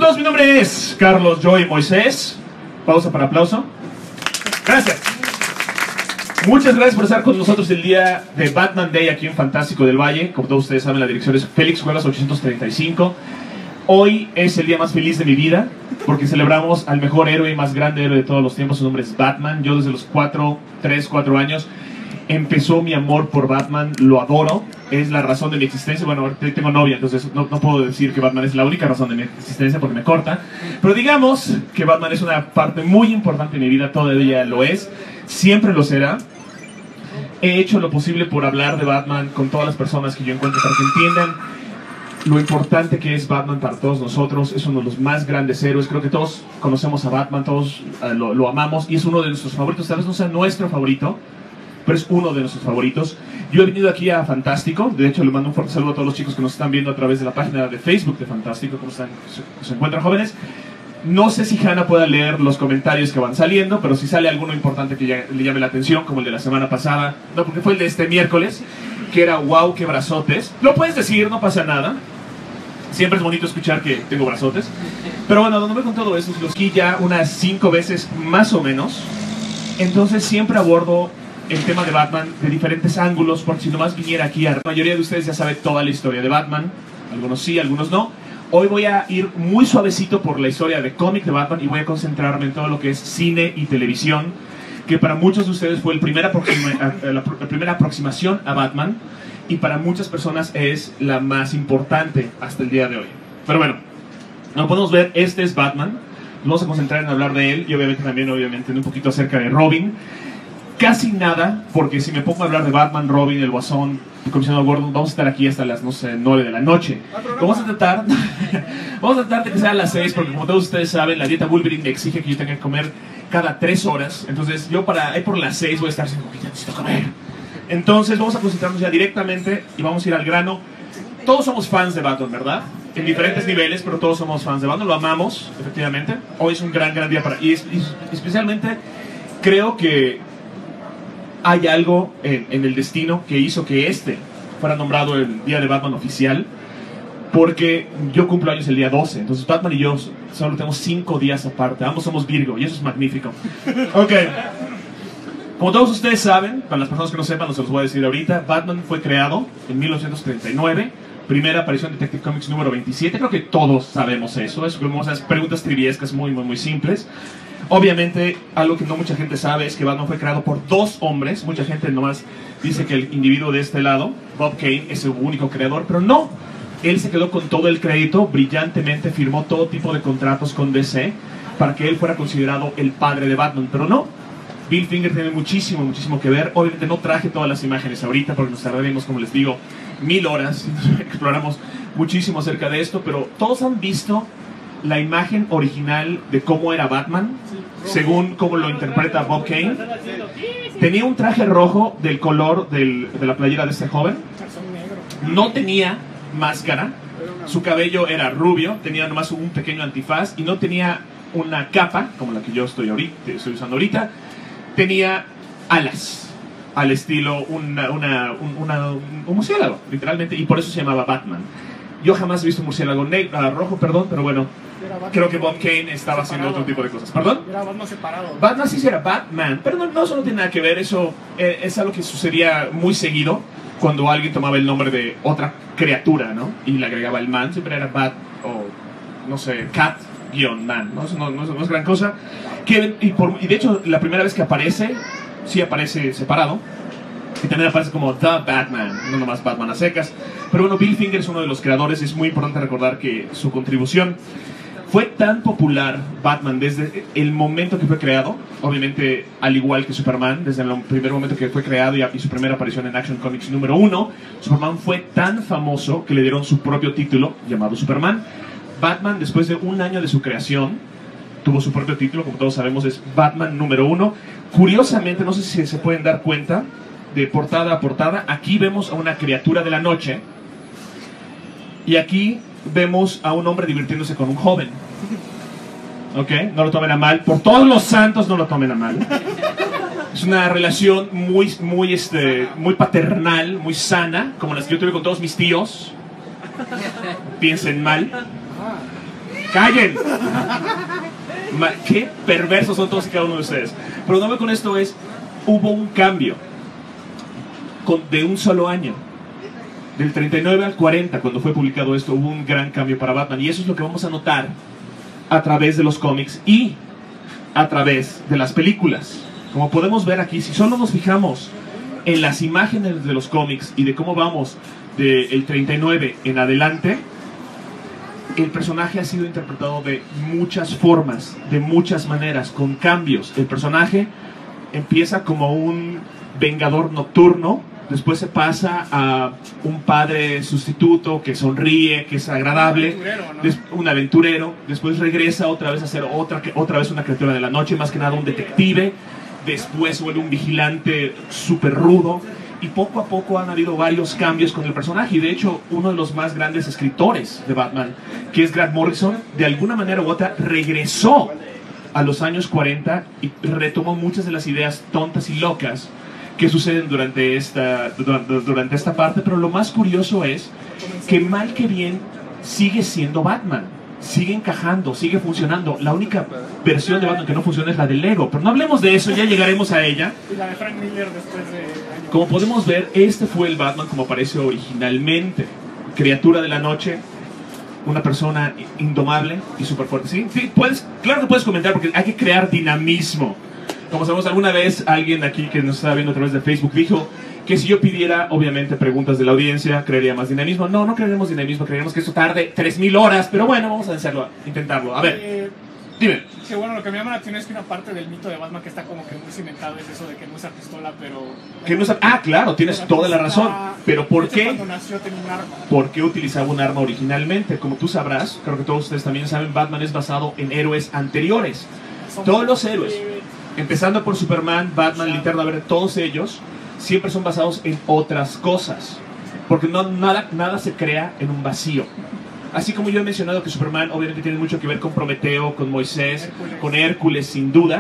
todos, mi nombre es Carlos Joy Moisés. Pausa para aplauso. Gracias. Muchas gracias por estar con nosotros el día de Batman Day aquí en Fantástico del Valle. Como todos ustedes saben, la dirección es Félix Cuevas 835. Hoy es el día más feliz de mi vida porque celebramos al mejor héroe y más grande héroe de todos los tiempos. Su nombre es Batman. Yo desde los 4 años empezó mi amor por Batman. Lo adoro. Es la razón de mi existencia. Bueno, ahorita tengo novia, entonces no puedo decir que Batman es la única razón de mi existencia porque me corta. Pero digamos que Batman es una parte muy importante de mi vida. Todavía lo es. Siempre lo será. He hecho lo posible por hablar de Batman con todas las personas que yo encuentro para que entiendan lo importante que es Batman para todos nosotros. Es uno de los más grandes héroes. Creo que todos conocemos a Batman, todos lo amamos y es uno de nuestros favoritos. Tal vez no sea nuestro favorito, pero es uno de nuestros favoritos. Yo he venido aquí a Fantástico. De hecho, le mando un fuerte saludo a todos los chicos que nos están viendo a través de la página de Facebook de Fantástico. ¿Cómo están? ¿Se encuentran, jóvenes? No sé si Hannah pueda leer los comentarios que van saliendo, pero si sale alguno importante que le llame la atención, como el de la semana pasada, no, porque fue el de este miércoles, que era wow, qué brazotes. Lo puedes decir, no pasa nada. Siempre es bonito escuchar que tengo brazotes. Pero bueno, donde me con todo eso, los aquí ya unas 5 veces más o menos. Entonces siempre abordo el tema de Batman de diferentes ángulos, porque si nomás viniera aquí, la mayoría de ustedes ya sabe toda la historia de Batman. Algunos sí, algunos no. Hoy voy a ir muy suavecito por la historia de cómic de Batman y voy a concentrarme en todo lo que es cine y televisión, que para muchos de ustedes fue la primera aproximación a Batman y para muchas personas es la más importante hasta el día de hoy. Pero bueno, como podemos ver, este es Batman. Nos vamos a concentrar en hablar de él y obviamente también en un poquito acerca de Robin. Casi nada, porque si me pongo a hablar de Batman, Robin, el Guasón, el Comisionado Gordon, vamos a estar aquí hasta las, 9 de la noche. Vamos a tratar de que sea a las 6, porque como todos ustedes saben, la dieta Wolverine me exige que yo tenga que comer cada 3 horas. Entonces yo ahí por las 6 voy a estar diciendo que ya necesito comer. Entonces vamos a concentrarnos ya directamente y vamos a ir al grano. Todos somos fans de Batman, ¿verdad? En diferentes niveles, pero todos somos fans de Batman. Lo amamos, efectivamente. Hoy es un gran día para... Y especialmente creo que hay algo en el destino que hizo que este fuera nombrado el día de Batman oficial, porque yo cumplo años el día 12, entonces Batman y yo solo tenemos 5 días aparte, ambos somos Virgo y eso es magnífico. Ok, como todos ustedes saben, para las personas que no sepan, no se los voy a decir ahorita, Batman fue creado en 1939, primera aparición de Detective Comics número 27, creo que todos sabemos eso, es como esas preguntas triviescas muy simples. Obviamente, algo que no mucha gente sabe es que Batman fue creado por 2 hombres. Mucha gente nomás dice que el individuo de este lado, Bob Kane, es el único creador, pero no. Él se quedó con todo el crédito, brillantemente firmó todo tipo de contratos con DC para que él fuera considerado el padre de Batman, pero no. Bill Finger tiene muchísimo que ver. Obviamente no traje todas las imágenes ahorita porque nos tardaremos, como les digo, 1000 horas. Exploramos muchísimo acerca de esto, pero todos han visto la imagen original de cómo era Batman, según cómo lo interpreta Bob Kane. Tenía un traje rojo del color de la playera de este joven. No tenía máscara. Su cabello era rubio, tenía nomás un pequeño antifaz y no tenía una capa como la que yo estoy usando ahorita. Tenía alas, al estilo un murciélago, literalmente, y por eso se llamaba Batman. Yo jamás he visto un murciélago rojo, pero bueno, creo que Bob Kane estaba haciendo otro tipo de cosas. ¿Perdón? Era Batman separado. Batman sí era Batman, pero no, eso no tiene nada que ver. Eso es algo que sucedía muy seguido cuando alguien tomaba el nombre de otra criatura, ¿no? Y le agregaba el man, siempre era Bat o, no sé, Cat-Man, ¿no? Eso no es gran cosa. Y de hecho, la primera vez que aparece, sí aparece separado. Y también aparece como The Batman, no nomás Batman a secas. Pero bueno, Bill Finger es uno de los creadores. Es muy importante recordar que su contribución fue tan popular, Batman, desde el momento que fue creado. Obviamente, al igual que Superman, desde el primer momento que fue creado y su primera aparición en Action Comics número 1, Superman fue tan famoso que le dieron su propio título llamado Superman. Batman, después de 1 año de su creación, tuvo su propio título, como todos sabemos, es Batman número 1. Curiosamente, no sé si se pueden dar cuenta, de portada a portada, aquí vemos a una criatura de la noche y aquí vemos a un hombre divirtiéndose con un joven. ¿Ok? No lo tomen a mal, por todos los santos no lo tomen a mal. Es una relación muy paternal, muy sana, como las que yo tuve con todos mis tíos. Piensen mal. ¡Callen! Qué perversos son todos y cada uno de ustedes. Pero no, con esto es, hubo un cambio de un solo año. Del 39 al 40, cuando fue publicado esto, hubo un gran cambio para Batman. Y eso es lo que vamos a notar a través de los cómics y a través de las películas. Como podemos ver aquí, si solo nos fijamos en las imágenes de los cómics y de cómo vamos del 39 en adelante, el personaje ha sido interpretado de muchas formas, de muchas maneras, con cambios. El personaje empieza como un vengador nocturno, después se pasa a un padre sustituto que sonríe, que es agradable, un aventurero, después regresa otra vez a ser otra vez una criatura de la noche, más que nada un detective, después vuelve un vigilante súper rudo, y poco a poco han habido varios cambios con el personaje. Y de hecho, uno de los más grandes escritores de Batman, que es Grant Morrison, de alguna manera u otra regresó a los años 40 y retomó muchas de las ideas tontas y locas que suceden durante esta parte. Pero lo más curioso es que mal que bien sigue siendo Batman, sigue encajando, sigue funcionando. La única versión de Batman que no funciona es la de Lego, pero no hablemos de eso, ya llegaremos a ella. Y la de Frank Miller después de... Como podemos ver, este fue el Batman como aparece originalmente. Criatura de la noche, una persona indomable y súper fuerte. ¿Sí? Sí, claro que puedes comentar porque hay que crear dinamismo. Como sabemos, alguna vez alguien aquí que nos está viendo a través de Facebook dijo que si yo pidiera, obviamente, preguntas de la audiencia, crearía más dinamismo. No, no crearemos dinamismo, creeremos que esto tarde 3000 horas, pero bueno, vamos a hacerlo, intentarlo. A ver, dime. Que bueno, lo que me llama la atención es que una parte del mito de Batman que está como que muy cimentado es eso de que no usa pistola, pero... Que no usa, claro, tienes toda la razón. Pero ¿por qué? Cuando nació tenía un arma. ¿Por qué utilizaba un arma originalmente? Como tú sabrás, creo que todos ustedes también saben, Batman es basado en héroes anteriores. Todos los héroes, empezando por Superman, Batman, Linterna Verde, todos ellos siempre son basados en otras cosas. Porque nada se crea en un vacío. Así como yo he mencionado que Superman obviamente tiene mucho que ver con Prometeo, con Moisés, con Hércules, sin duda.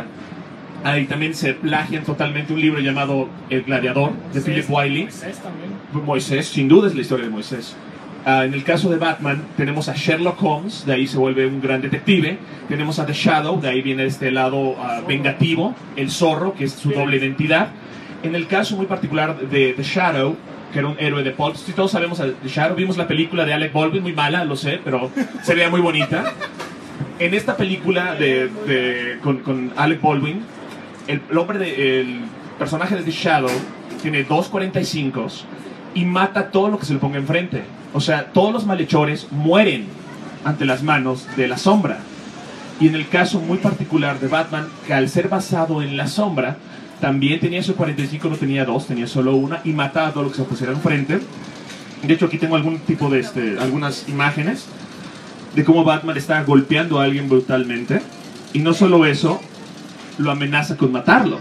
Ahí también se plagian totalmente un libro llamado El Gladiador, de Philip Wiley. Moisés también. Moisés, sin duda es la historia de Moisés. En el caso de Batman, tenemos a Sherlock Holmes, de ahí se vuelve un gran detective. Tenemos a The Shadow, de ahí viene este lado vengativo, el zorro, que es su doble identidad. En el caso muy particular de The Shadow, que era un héroe de Pulp, si todos sabemos a The Shadow, vimos la película de Alec Baldwin, muy mala, lo sé, pero se veía muy bonita. En esta película con Alec Baldwin, el personaje de The Shadow tiene 2.45 y mata todo lo que se le ponga enfrente. O sea, todos los malhechores mueren ante las manos de la sombra. Y en el caso muy particular de Batman, que al ser basado en la sombra, también tenía su 45, no tenía 2, tenía solo una, y mataba todo lo que se pusiera enfrente. De hecho, aquí tengo algún tipo de algunas imágenes de cómo Batman está golpeando a alguien brutalmente. Y no solo eso, lo amenaza con matarlo.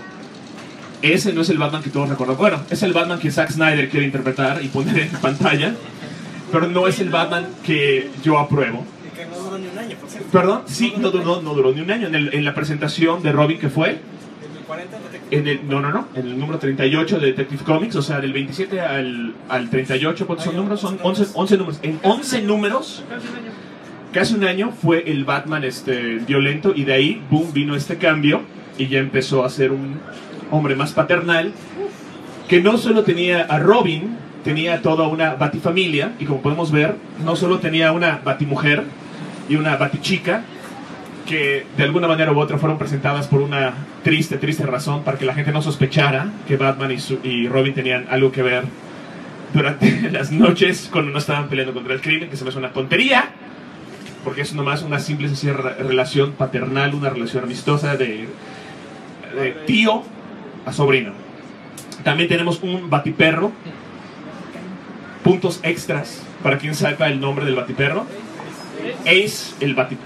Ese no es el Batman que todos recordamos. Bueno, es el Batman que Zack Snyder quiere interpretar y poner en pantalla, pero no es el Batman que yo apruebo. Y que no duró ni un año, por cierto. ¿Perdón? Sí, no duró ni un año. En la presentación de Robin, que fue ¿En el 40 en el número 38 de Detective Comics, o sea, del 27 al 38, ¿cuántos son números? Son 11 números. En 11 números, casi un año, fue el Batman violento, y de ahí, boom, vino este cambio, y ya empezó a ser un hombre más paternal, que no solo tenía a Robin, tenía toda una batifamilia, y como podemos ver, no solo tenía una batimujer y una batichica, que de alguna manera u otra fueron presentadas por una triste razón, para que la gente no sospechara que Batman y Robin tenían algo que ver durante las noches cuando no estaban peleando contra el crimen, que se me hace una tontería, porque es nomás una simple y sencilla relación paternal, una relación amistosa de tío a sobrino. También tenemos un batiperro. Puntos extras para quien sepa el nombre del batiperro. Ace,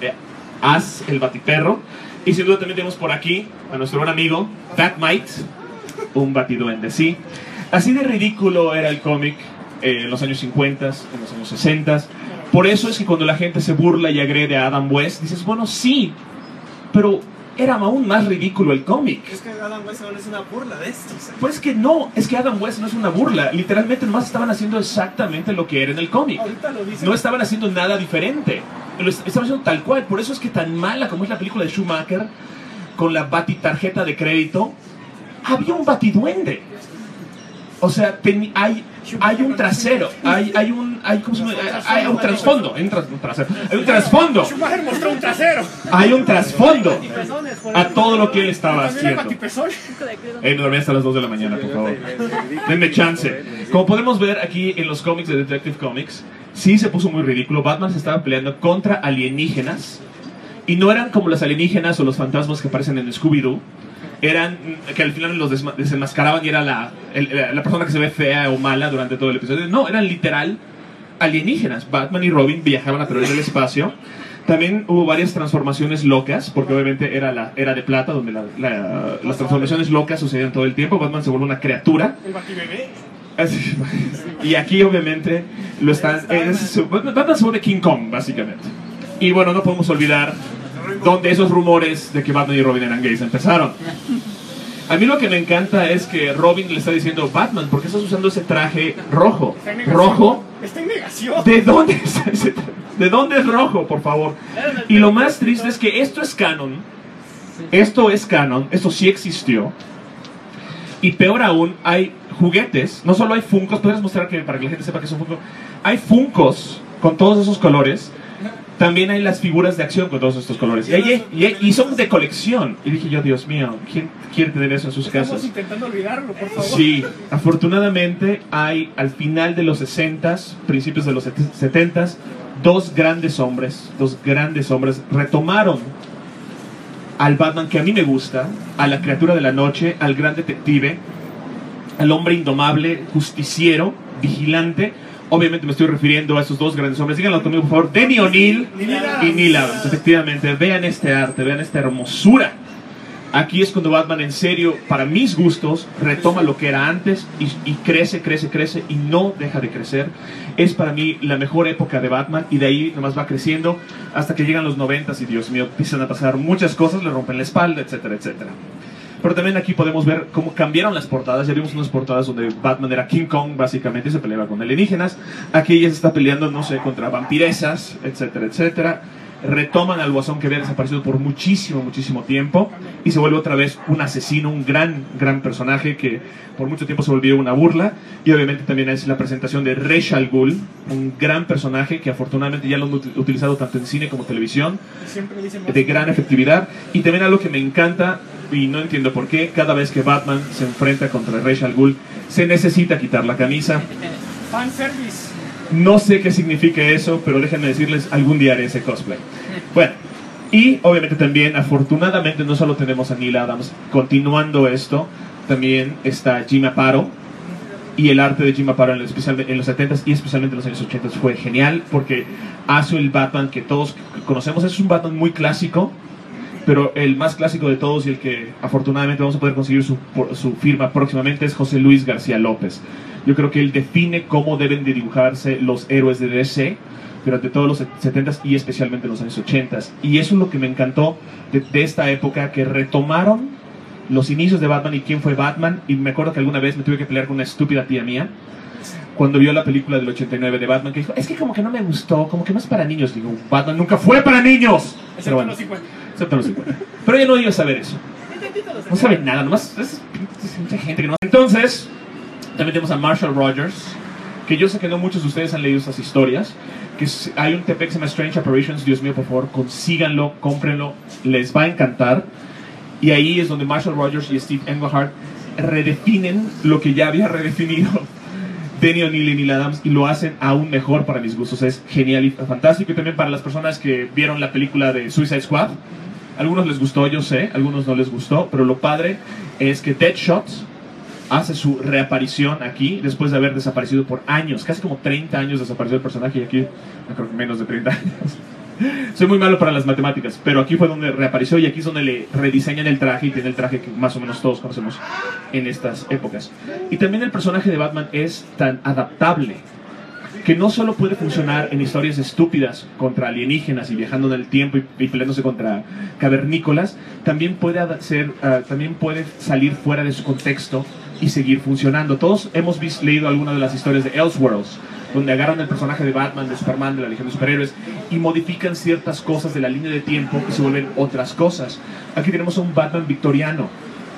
el batiperro. Y sin duda también tenemos por aquí a nuestro buen amigo Batmite, un batiduende, ¿sí? Así de ridículo era el cómic en los años 50, en los años 60. Por eso es que cuando la gente se burla y agrede a Adam West, dices, bueno, sí, pero era aún más ridículo el cómic. Es que Adam West ahora es una burla de esto. O sea. Pues que no, es que Adam West no es una burla. Literalmente nomás estaban haciendo exactamente lo que era en el cómic. Ahorita lo dicen. No estaban haciendo nada diferente. Lo estaban haciendo tal cual. Por eso es que tan mala como es la película de Schumacher, con la batitarjeta de crédito, había un batiduende. O sea, hay un trasero, hay un trasfondo, hay un trasfondo. Schumacher mostró un trasero. Hay un trasfondo a todo lo que él estaba También el haciendo. batipezón. Me dormí hasta las 2 de la mañana, por favor. Denme chance. Como podemos ver aquí en los cómics de Detective Comics, sí se puso muy ridículo. Batman se estaba peleando contra alienígenas. Y no eran como los alienígenas o los fantasmas que aparecen en Scooby-Doo. Eran que al final los desenmascaraban y era la persona que se ve fea o mala durante todo el episodio. No, eran literal alienígenas. Batman y Robin viajaban a través del espacio. También hubo varias transformaciones locas, porque obviamente era la era de plata, donde las transformaciones locas sucedían todo el tiempo. Batman se vuelve una criatura. El batibebé. Y aquí obviamente lo están... Batman se vuelve King Kong, básicamente. Y bueno, no podemos olvidar donde esos rumores de que Batman y Robin eran gays empezaron. A mí lo que me encanta es que Robin le está diciendo: Batman, ¿por qué estás usando ese traje rojo? ¿Rojo? Está en negación. ¿De dónde es ese traje? ¿De dónde es rojo, por favor? Y lo más triste es que esto es canon. Esto es canon, esto sí existió. Y peor aún, hay juguetes. No solo hay Funkos, podrías mostrar que para que la gente sepa que son Funkos. Hay Funkos con todos esos colores. También hay las figuras de acción con todos estos colores. Y son de colección. Y dije yo, Dios mío, ¿quién quiere tener eso en sus Estamos casas? intentando olvidarlo, por favor. Sí, afortunadamente hay al final de los 60s, principios de los 70s, dos grandes hombres retomaron al Batman que a mí me gusta, a la criatura de la noche, al gran detective, al hombre indomable, justiciero, vigilante. Obviamente me estoy refiriendo a esos dos grandes hombres. Díganlo conmigo, por favor. Denny O'Neil y Neil Adams. Efectivamente, vean este arte, vean esta hermosura. Aquí es cuando Batman, en serio, para mis gustos, retoma lo que era antes y crece y no deja de crecer. Es para mí la mejor época de Batman, y de ahí nomás va creciendo hasta que llegan los 90s y, Dios mío, empiezan a pasar muchas cosas, le rompen la espalda, etcétera, etcétera. Pero también aquí podemos ver cómo cambiaron las portadas. Ya vimos unas portadas donde Batman era King Kong, básicamente, y se peleaba con alienígenas. Aquí ella se está peleando, no sé, contra vampiresas, etcétera, etcétera. Retoman al Guasón, que había desaparecido por muchísimo tiempo, y se vuelve otra vez un asesino, un gran personaje que por mucho tiempo se volvió una burla. Y obviamente también es la presentación de Ra's al Ghul, un gran personaje que afortunadamente ya lo han utilizado tanto en cine como televisión, de gran efectividad. Y también algo que me encanta, y no entiendo por qué, cada vez que Batman se enfrenta contra Ra's al Ghul, se necesita quitar la camisa. Fanservice. No sé qué significa eso, pero déjenme decirles, algún día haré ese cosplay. Bueno, y obviamente también, afortunadamente, no solo tenemos a Neil Adams continuando esto, también está Jim Aparo. Y el arte de Jim Aparo en los 70s y especialmente en los años 80 fue genial, porque hace el Batman que todos conocemos. Es un Batman muy clásico, pero el más clásico de todos, y el que afortunadamente vamos a poder conseguir su firma próximamente, es José Luis García López. Yo creo que él define cómo deben de dibujarse los héroes de DC durante todos los 70s y especialmente en los años 80s. Y eso es lo que me encantó de esta época, que retomaron los inicios de Batman y quién fue Batman. Y me acuerdo que alguna vez me tuve que pelear con una estúpida tía mía cuando vio la película del 89 de Batman, que dijo: es que como que no me gustó, como que no es para niños. Digo, Batman nunca fue para niños. Excepto bueno, los 50. Excepto los 50. Pero ella no iba a saber eso. No sabe nada, nomás es mucha gente que no. Entonces, también tenemos a Marshall Rogers, que yo sé que no muchos de ustedes han leído estas historias, que hay un TP que se llama Strange Apparitions. Dios mío, por favor, consíganlo, cómprenlo, les va a encantar. Y ahí es donde Marshall Rogers y Steve Englehart redefinen lo que ya había redefinido Denny O'Neil y Neil Adams, y lo hacen aún mejor para mis gustos. Es genial y fantástico. Y también para las personas que vieron la película de Suicide Squad, algunos les gustó, yo sé, algunos no les gustó, pero lo padre es que Deadshot hace su reaparición aquí después de haber desaparecido por años, casi como 30 años desapareció el personaje, y aquí no creo que menos de 30 años. Soy muy malo para las matemáticas, pero aquí fue donde reapareció, y aquí es donde le rediseñan el traje, y tiene el traje que más o menos todos conocemos en estas épocas. Y también el personaje de Batman es tan adaptable que no solo puede funcionar en historias estúpidas contra alienígenas y viajando en el tiempo y peleándose contra cavernícolas, también puede salir fuera de su contexto y seguir funcionando. Todos hemos leído alguna de las historias de Elseworlds, donde agarran el personaje de Batman, de Superman, de la Legión de Superhéroes y modifican ciertas cosas de la línea de tiempo y se vuelven otras cosas. Aquí tenemos un Batman victoriano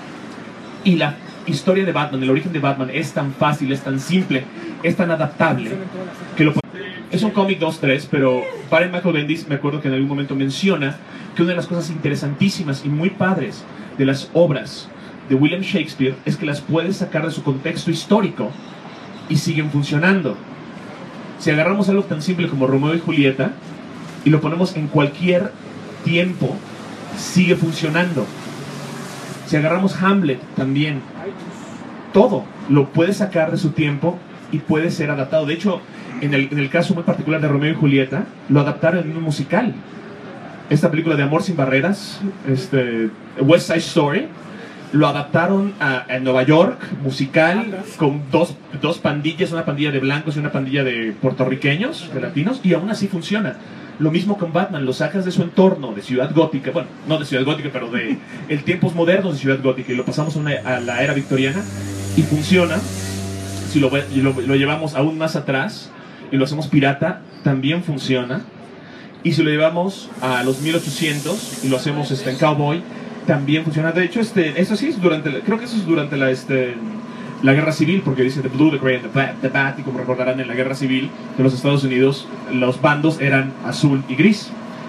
y la historia de Batman, el origen de Batman es tan fácil, es tan simple, es tan adaptable que es un cómic 2-3, pero Brian Michael Bendis, me acuerdo que en algún momento menciona que una de las cosas interesantísimas y muy padres de las obras de William Shakespeare es que las puedes sacar de su contexto histórico y siguen funcionando. Si agarramos algo tan simple como Romeo y Julieta y lo ponemos en cualquier tiempo, sigue funcionando. Si agarramos Hamlet también, todo lo puede sacar de su tiempo y puede ser adaptado. De hecho, en el caso muy particular de Romeo y Julieta, lo adaptaron en un musical. Esta película de Amor sin Barreras, West Side Story, lo adaptaron a Nueva York, musical, con dos pandillas, una pandilla de blancos y una pandilla de puertorriqueños, de latinos, y aún así funciona. Lo mismo con Batman, lo sacas de su entorno, de Ciudad Gótica, bueno, no de Ciudad Gótica, pero de tiempos modernos de Ciudad Gótica, y lo pasamos a la era victoriana, y funciona. Si lo llevamos aún más atrás, y lo hacemos pirata, también funciona. Y si lo llevamos a los 1800, y lo hacemos en cowboy, también funciona. De hecho, eso sí es creo que eso es durante la guerra civil, porque dice The Blue, The Grey and the Bat, y como recordarán, en la guerra civil de los Estados Unidos los bandos eran azul y gris.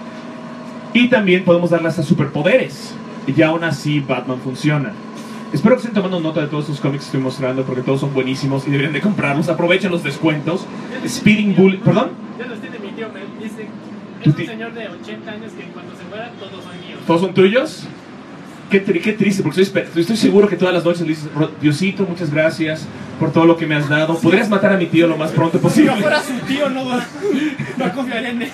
Y también podemos darle hasta superpoderes, y aún así Batman funciona. Espero que estén tomando nota de todos estos cómics que estoy mostrando, porque todos son buenísimos y deberían de comprarlos. Aprovechen los descuentos. Speeding Bullet, ¿perdón? Ya los tiene mi tío, me dice, es un señor de 80 años que cuando se muera todos son míos. ¿Todos son tuyos? Qué triste, porque estoy seguro que todas las noches le dices, Diosito, muchas gracias por todo lo que me has dado. ¿Podrías matar a mi tío lo más pronto posible? Si no fuera su tío, no confiaría en él.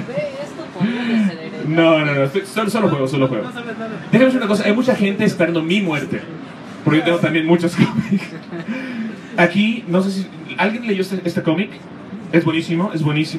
No, solo juego. No sabes nada. Déjame decir una cosa, hay mucha gente esperando mi muerte, porque yo tengo también muchos cómics. Aquí, no sé si... ¿Alguien leyó este cómic? Es buenísimo.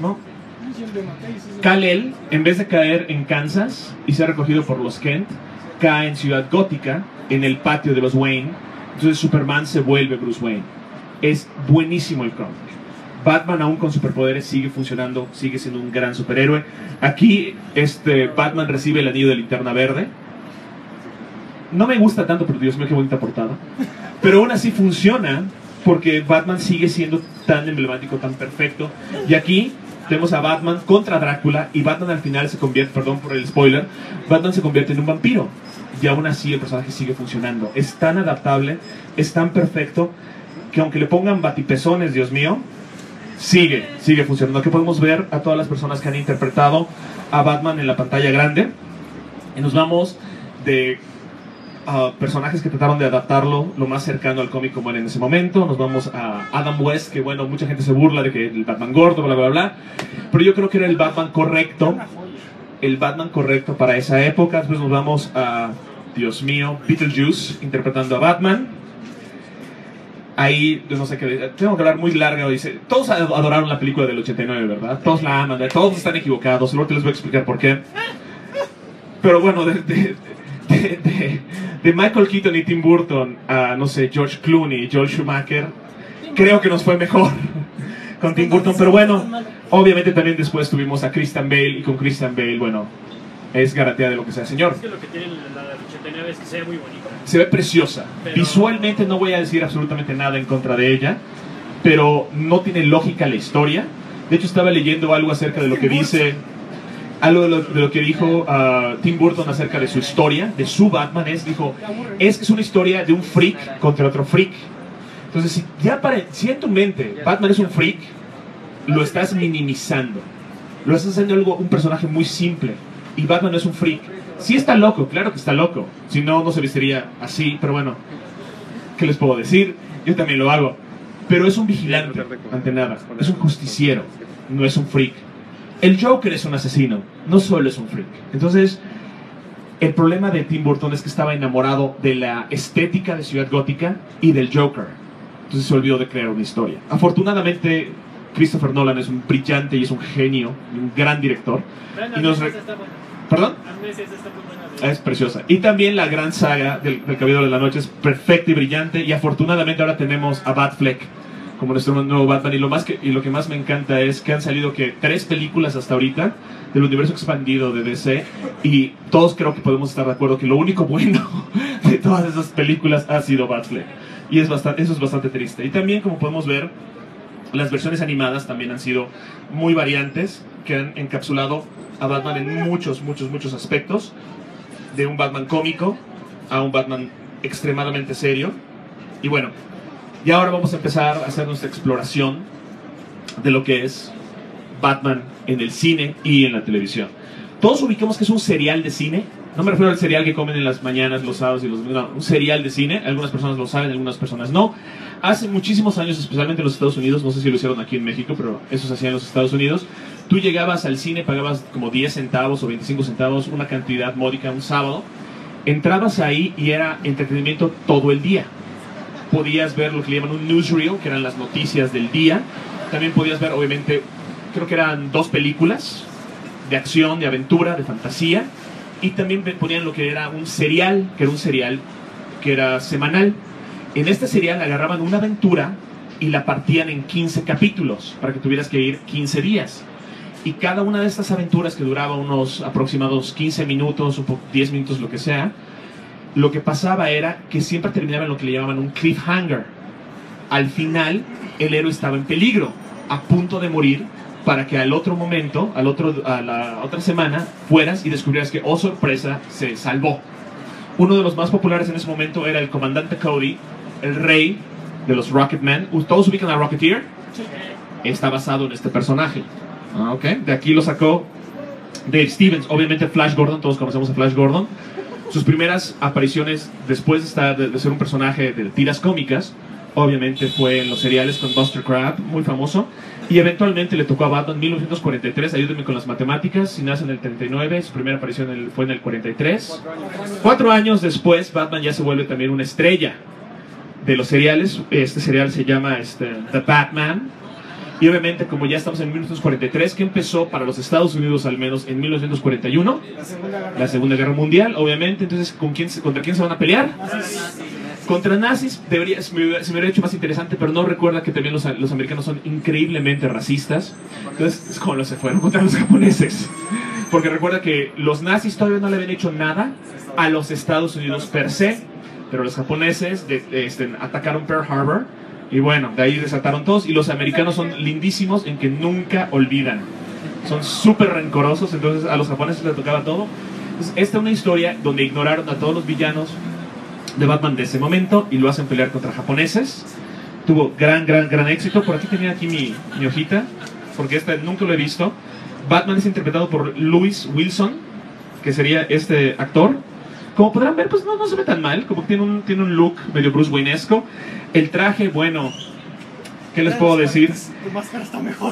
Kal-El, en vez de caer en Kansas y ser recogido por los Kent, cae en Ciudad Gótica, en el patio de los Wayne. Entonces Superman se vuelve Bruce Wayne. Es buenísimo el cómic. Batman, aún con superpoderes, sigue funcionando, sigue siendo un gran superhéroe. Aquí Batman recibe el anillo de Linterna Verde. No me gusta tanto, pero Dios mío, qué bonita portada. Pero aún así funciona, porque Batman sigue siendo tan emblemático, tan perfecto. Y aquí tenemos a Batman contra Drácula, y Batman al final se convierte, perdón por el spoiler, Batman se convierte en un vampiro. Y aún así el personaje sigue funcionando. Es tan adaptable, es tan perfecto, que aunque le pongan batipezones, Dios mío, sigue funcionando. Aquí podemos ver a todas las personas que han interpretado a Batman en la pantalla grande. Y nos vamos de personajes que trataron de adaptarlo lo más cercano al cómic como era en ese momento. Nos vamos a Adam West, que bueno, mucha gente se burla de que el Batman gordo, bla bla bla, pero yo creo que era el Batman correcto para esa época. Después nos vamos a, Dios mío, Beetlejuice interpretando a Batman. Ahí, no sé qué, tengo que hablar muy larga. Dice, todos adoraron la película del 89, ¿verdad? Todos la aman, todos están equivocados. Luego te les voy a explicar por qué. Pero bueno, de Michael Keaton y Tim Burton a, no sé, George Clooney y Joel Schumacher, creo que nos fue mejor con Tim Burton. Pero bueno, obviamente también después tuvimos a Christian Bale, y con Christian Bale, bueno, es garantía de lo que sea, señor. Es que lo que tiene la del 89 es que se ve muy bonita. Se ve preciosa. Pero visualmente no voy a decir absolutamente nada en contra de ella, pero no tiene lógica la historia. De hecho, estaba leyendo algo acerca de lo que dice... Algo de lo que dijo Tim Burton acerca de su historia, de su Batman, dijo, es que es una historia de un freak contra otro freak. Entonces, si en tu mente Batman es un freak, lo estás minimizando. Lo estás haciendo un personaje muy simple. Y Batman no es un freak. Sí está loco, claro que está loco. Si no, no se vestiría así, pero bueno, ¿qué les puedo decir? Yo también lo hago. Pero es un vigilante, ante nada. Es un justiciero, no es un freak. El Joker es un asesino, no solo es un freak. Entonces, el problema de Tim Burton es que estaba enamorado de la estética de Ciudad Gótica y del Joker. Entonces se olvidó de crear una historia. Afortunadamente, Christopher Nolan es un brillante y es un genio, un gran director. Y nos ¿Perdón? Es preciosa. Y también la gran saga del Caballero de la Noche es perfecta y brillante. Y afortunadamente ahora tenemos a Batfleck como nuestro nuevo Batman. Y lo que más me encanta es que han salido 3 películas hasta ahorita del universo expandido de DC. Y todos creo que podemos estar de acuerdo que lo único bueno de todas esas películas ha sido Batfleck. Y eso es bastante triste. Y también, como podemos ver, las versiones animadas también han sido muy variantes, que han encapsulado a Batman en muchos aspectos, de un Batman cómico a un Batman extremadamente serio. Y bueno, y ahora vamos a empezar a hacer nuestra exploración de lo que es Batman en el cine y en la televisión. Todos ubicamos que es un serial de cine. No me refiero al cereal que comen en las mañanas, los sábados y los domingos. No, un serial de cine. Algunas personas lo saben, algunas personas no. Hace muchísimos años, especialmente en los Estados Unidos, no sé si lo hicieron aquí en México, pero eso se hacía en los Estados Unidos. Tú llegabas al cine, pagabas como 10 centavos o 25 centavos, una cantidad módica un sábado. Entrabas ahí y era entretenimiento todo el día. Podías ver lo que le llaman un newsreel, que eran las noticias del día. También podías ver, obviamente, creo que eran 2 películas de acción, de aventura, de fantasía. Y también ponían lo que era un serial, que era semanal. En este serial agarraban una aventura y la partían en 15 capítulos para que tuvieras que ir 15 días. Y cada una de estas aventuras, que duraba unos aproximados 15 minutos, 10 minutos, lo que sea, lo que pasaba era que siempre terminaba en lo que le llamaban un cliffhanger. Al final, el héroe estaba en peligro, a punto de morir, para que al otro momento, a la otra semana, fueras y descubrieras que, oh sorpresa, se salvó. Uno de los más populares en ese momento era el comandante Cody, el rey de los Rocketmen. ¿Todos ubican a Rocketeer? Está basado en este personaje. Okay. De aquí lo sacó Dave Stevens. Obviamente Flash Gordon, todos conocemos a Flash Gordon. Sus primeras apariciones después de ser un personaje de tiras cómicas, obviamente fue en los seriales con Buster Crabbe, muy famoso. Y eventualmente le tocó a Batman en 1943, ayúdenme con las matemáticas, si nace en el 39, su primera aparición fue en el 43. 4 años después, Batman ya se vuelve también una estrella de los seriales. Este serial se llama The Batman. Y obviamente, como ya estamos en 1943, que empezó para los Estados Unidos al menos en 1941, la Segunda Guerra Mundial, obviamente. Entonces, ¿contra quién se van a pelear? Contra nazis. Se me hubiera hecho más interesante, pero no recuerda que también los americanos son increíblemente racistas. Entonces, es como se fueron contra los japoneses. Porque recuerda que los nazis todavía no le habían hecho nada a los Estados Unidos per se, pero los japoneses atacaron Pearl Harbor. Y bueno, de ahí desataron todos. Y los americanos son lindísimos en que nunca olvidan. Son súper rencorosos, entonces a los japoneses les tocaba todo. Entonces, esta es una historia donde ignoraron a todos los villanos de Batman de ese momento y lo hacen pelear contra japoneses. Tuvo gran éxito. Por aquí tenía mi hojita, porque nunca lo he visto. Batman es interpretado por Lewis Wilson, que sería este actor. Como podrán ver, pues no se ve tan mal, como tiene un look medio Bruce Waynesco. El traje, bueno, ¿qué les puedo decir? Tu máscara está mejor.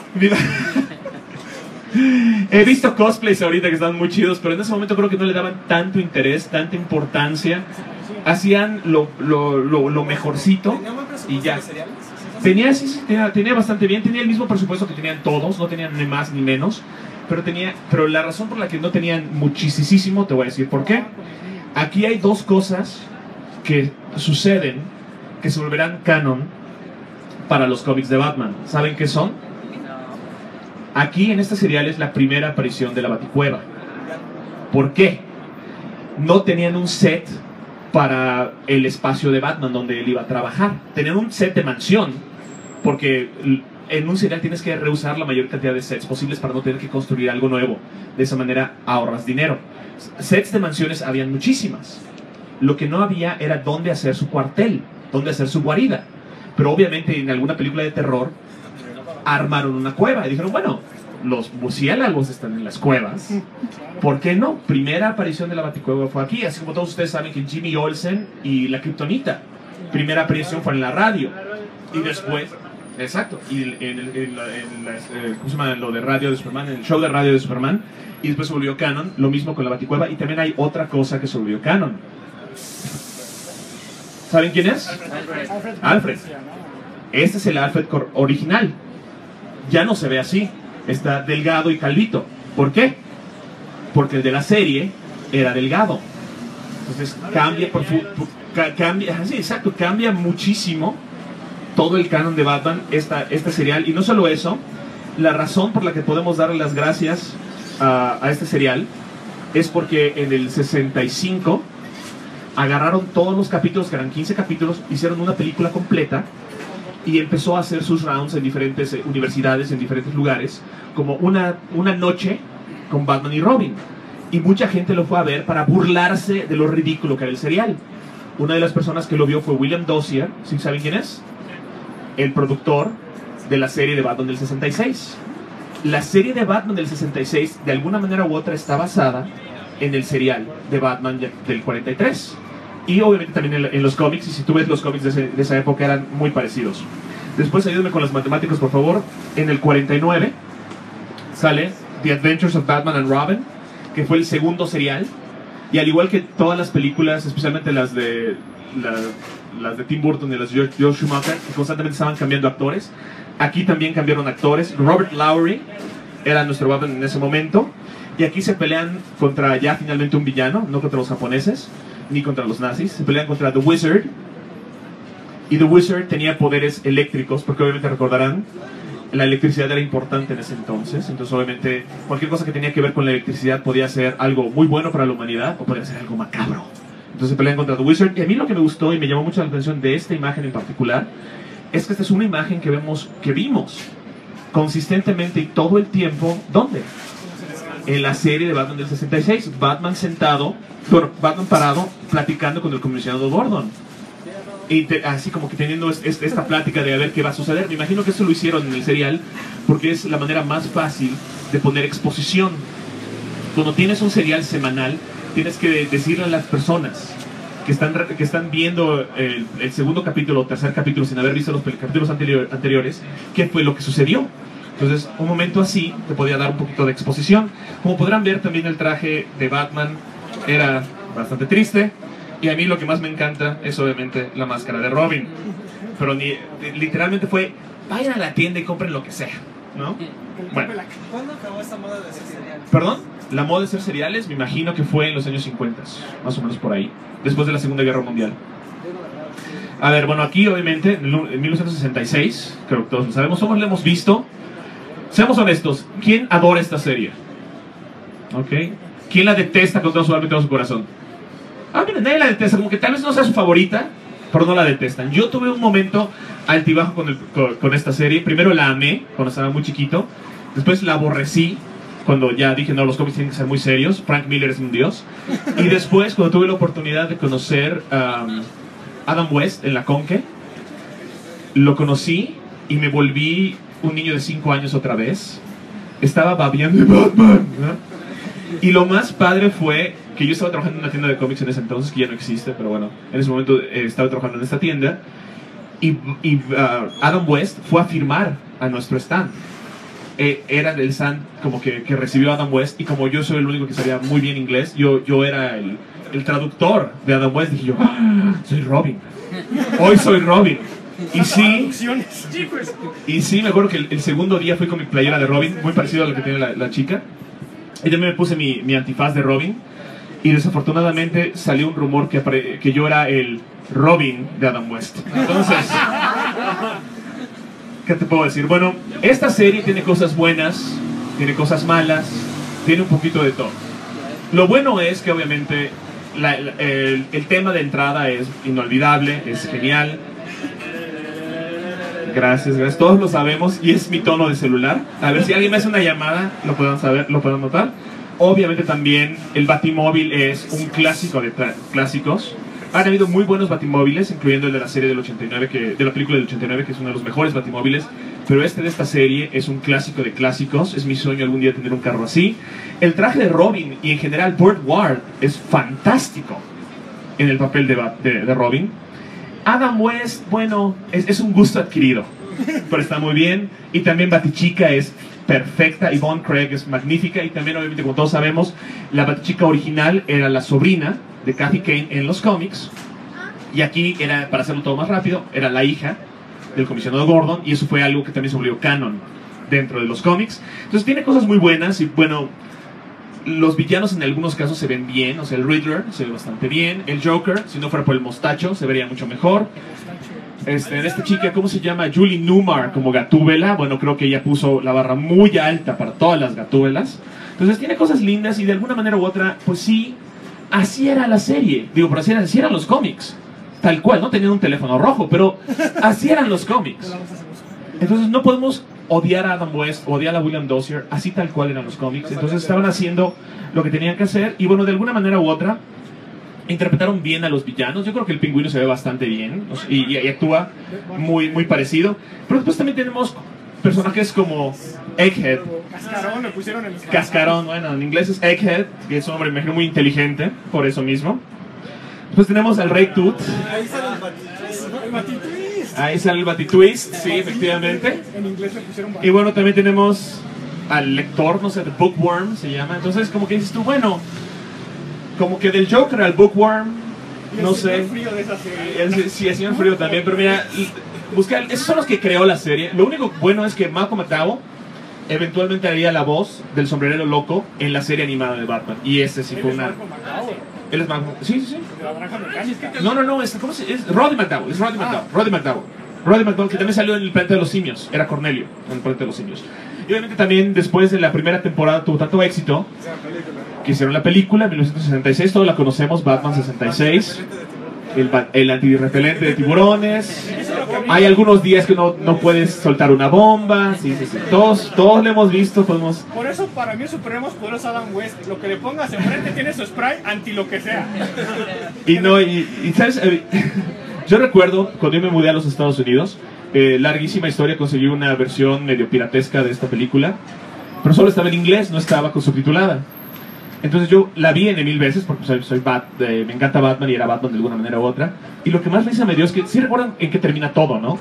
He visto cosplays ahorita que están muy chidos, pero en ese momento creo que no le daban tanto interés, tanta importancia. Hacían lo mejorcito y ya. Tenía bastante bien, tenía el mismo presupuesto que tenían todos, no tenían ni más ni menos, pero la razón por la que no tenían muchísimo, te voy a decir por qué. Aquí hay 2 cosas que suceden que se volverán canon para los cómics de Batman. ¿Saben qué son? Aquí en este serial es la primera aparición de la Baticueva. ¿Por qué? No tenían un set para el espacio de Batman donde él iba a trabajar. Tenían un set de mansión, porque en un serial tienes que reusar la mayor cantidad de sets posibles para no tener que construir algo nuevo. De esa manera ahorras dinero. Sets de mansiones habían muchísimas. Lo que no había era dónde hacer su cuartel, dónde hacer su guarida. Pero obviamente en alguna película de terror armaron una cueva y dijeron, bueno, los murciélagos están en las cuevas, ¿por qué no? Primera aparición de la Baticueva fue aquí, así como todos ustedes saben que Jimmy Olsen y la Kryptonita, primera aparición fue en la radio. Y después, exacto, y ¿cómo se llama? Lo de radio de Superman, en el show de radio de Superman, y después se volvió canon, lo mismo con la Baticueva. Y también hay otra cosa que se volvió canon. ¿Saben quién es? Alfred. Este es el Alfred original. ya no se ve así. Está delgado y calvito. ¿Por qué? Porque el de la serie era delgado. Entonces cambia muchísimo todo el canon de Batman, este serial. Y no solo eso, la razón por la que podemos darle las gracias a este serial es porque en el 65 agarraron todos los capítulos, que eran 15 capítulos, hicieron una película completa y empezó a hacer sus rounds en diferentes universidades, en diferentes lugares, como una noche con Batman y Robin. Y mucha gente lo fue a ver para burlarse de lo ridículo que era el serial. Una de las personas que lo vio fue William Dozier. ¿Sí saben quién es? El productor de la serie de Batman del 66. La serie de Batman del 66, de alguna manera u otra, está basada en el serial de Batman del 43. Y obviamente también en los cómics, y si tú ves los cómics de esa época eran muy parecidos. Después ayúdenme con las matemáticas, por favor. En el 49 sale The Adventures of Batman and Robin, que fue el segundo serial. Y al igual que todas las películas, especialmente las de Tim Burton y las de George Schumacher, que constantemente estaban cambiando actores, aquí también cambiaron actores. Robert Lowry era nuestro Batman en ese momento. Y aquí se pelean contra ya finalmente un villano, no contra los japoneses ni contra los nazis. Se pelean contra The Wizard. Y The Wizard tenía poderes eléctricos, porque obviamente recordarán, la electricidad era importante en ese entonces. Entonces obviamente cualquier cosa que tenía que ver con la electricidad podía ser algo muy bueno para la humanidad o podía ser algo macabro. Entonces se pelean contra The Wizard. Y a mí lo que me gustó y me llamó mucho la atención de esta imagen en particular es que esta es una imagen que vimos consistentemente y todo el tiempo. ¿Dónde? En la serie de Batman del 66. Batman sentado, Batman parado, platicando con el comisionado Gordon. Y así como que teniendo esta plática de a ver qué va a suceder. Me imagino que eso lo hicieron en el serial porque es la manera más fácil de poner exposición. Cuando tienes un serial semanal, tienes que decirle a las personas que están viendo el segundo capítulo o tercer capítulo sin haber visto los capítulos anteriores, qué fue lo que sucedió. Entonces, un momento así te podía dar un poquito de exposición. Como podrán ver, también el traje de Batman era bastante triste. Y a mí lo que más me encanta es obviamente la máscara de Robin. Pero literalmente fue, vayan a la tienda y compren lo que sea, ¿no? Bueno. ¿Cuándo acabó esta moda de ser cereal? ¿Perdón? La moda de ser cereales me imagino que fue en los años 50, más o menos por ahí, después de la Segunda Guerra Mundial. A ver, bueno, aquí obviamente, en 1966, creo que todos lo sabemos, todos lo hemos visto. Seamos honestos, ¿quién adora esta serie? ¿Ok? ¿Quién la detesta con todo su alma y todo su corazón? Ah, miren, nadie la detesta, como que tal vez no sea su favorita, pero no la detestan. Yo tuve un momento altibajo con esta serie. Primero la amé cuando estaba muy chiquito, después la aborrecí cuando ya dije, no, los cómics tienen que ser muy serios, Frank Miller es un dios. Y después, cuando tuve la oportunidad de conocer a Adam West en la Conque, lo conocí y me volví un niño de 5 años otra vez. Estaba babeando de Batman, ¿no? Y lo más padre fue que yo estaba trabajando en una tienda de cómics en ese entonces, que ya no existe, pero bueno, en ese momento estaba trabajando en esta tienda. Y Adam West fue a firmar a nuestro stand. Era el stand como que recibió a Adam West, y como yo soy el único que sabía muy bien inglés, yo era el traductor de Adam West. Dije yo, soy Robin. Hoy soy Robin. Y sí, me acuerdo que el segundo día fui con mi playera de Robin, muy parecido a lo que tiene la chica. Y también me puse mi antifaz de Robin. Y desafortunadamente salió un rumor que yo era el Robin de Adam West. Entonces, ¿qué te puedo decir? Bueno, esta serie tiene cosas buenas, tiene cosas malas, tiene un poquito de todo. Lo bueno es que obviamente el tema de entrada es inolvidable, es genial. Gracias, todos lo sabemos y es mi tono de celular. A ver si alguien me hace una llamada, lo puedan saber, lo puedan notar. Obviamente también el Batimóvil es un clásico de clásicos. Han habido muy buenos Batimóviles, incluyendo el de la serie del 89, de la película del 89, que es uno de los mejores Batimóviles. Pero este de esta serie es un clásico de clásicos. Es mi sueño algún día tener un carro así. El traje de Robin y en general Burt Ward es fantástico en el papel de Robin. Adam West, bueno, es un gusto adquirido, pero está muy bien. Y también Batichica es perfecta, Yvonne Craig es magnífica. Y también, obviamente, como todos sabemos, la Batichica original era la sobrina de Kathy Kane en los cómics. Y aquí, para hacerlo todo más rápido, era la hija del comisionado Gordon. Y eso fue algo que también se volvió canon dentro de los cómics. Entonces tiene cosas muy buenas y bueno, los villanos en algunos casos se ven bien, o sea, el Riddler se ve bastante bien, el Joker, si no fuera por el mostacho, se vería mucho mejor. Esta chica, ¿cómo se llama? Julie Newmar como Gatúbela, bueno, creo que ella puso la barra muy alta para todas las Gatúbelas. Entonces tiene cosas lindas y de alguna manera u otra, pues sí, así era la serie. Digo, pero así eran los cómics. Tal cual, no tenían un teléfono rojo, pero así eran los cómics. Entonces no podemos odiar a Adam West, odiar a William Dozier, así tal cual eran los cómics. Entonces estaban haciendo lo que tenían que hacer y bueno, de alguna manera u otra interpretaron bien a los villanos. Yo creo que el Pingüino se ve bastante bien y actúa muy, muy parecido. Pero después también tenemos personajes como Egghead. Cascarón le pusieron en el Cascarón, bueno, en inglés es Egghead, que es un hombre, me imagino, muy inteligente, por eso mismo. Después tenemos al Rey Tut. Ahí sale el Batitwist. El Batitwist. Ahí sale el Batitwist, sí, efectivamente. En inglés le pusieron Y bueno, también tenemos al lector, no sé, The Bookworm se llama. Entonces, como que dices tú, bueno, como que del Joker al Bookworm, no sé. El frío de esa serie. Sí, el señor frío también, pero mira, esos son los que creó la serie. Lo único bueno es que Malcolm McDowell eventualmente haría la voz del sombrerero loco en la serie animada de Batman. Y ese sí fue una... Él es Malcolm... Sí. De la naranja mecánica. No, ¿cómo se...? Es Roddy McDowell, Roddy McDowell, que también salió en el Planeta de los Simios. Era Cornelio en el Planeta de los Simios. Y obviamente también después de la primera temporada tuvo tanto éxito que hicieron la película en 1966, todos la conocemos, Batman 66. El antirrepelente de tiburones. Hay algunos días que no puedes soltar una bomba. Sí. Todos lo hemos visto. Por eso para mí el superhéroe poderoso Adam West. Lo que le pongas enfrente tiene su spray anti lo que sea. Y ¿sabes? Yo recuerdo cuando yo me mudé a los Estados Unidos, larguísima historia, conseguí una versión medio piratesca de esta película, pero solo estaba en inglés, no estaba subtitulada. Entonces yo la vi en 1000 veces porque me encanta Batman y era Batman de alguna manera u otra. Y lo que más risa me dio es que, ¿sí recuerdan en qué termina todo, no?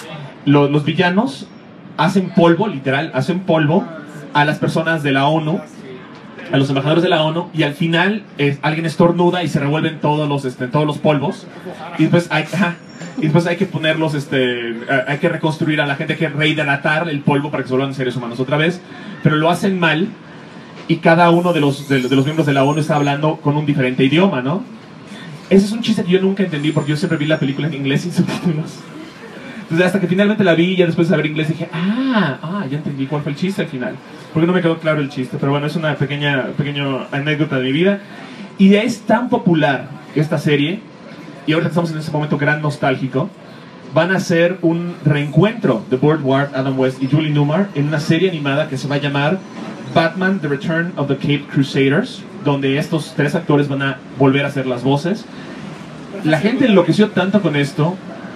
Los villanos hacen polvo, literal, hacen polvo a las personas de la ONU, a los embajadores de la ONU, y al final alguien estornuda y se revuelven todos los polvos. Y después hay que ponerlos, hay que reconstruir a la gente, hay que rehidratar el polvo para que se vuelvan seres humanos otra vez. Pero lo hacen mal. Y cada uno de los miembros de la ONU está hablando con un diferente idioma, ¿no? Ese es un chiste que yo nunca entendí porque yo siempre vi la película en inglés sin subtítulos. Entonces hasta que finalmente la vi y ya después de saber inglés dije, ya entendí cuál fue el chiste al final. Porque no me quedó claro el chiste, pero bueno, es una pequeña anécdota de mi vida. Y es tan popular esta serie, y ahora estamos en ese momento gran nostálgico, van a hacer un reencuentro de Burt Ward, Adam West y Julie Newmar en una serie animada que se va a llamar Batman, The Return of the Caped Crusaders, donde estos tres actores van a volver a hacer las voces. La gente enloqueció tanto con esto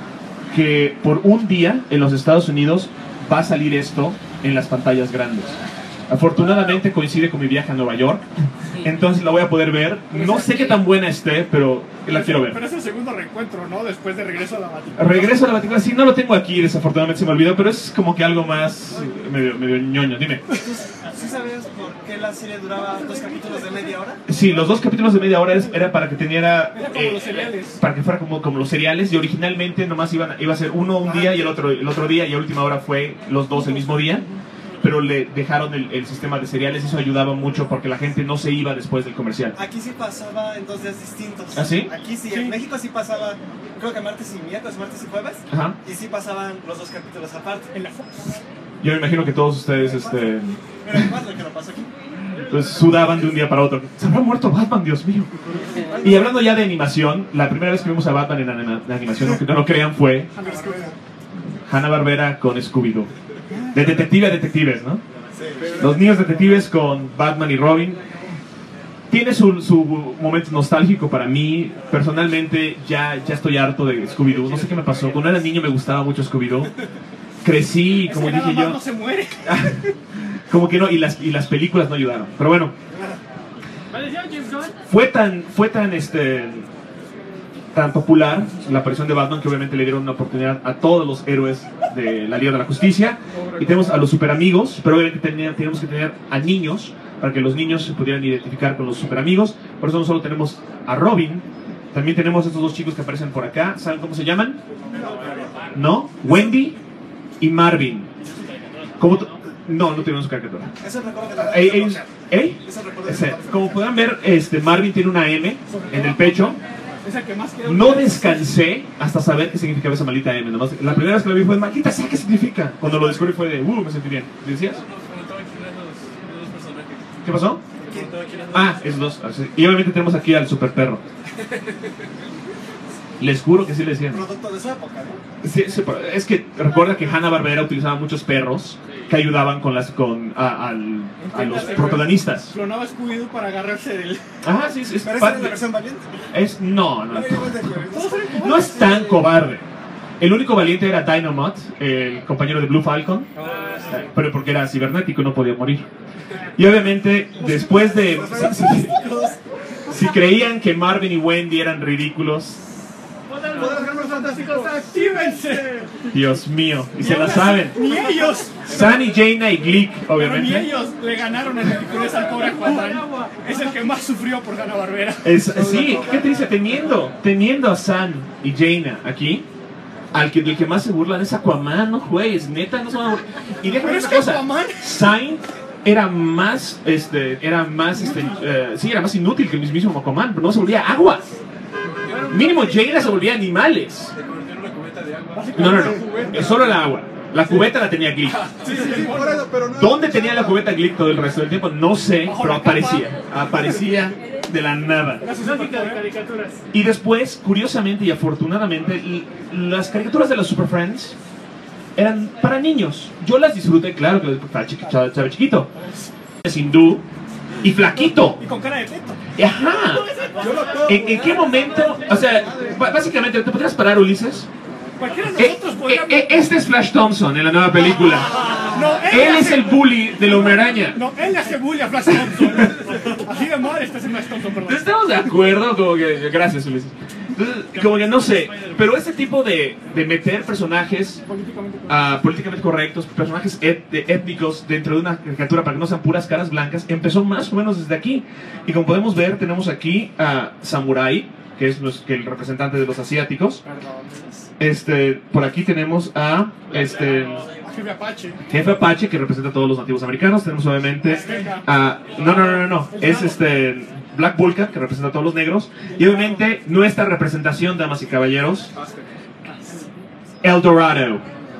que por un día en los Estados Unidos va a salir esto en las pantallas grandes. Afortunadamente coincide con mi viaje a Nueva York, entonces la voy a poder ver. No sé qué tan buena esté, pero la quiero ver. Pero es el segundo reencuentro, ¿no? Después de Regreso a la Baticula. Regreso a la Baticula, sí, no lo tengo aquí, desafortunadamente se me olvidó, pero es como que algo más medio ñoño. Dime. ¿Sí sabías por qué la serie duraba 2 capítulos de media hora? Sí, los 2 capítulos de media hora era para que teniera... Era como los cereales. Para que fuera como los cereales, y originalmente nomás iba a ser uno un día y el otro día, y a última hora fue los dos el mismo día. Pero le dejaron el sistema de cereales y eso ayudaba mucho porque la gente no se iba después del comercial. Aquí sí pasaba en 2 días distintos. ¿Ah, sí? Aquí sí, en México sí pasaba, creo que martes y miércoles, martes y jueves. Ajá. Y sí pasaban los 2 capítulos aparte. En la Fox. Yo me imagino que todos ustedes Era el 4 que lo pasó aquí. pues sudaban de un día para otro. Se habrá muerto Batman, Dios mío. Y hablando ya de animación, la primera vez que vimos a Batman en animación, aunque no lo crean, fue Hanna-Barbera con Scooby-Doo. De detective a detectives, ¿no? Los niños detectives con Batman y Robin. Tiene su momento nostálgico para mí. Personalmente ya estoy harto de Scooby-Doo. No sé qué me pasó. Cuando era niño me gustaba mucho Scooby-Doo. Crecí, como es que dije nada yo. más no se muere. Como que no, y las películas no ayudaron. Pero bueno. Fue tan popular la aparición de Batman que obviamente le dieron una oportunidad a todos los héroes de la Liga de la Justicia. Y tenemos a los superamigos, pero obviamente tenemos que tener a niños para que los niños se pudieran identificar con los superamigos. Por eso no solo tenemos a Robin, también tenemos estos dos chicos que aparecen por acá. ¿Saben cómo se llaman? ¿No? Wendy y Marvin. No, no tuvieron su caricatura. Eso recuerdo que Eso recuerdo que Como pueden ver, Marvin tiene una M en el pecho. Es el que más quiero. No descansé hasta saber qué significaba esa maldita M. Nomás, la primera vez que lo vi fue, maldita sea, ¿qué significa? Cuando lo descubrí fue de, me sentí bien. ¿Decías? ¿Qué pasó? Ah, esos dos. Y obviamente tenemos aquí al super perro. Les juro que sí le decían. Producto de esa época, ¿no? Sí, es que recuerda que Hanna-Barbera utilizaba muchos perros que ayudaban con a los protagonistas. Clonaba a Scooby-Doo para agarrarse del... Ajá, sí, sí. Pero esa es la versión valiente. No es tan cobarde. El único valiente era Dynamite, el compañero de Blue Falcon, pero porque era cibernético y no podía morir. Y obviamente, después de... Si creían que Marvin y Wendy eran ridículos... ¡Fantásticos, actívense! Dios mío, y se la saben. Ni ellos. Sunny, Jaina y Glick, Pero ni obviamente. ellos le ganaron en ridiculez al pobre Aquaman. Es el que más sufrió por Hanna-Barbera. Sí, qué triste, teniendo a Sun y Jaina aquí, del que más se burlan es Aquaman, no juegues, neta, no se van a burlar. Y déjame Pero una es que cosa, Aquaman... Sain era más inútil que el mismísimo Aquaman, pero no se volvía agua. Mínimo Jaina se volvía animales. No, solo el agua. La cubeta la tenía Glick. ¿Dónde tenía la cubeta Glick todo el resto del tiempo? No sé, pero aparecía de la nada. Y después, curiosamente y afortunadamente, las caricaturas de los Super Friends eran para niños. Yo las disfruté, claro, que estaba chiquito. Es hindú y flaquito. Y con cara de teto. Ajá. ¿En qué momento? O sea, básicamente, ¿te podrías parar, Ulises? Cualquiera de nosotros podríamos... Este es Flash Thompson en la nueva película. No, Él es el bully de la Hombre Araña. No, él le hace bully a Flash Thompson. Así de mal está ese Flash Thompson, perdón. ¿Estamos de acuerdo? Como que, gracias, Ulises. Entonces, como que no sé, pero este tipo de meter personajes políticamente correctos, personajes étnicos dentro de una caricatura para que no sean puras caras blancas, empezó más o menos desde aquí. Y como podemos ver, tenemos aquí a Samurai, que es el representante de los asiáticos. Por aquí tenemos a Jefe Apache, que representa a todos los nativos americanos. Tenemos obviamente a... No. Es Black Vulcan, que representa a todos los negros. Y obviamente nuestra representación, damas y caballeros, El Dorado.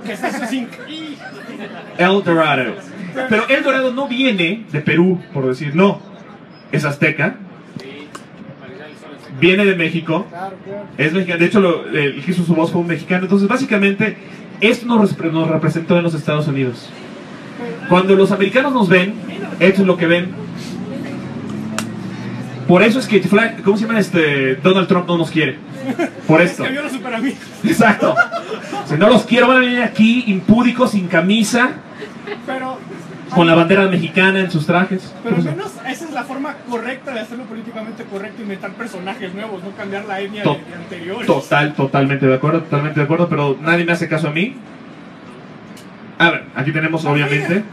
El Dorado. Pero El Dorado no viene de Perú, por decir, no. Es azteca. Viene de México. Es mexicano. De hecho, el que hizo su voz fue un mexicano. Entonces, básicamente, esto nos representó en los Estados Unidos. Cuando los americanos nos ven, esto es lo que ven. Por eso es que, ¿cómo se llama Donald Trump no nos quiere? Por esto. Exacto. Si no los quiero, van a venir aquí impúdicos, sin camisa, con la bandera mexicana en sus trajes. Pero al menos esa es la forma correcta de hacerlo políticamente correcto, inventar personajes nuevos, no cambiar la etnia de anteriores. Totalmente de acuerdo, pero nadie me hace caso a mí. A ver, aquí tenemos obviamente...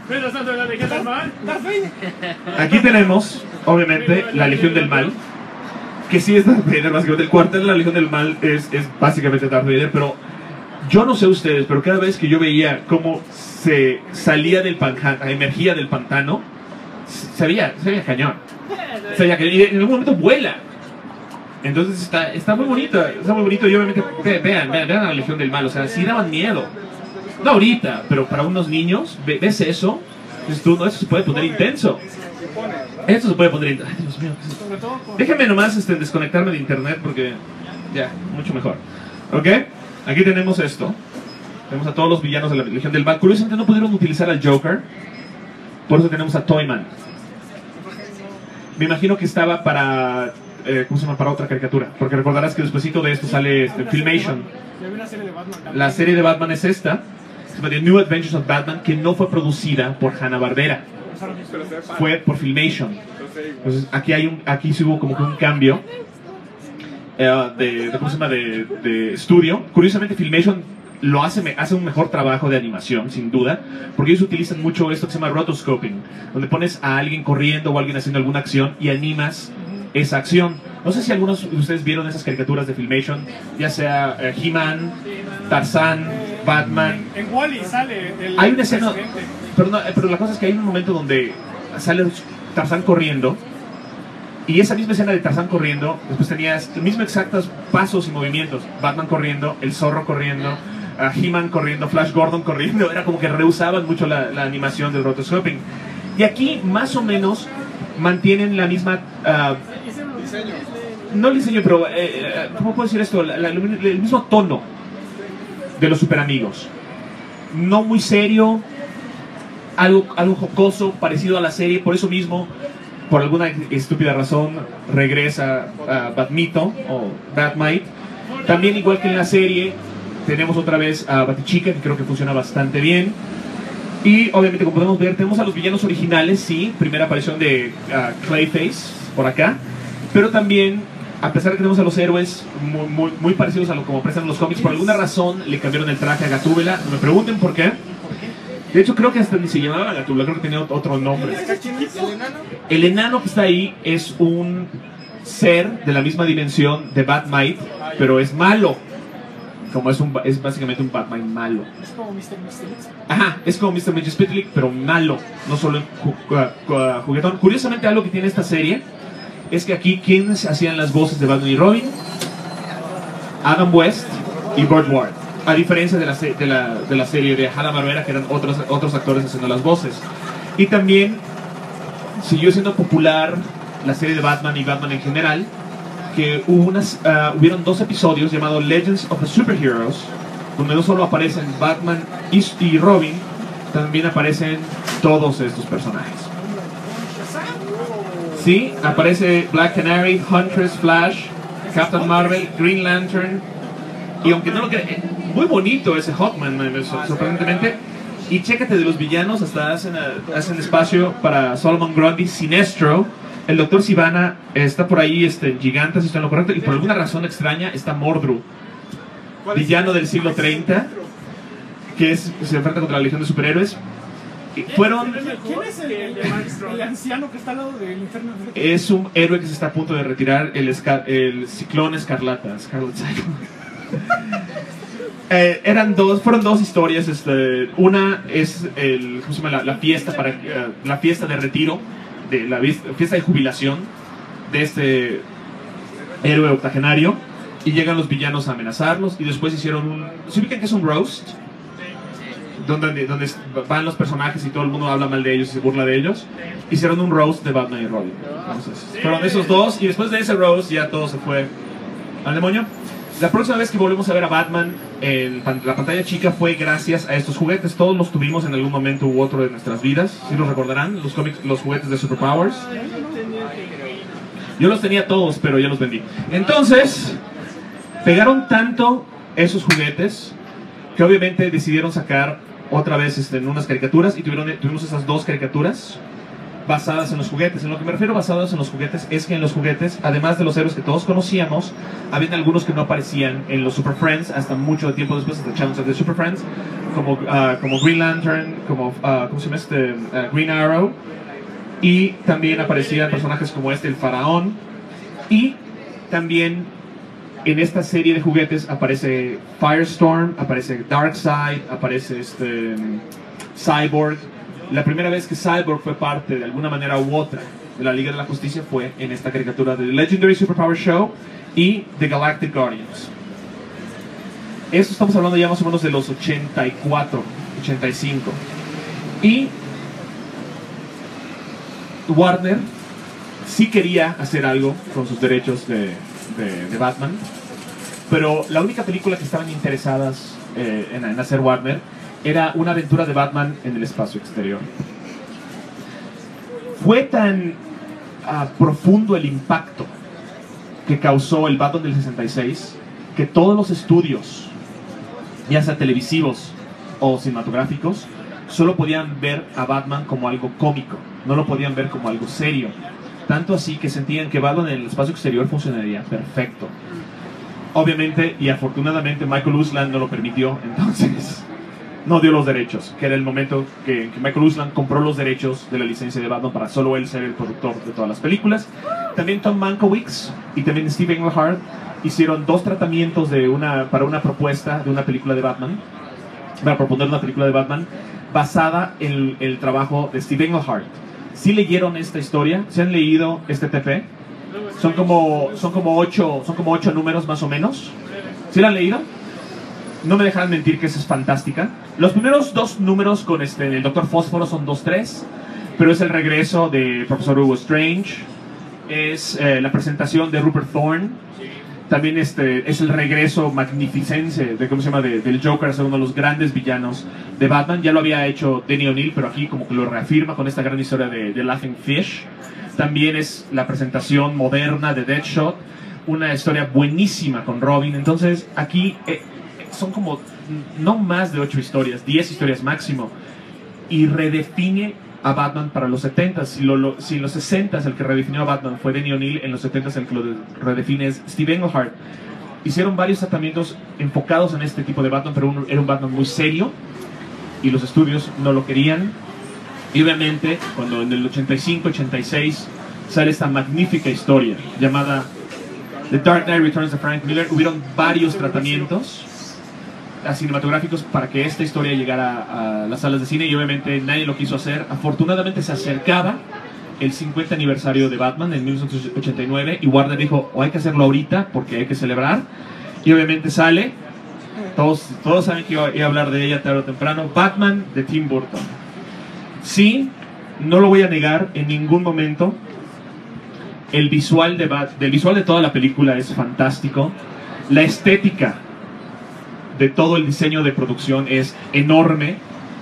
Aquí tenemos, obviamente, la Legión del Mal. Que sí es Darth Vader, básicamente. El cuartel de la Legión del Mal es básicamente Darth Vader, pero... Yo no sé ustedes, pero cada vez que yo veía cómo se salía del pantano, emergía del pantano, se veía cañón. Y en un momento vuela. Entonces está muy bonito, y obviamente vean a la Legión del Mal, o sea, sí daban miedo. No ahorita, pero para unos niños, ves eso, dices tú, no, eso se puede poner intenso. Esto se puede poner intenso. Ay, Dios mío. Déjenme nomás desconectarme de internet porque ya, mucho mejor. ¿Ok? Aquí tenemos esto. Tenemos a todos los villanos de la Legión del Mal. Curiosamente no pudieron utilizar al Joker. Por eso tenemos a Toyman. Me imagino que estaba para... ¿cómo se llama? Para otra caricatura. Porque recordarás que despuesito de esto sale Filmation. La serie de Batman es esta. Se llama The New Adventures of Batman, que no fue producida por Hanna-Barbera. Fue por Filmation. Entonces aquí sí hubo como que un cambio ¿cómo se llama? De estudio. Curiosamente Filmation hace un mejor trabajo de animación, sin duda, porque ellos utilizan mucho esto que se llama rotoscoping, donde pones a alguien corriendo o a alguien haciendo alguna acción y animas esa acción. No sé si algunos de ustedes vieron esas caricaturas de Filmation, ya sea He-Man, Tarzán, Batman. En Wall-E sale el Hay una escena, presidente. pero la cosa es que hay un momento donde sale Tarzán corriendo, y esa misma escena de Tarzán corriendo, después tenías los mismos exactos pasos y movimientos. Batman corriendo, el Zorro corriendo, He-Man corriendo, Flash Gordon corriendo. Era como que reusaban mucho la animación del rotoscoping. Y aquí más o menos mantienen la misma... no el diseño, pero ¿cómo puedo decir esto? El mismo tono de los super amigos. No muy serio, algo jocoso, parecido a la serie. Por eso mismo, por alguna estúpida razón, regresa Batmito o Batmite. También, igual que en la serie, tenemos otra vez a Batichica, que creo que funciona bastante bien. Y obviamente, como podemos ver, tenemos a los villanos originales, sí, primera aparición de Clayface por acá, pero también, a pesar de que tenemos a los héroes muy parecidos a lo como presentan los cómics, por alguna razón le cambiaron el traje a Gatúbela. No me pregunten por qué. De hecho, creo que hasta ni se llamaba Gatúbela, creo que tenía otro nombre. ¿El enano? El enano que está ahí es un ser de la misma dimensión de Batmite, pero es malo. Como es básicamente un Batman malo. Es como Mr. Mystery. Ajá, es como Mr. Mejespitlick, pero malo, no solo en juguetón. Curiosamente, algo que tiene esta serie es que aquí, ¿quiénes hacían las voces de Batman y Robin? Adam West y Burt Ward. A diferencia de la serie de Hanna-Barbera, que eran otros actores haciendo las voces. Y también siguió siendo popular la serie de Batman y Batman en general, que hubieron 2 episodios llamados Legends of the Superheroes, donde no solo aparecen Batman y Robin, también aparecen todos estos personajes. Sí, aparece Black Canary, Huntress, Flash, Captain Marvel, Green Lantern, y aunque no lo crean, muy bonito ese Hawkman, sorprendentemente. Y chécate de los villanos, hasta hacen espacio para Solomon Grundy, Sinestro. El Dr. Sivana está por ahí, gigante, si está en lo correcto, y por alguna razón extraña está Mordru, villano del siglo 30, que se enfrenta contra la Legión de Superhéroes. Y fueron... ¿Quién es el anciano que está al lado del infierno? Es un héroe que se está a punto de retirar, el Ciclón Escarlata, Scarlet Cyclone. Fueron dos historias. Una es ¿cómo se llama? La fiesta la fiesta de retiro, de la fiesta de jubilación de este héroe octogenario, y llegan los villanos a amenazarlos, y después hicieron ¿se ubican que es un roast? Donde van los personajes y todo el mundo habla mal de ellos y se burla de ellos. Hicieron un roast de Batman y Robin. Entonces, fueron esos dos, y después de ese roast ya todo se fue al demonio. La próxima vez que volvemos a ver a Batman en la pantalla chica fue gracias a estos juguetes. Todos los tuvimos en algún momento u otro de nuestras vidas. ¿Sí los recordarán? Los juguetes de Superpowers. Yo los tenía todos, pero ya los vendí. Entonces, pegaron tanto esos juguetes que obviamente decidieron sacar otra vez en unas caricaturas, y tuvimos esas 2 caricaturas basadas en los juguetes. En lo que me refiero basadas en los juguetes es que en los juguetes, además de los héroes que todos conocíamos, habían algunos que no aparecían en los Super Friends hasta mucho tiempo después, hasta Challenge of the Super Friends, como Green Lantern, como ¿cómo se llama Green Arrow, y también aparecían personajes como el Faraón, y también en esta serie de juguetes aparece Firestorm, aparece Darkseid, aparece Cyborg. La primera vez que Cyborg fue parte de alguna manera u otra de la Liga de la Justicia fue en esta caricatura de The Legendary Superpower Show y The Galactic Guardians. Esto estamos hablando ya más o menos de los 84, 85. Y Warner sí quería hacer algo con sus derechos de Batman, pero la única película que estaban interesadas en hacer Warner era una aventura de Batman en el espacio exterior. Fue tan profundo el impacto que causó el Batman del 66 que todos los estudios, ya sea televisivos o cinematográficos, solo podían ver a Batman como algo cómico, no lo podían ver como algo serio. Tanto así que sentían que Batman en el espacio exterior funcionaría perfecto. Obviamente y afortunadamente Michael Uslan no lo permitió, entonces no dio los derechos, que era el momento que Michael Uslan compró los derechos de la licencia de Batman para solo él ser el productor de todas las películas. También Tom Mankiewicz y también Steve Englehart hicieron 2 tratamientos para una propuesta de una película de Batman, para proponer una película de Batman basada en el trabajo de Steve Englehart. ¿Sí leyeron esta historia? ¿Se han leído este TP? Son como 8 números más o menos. ¿Sí la han leído? No me dejarán mentir que esa es fantástica. Los primeros 2 números con el Dr. Fósforo son 2-3, pero es el regreso de Profesor Hugo Strange, es la presentación de Rupert Thorne, también es el regreso magnificense de, ¿cómo se llama?, del Joker a ser uno de los grandes villanos de Batman. Ya lo había hecho Denny O'Neil, pero aquí como que lo reafirma con esta gran historia de Laughing Fish. También es la presentación moderna de Deadshot, una historia buenísima con Robin. Entonces aquí son como no más de 8 historias, 10 historias máximo, y redefine a Batman para los 70s. Si en los 60s el que redefinió a Batman fue Denny O'Neil, en los 70s el que lo redefine es Steve Englehart. Hicieron varios tratamientos enfocados en este tipo de Batman, pero era un Batman muy serio y los estudios no lo querían. Y obviamente cuando en el 85-86 sale esta magnífica historia llamada The Dark Knight Returns de Frank Miller, hubieron varios tratamientos cinematográficos para que esta historia llegara a las salas de cine, y obviamente nadie lo quiso hacer. Afortunadamente se acercaba el 50 aniversario de Batman en 1989 y Warner dijo, hay que hacerlo ahorita porque hay que celebrar, y obviamente sale, todos saben que iba a hablar de ella tarde o temprano, Batman de Tim Burton. Sí, no lo voy a negar en ningún momento, el visual de toda la película es fantástico, la estética de todo el diseño de producción es enorme,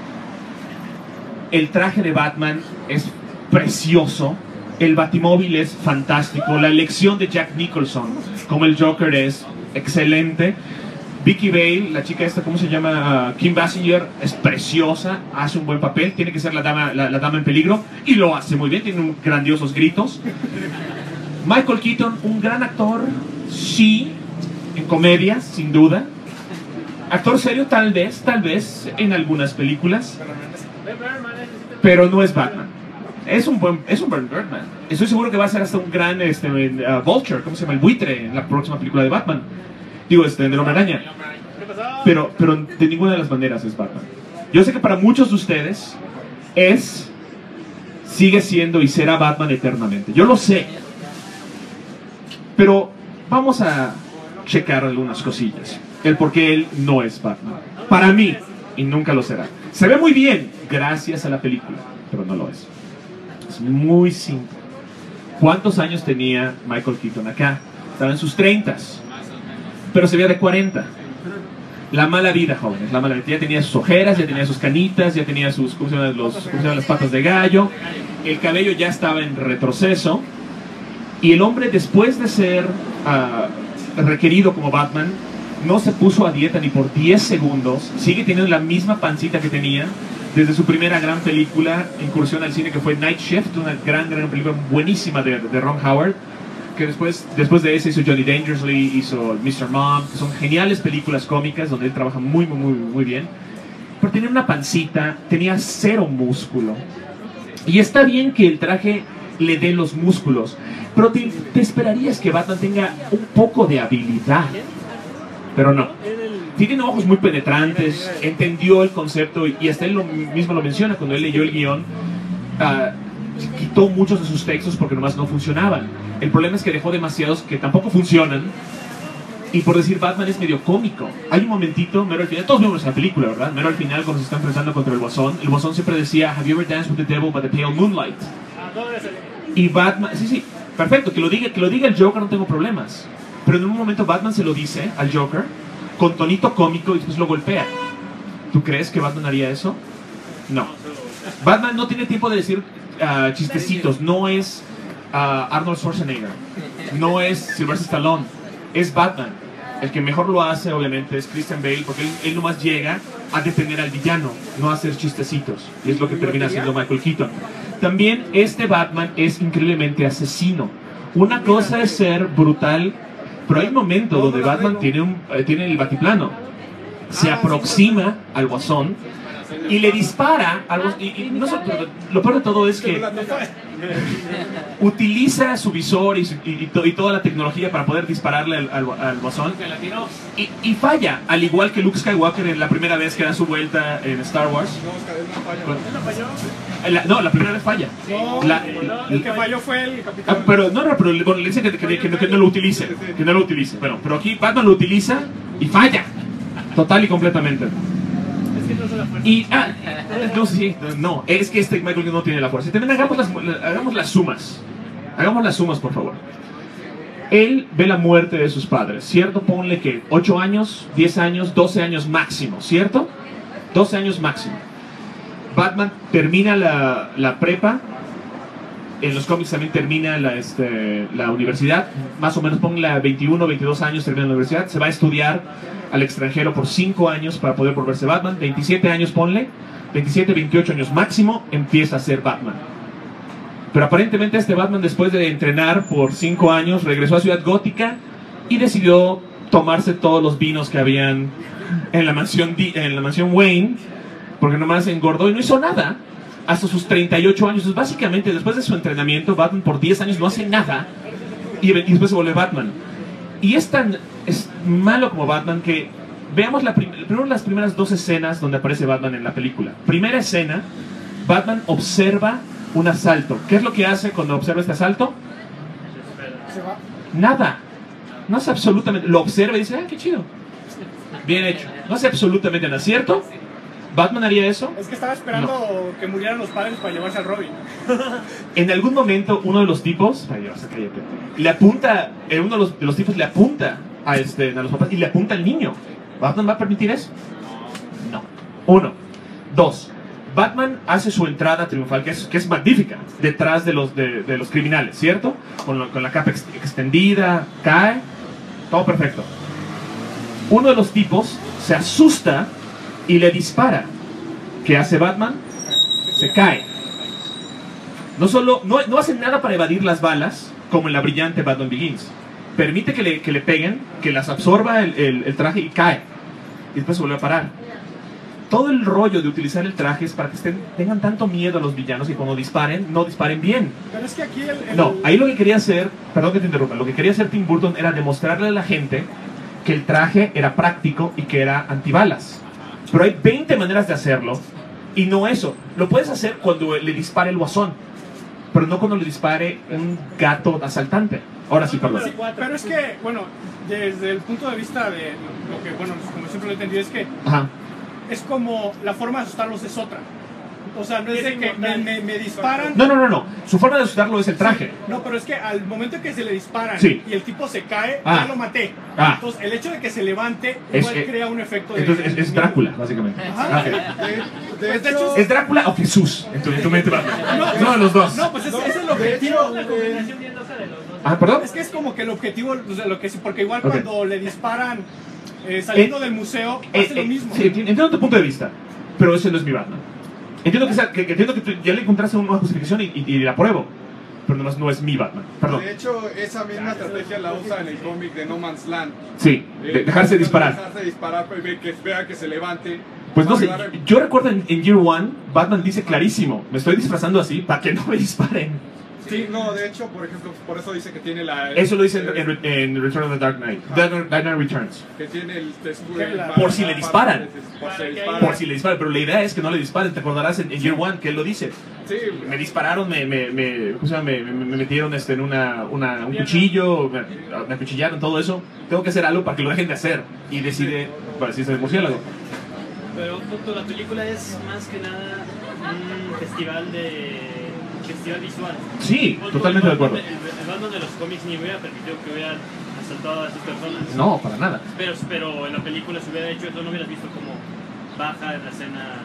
el traje de Batman es precioso, el Batimóvil es fantástico, la elección de Jack Nicholson como el Joker es excelente, Vicky Vale, la chica esta, ¿cómo se llama? Kim Basinger, es preciosa, hace un buen papel, tiene que ser la dama en peligro, y lo hace muy bien, tiene grandiosos gritos. Michael Keaton, un gran actor, sí, en comedias, sin duda. Actor serio, tal vez en algunas películas, pero no es Batman. Es un buen Birdman. Estoy seguro que va a ser hasta un gran Vulture, ¿cómo se llama? El buitre en la próxima película de Batman. Digo, del Hombre Araña. Pero de ninguna de las maneras es Batman. Yo sé que para muchos de ustedes sigue siendo y será Batman eternamente. Yo lo sé. Pero vamos a checar algunas cosillas. El por qué él no es Batman. Para mí, y nunca lo será. Se ve muy bien gracias a la película, pero no lo es. Es muy simple. ¿Cuántos años tenía Michael Keaton acá? Estaba en sus 30s, pero se veía de 40. La mala vida, jóvenes, la mala vida. Ya tenía sus ojeras, ya tenía sus canitas, ya tenía sus, ¿cómo se llaman las patas de gallo? El cabello ya estaba en retroceso. Y el hombre, después de ser requerido como Batman, no se puso a dieta ni por 10 segundos, sigue teniendo la misma pancita que tenía desde su primera gran película, incursión al cine, que fue Night Shift, una gran película buenísima de Ron Howard, que después de ese hizo Johnny Dangerously, hizo Mr. Mom, que son geniales películas cómicas donde él trabaja muy bien, pero tenía una pancita, tenía cero músculo, y está bien que el traje le dé los músculos, pero te esperarías que Batman tenga un poco de habilidad. Pero no. Tiene ojos muy penetrantes, entendió el concepto y hasta él mismo lo menciona cuando él leyó el guión. Quitó muchos de sus textos porque nomás no funcionaban. El problema es que dejó demasiados que tampoco funcionan. Y por decir, Batman es medio cómico. Hay un momentito, mero al final, todos vimos la película, ¿verdad? Mero al final cuando se está enfrentando contra el Guasón siempre decía, "Have you ever danced with the devil by the pale moonlight?" Y Batman, sí, perfecto, que lo diga el Joker, no tengo problemas. Pero en un momento Batman se lo dice al Joker con tonito cómico y después lo golpea. ¿Tú crees que Batman haría eso? No. Batman no tiene tiempo de decir chistecitos. No es Arnold Schwarzenegger. No es Sylvester Stallone. Es Batman. El que mejor lo hace, obviamente, es Christian Bale, porque él nomás llega a detener al villano, no a hacer chistecitos. Y es lo que termina haciendo Michael Keaton. También este Batman es increíblemente asesino. Una cosa es ser brutal, pero hay un momento donde Batman tiene el batiplano, se aproxima al Guasón y le dispara algo, y no solo- lo peor de todo es que utiliza su visor y toda la tecnología para poder dispararle al Guasón y falla, al igual que Luke Skywalker en la primera vez que da su vuelta en Star Wars. No, la primera vez falla. No, La- el que falló fue el capitán. pero pero bueno, le dicen que no lo utilice, que no lo utilice. Bueno, pero aquí Batman lo utiliza y falla, total y completamente. Y, no, sí, no, es que este Michael no tiene la fuerza. Y también hagamos las sumas. Hagamos las sumas, por favor. Él ve la muerte de sus padres, ¿cierto? Ponle que 8 años, 10 años, 12 años máximo, ¿cierto? 12 años máximo. Batman termina la prepa. En los cómics también termina la universidad. Más o menos ponle a 21, 22 años termina la universidad. Se va a estudiar al extranjero por 5 años para poder volverse Batman. 27 años ponle. 27, 28 años máximo empieza a ser Batman. Pero aparentemente este Batman, después de entrenar por 5 años, regresó a Ciudad Gótica y decidió tomarse todos los vinos que habían en la mansión Wayne, porque nomás engordó y no hizo nada hasta sus 38 años. Entonces, básicamente, después de su entrenamiento, Batman por 10 años no hace nada y después se vuelve Batman. Y es malo como Batman que veamos primero las primeras 2 escenas donde aparece Batman en la película. Primera escena, Batman observa un asalto. ¿Qué es lo que hace cuando observa este asalto? Se va. Nada. No hace absolutamente... Lo observa y dice, qué chido. Bien hecho. No hace absolutamente nada, ¿cierto? ¿Batman haría eso? Es que estaba esperando que murieran los padres para llevarse al Robin. En algún momento uno de los tipos... Ay, Dios, cállate. Le apunta... uno de los tipos le apunta a los papás y le apunta al niño. ¿Batman va a permitir eso? No. 1. 2. Batman hace su entrada triunfal, que es magnífica, detrás de los criminales, ¿cierto? Con la capa extendida, cae, todo perfecto. Uno de los tipos se asusta y le dispara. ¿Qué hace Batman? Se cae. No hace nada para evadir las balas, como en la brillante Batman Begins. Permite que le peguen, que las absorba el traje y cae. Y después se vuelve a parar. Todo el rollo de utilizar el traje es para que tengan tanto miedo a los villanos y cuando disparen, no disparen bien. Pero es que aquí No, ahí lo que quería hacer, perdón que te interrumpa, lo que quería hacer Tim Burton era demostrarle a la gente que el traje era práctico y que era antibalas. Pero hay 20 maneras de hacerlo y no eso. Lo puedes hacer cuando le dispare el Guasón, pero no cuando le dispare un gato asaltante. Ahora sí, perdón. Sí, pero es que, bueno, desde el punto de vista de lo que, bueno, como siempre lo he entendido, es que Ajá. es como la forma de asustarlos es otra. O sea, no es de que me disparan. No. Su forma de asustarlo es el traje. No, pero es que al momento en que se le disparan Sí. y el tipo se cae, Ah. ya lo maté. Ah. Entonces, el hecho de que se levante Es igual que- crea un efecto de... Entonces es Drácula, básicamente. Ajá. Ok. De hecho, ¿Es Drácula o Jesús? En tu mente va. No, los dos. no, pues ese es el objetivo. ¿Perdón? Es que es como que el objetivo, o sea, lo que sí, porque igual Ok. cuando le disparan saliendo del museo, hace lo mismo. Sí, entiendo tu punto de vista, pero ese no es mi Batman. Entiendo entiendo que tú ya le encontraste una justificación y la apruebo, pero nomás no es mi Batman. Perdón. De hecho, esa misma estrategia la usa en el cómic de No Man's Land. Sí, dejarse disparar. Dejarse disparar, pues, vea que se levante. Pues no Va a sé, ayudar yo recuerdo en Year One, Batman dice clarísimo, me estoy disfrazando así para que no me disparen. Sí, no, de hecho, por ejemplo, por eso dice que tiene la... Eso lo dice en Return of the Dark Knight. Dark Knight Returns. Que tiene el Por si le disparan. Por si le disparan. Por si le disparan, pero la idea es que no le disparen. Te acordarás en Year One que él lo dice. Sí, Me dispararon, ¿cómo se llama? Me metieron en un cuchillo, me acuchillaron, todo eso. Tengo que hacer algo para que lo dejen de hacer. Y decide parecerse de murciélago. Pero punto, la película es más que nada un festival visual. Sí, Punto, totalmente de acuerdo. El Batman de los cómics ni hubiera permitido que hubieran asaltado a esas personas. No, para nada. Pero en la película se hubiera hecho eso, no hubieras visto como baja en la escena.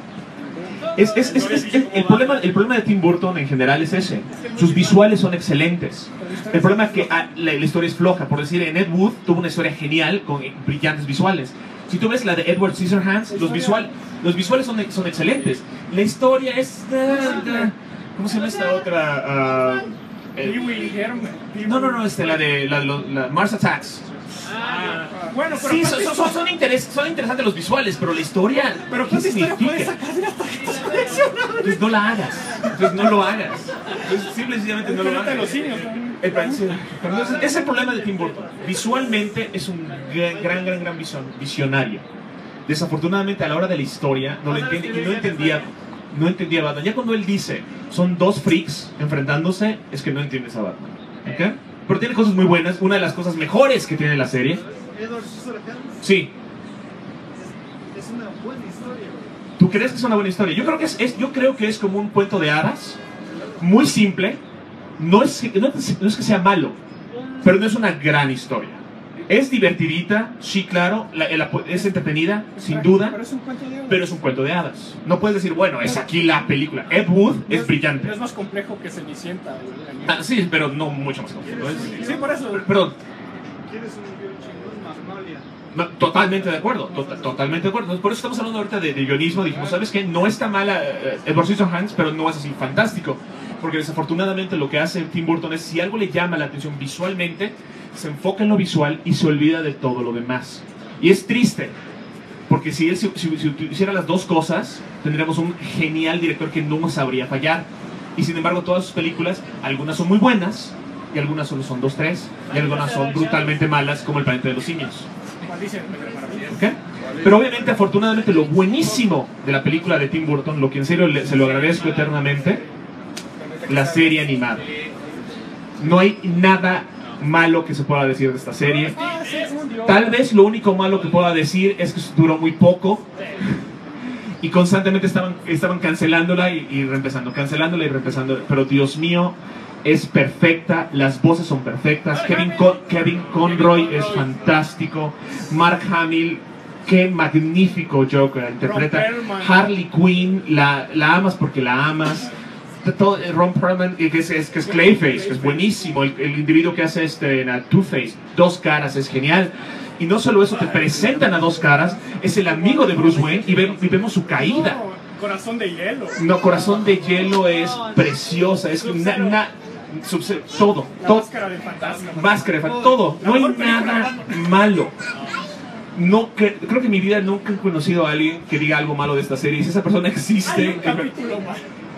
El problema de Tim Burton en general es ese. Sus visuales son excelentes. El problema es que la historia es floja. Por decir, en Ed Wood tuvo una historia genial con brillantes visuales. Si tú ves la de Edward Scissorhands, los visuales son excelentes. La historia es... ¿Cómo se llama esta otra? Pee Wee Herman. No, la de la Mars Attacks. Bueno, pero Sí, son interesantes los visuales, pero la historia. Pero ¿qué ¿qué historia puedes significa? sacar de las tarjetas coleccionables? Entonces no la hagas. Entonces no lo hagas. Entonces simple y sencillamente no lo Planeta de los hagas. simios, ¿no? Entonces, ese es el problema de Tim Burton. Visualmente es un gran visionario. Desafortunadamente a la hora de la historia no lo entiende y no entendía a Batman. Ya cuando él dice son dos freaks enfrentándose, es que no entiendes a Batman. ¿Ok? Pero tiene cosas muy buenas. Una de las cosas mejores que tiene la serie. Edward Scissorhands Sí. es una buena historia, güey. ¿Tú crees que es una buena historia? Yo creo que es como un cuento de hadas, muy simple. No es que sea malo, pero no es una gran historia. Es divertidita, sí, claro, es entretenida, sin duda, Pero es un cuento de hadas. pero es un cuento de hadas. No puedes decir, bueno, es aquí la película. Ed Wood es brillante. Es más complejo que Cenicienta. güey. Ah, sí, pero no mucho más complejo. Sí, por eso. Perdón, ¿Quieres un guión chingón? Magnolia. no, totalmente de acuerdo, totalmente de acuerdo. Entonces, por eso estamos hablando ahorita de guionismo. Dijimos, ¿sabes qué? No está mala Edward Scissorhands, pero no es así fantástico. Porque desafortunadamente lo que hace Tim Burton es, si algo le llama la atención visualmente, se enfoca en lo visual y se olvida de todo lo demás. Y es triste, porque si él si hiciera las dos cosas, tendríamos un genial director que no sabría fallar. Y sin embargo, todas sus películas, algunas son muy buenas, y algunas solo son 2, 3, y algunas son brutalmente malas, como El planeta de los simios. Maldicen, ¿Ok? Pero obviamente, afortunadamente, lo buenísimo de la película de Tim Burton, lo que en serio se lo agradezco eternamente, la serie animada. No hay nada malo que se pueda decir de esta serie. Tal vez lo único malo que pueda decir es que duró muy poco y constantemente estaban cancelándola y reempezando, cancelándola y reempezando. Pero Dios mío, es perfecta, las voces son perfectas. Kevin Conroy es fantástico. Mark Hamill, qué magnífico Joker interpreta. Harley Quinn, la amas porque la amas. Ron Perlman, que es Clayface, que es buenísimo. El individuo que hace Two-Face, Dos Caras, es genial. Y no solo eso, te presentan a Dos Caras, es el amigo de Bruce Wayne y vemos su caída. No, Corazón de Hielo. No, Corazón de Hielo es preciosa, es todo. Máscara de fantasma. Máscara de fantasma, todo. No hay nada malo. No, creo que en mi vida nunca he conocido a alguien que diga algo malo de esta serie. Y si esa persona Hay existe. un capítulo más.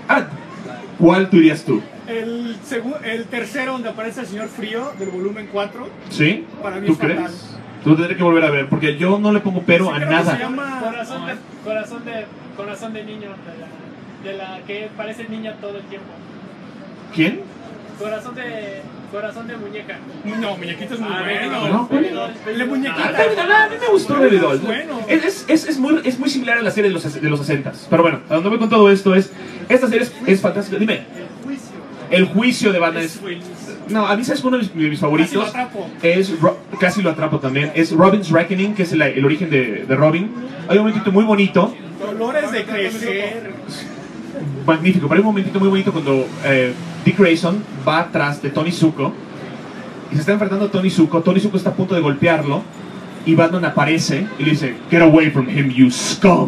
¿Cuál tú dirías tú? El tercero, donde aparece el señor Frío, del volumen 4. ¿Sí? Para mí ¿Tú es fatal. crees? Tú tendré que volver a ver, porque yo no le pongo pero a Creo que se nada. llama Corazón de niño, de la que parece niña todo el tiempo. ¿Quién? Corazón de muñeca. No, muñequito es muy no, bueno. ¿cuál? El de muñequita. A mí me gustó Baby Doll. Bueno. Es muy similar a la serie de los 60s. Pero bueno, a donde voy con todo esto es, esta serie es fantástica. Dime, El juicio de Batman es... No, a mí sabes uno de mis favoritos. Casi lo atrapo. Casi lo atrapo también. Es Robin's Reckoning, que es el origen de Robin. Hay un momentito muy bonito. Dolores de crecer. Magnífico, pero hay un momentito muy bonito cuando Dick Grayson va atrás de Tony Zuko y se está enfrentando a Tony Zuko. Tony Zuko está a punto de golpearlo y Batman aparece y le dice, "Get away from him, you scum."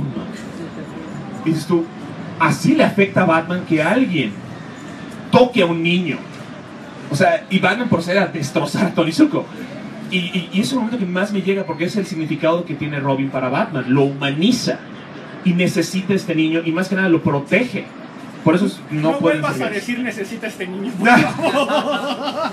Y dices tú, así le afecta a Batman que alguien toque a un niño. O sea, y Batman procede a destrozar a Tony Zuko. Y es el momento que más me llega porque es el significado que tiene Robin para Batman. Lo humaniza y necesita a este niño y más que nada lo protege. Por eso no pueden vuelvas a ser- decir necesita este niño. por favor.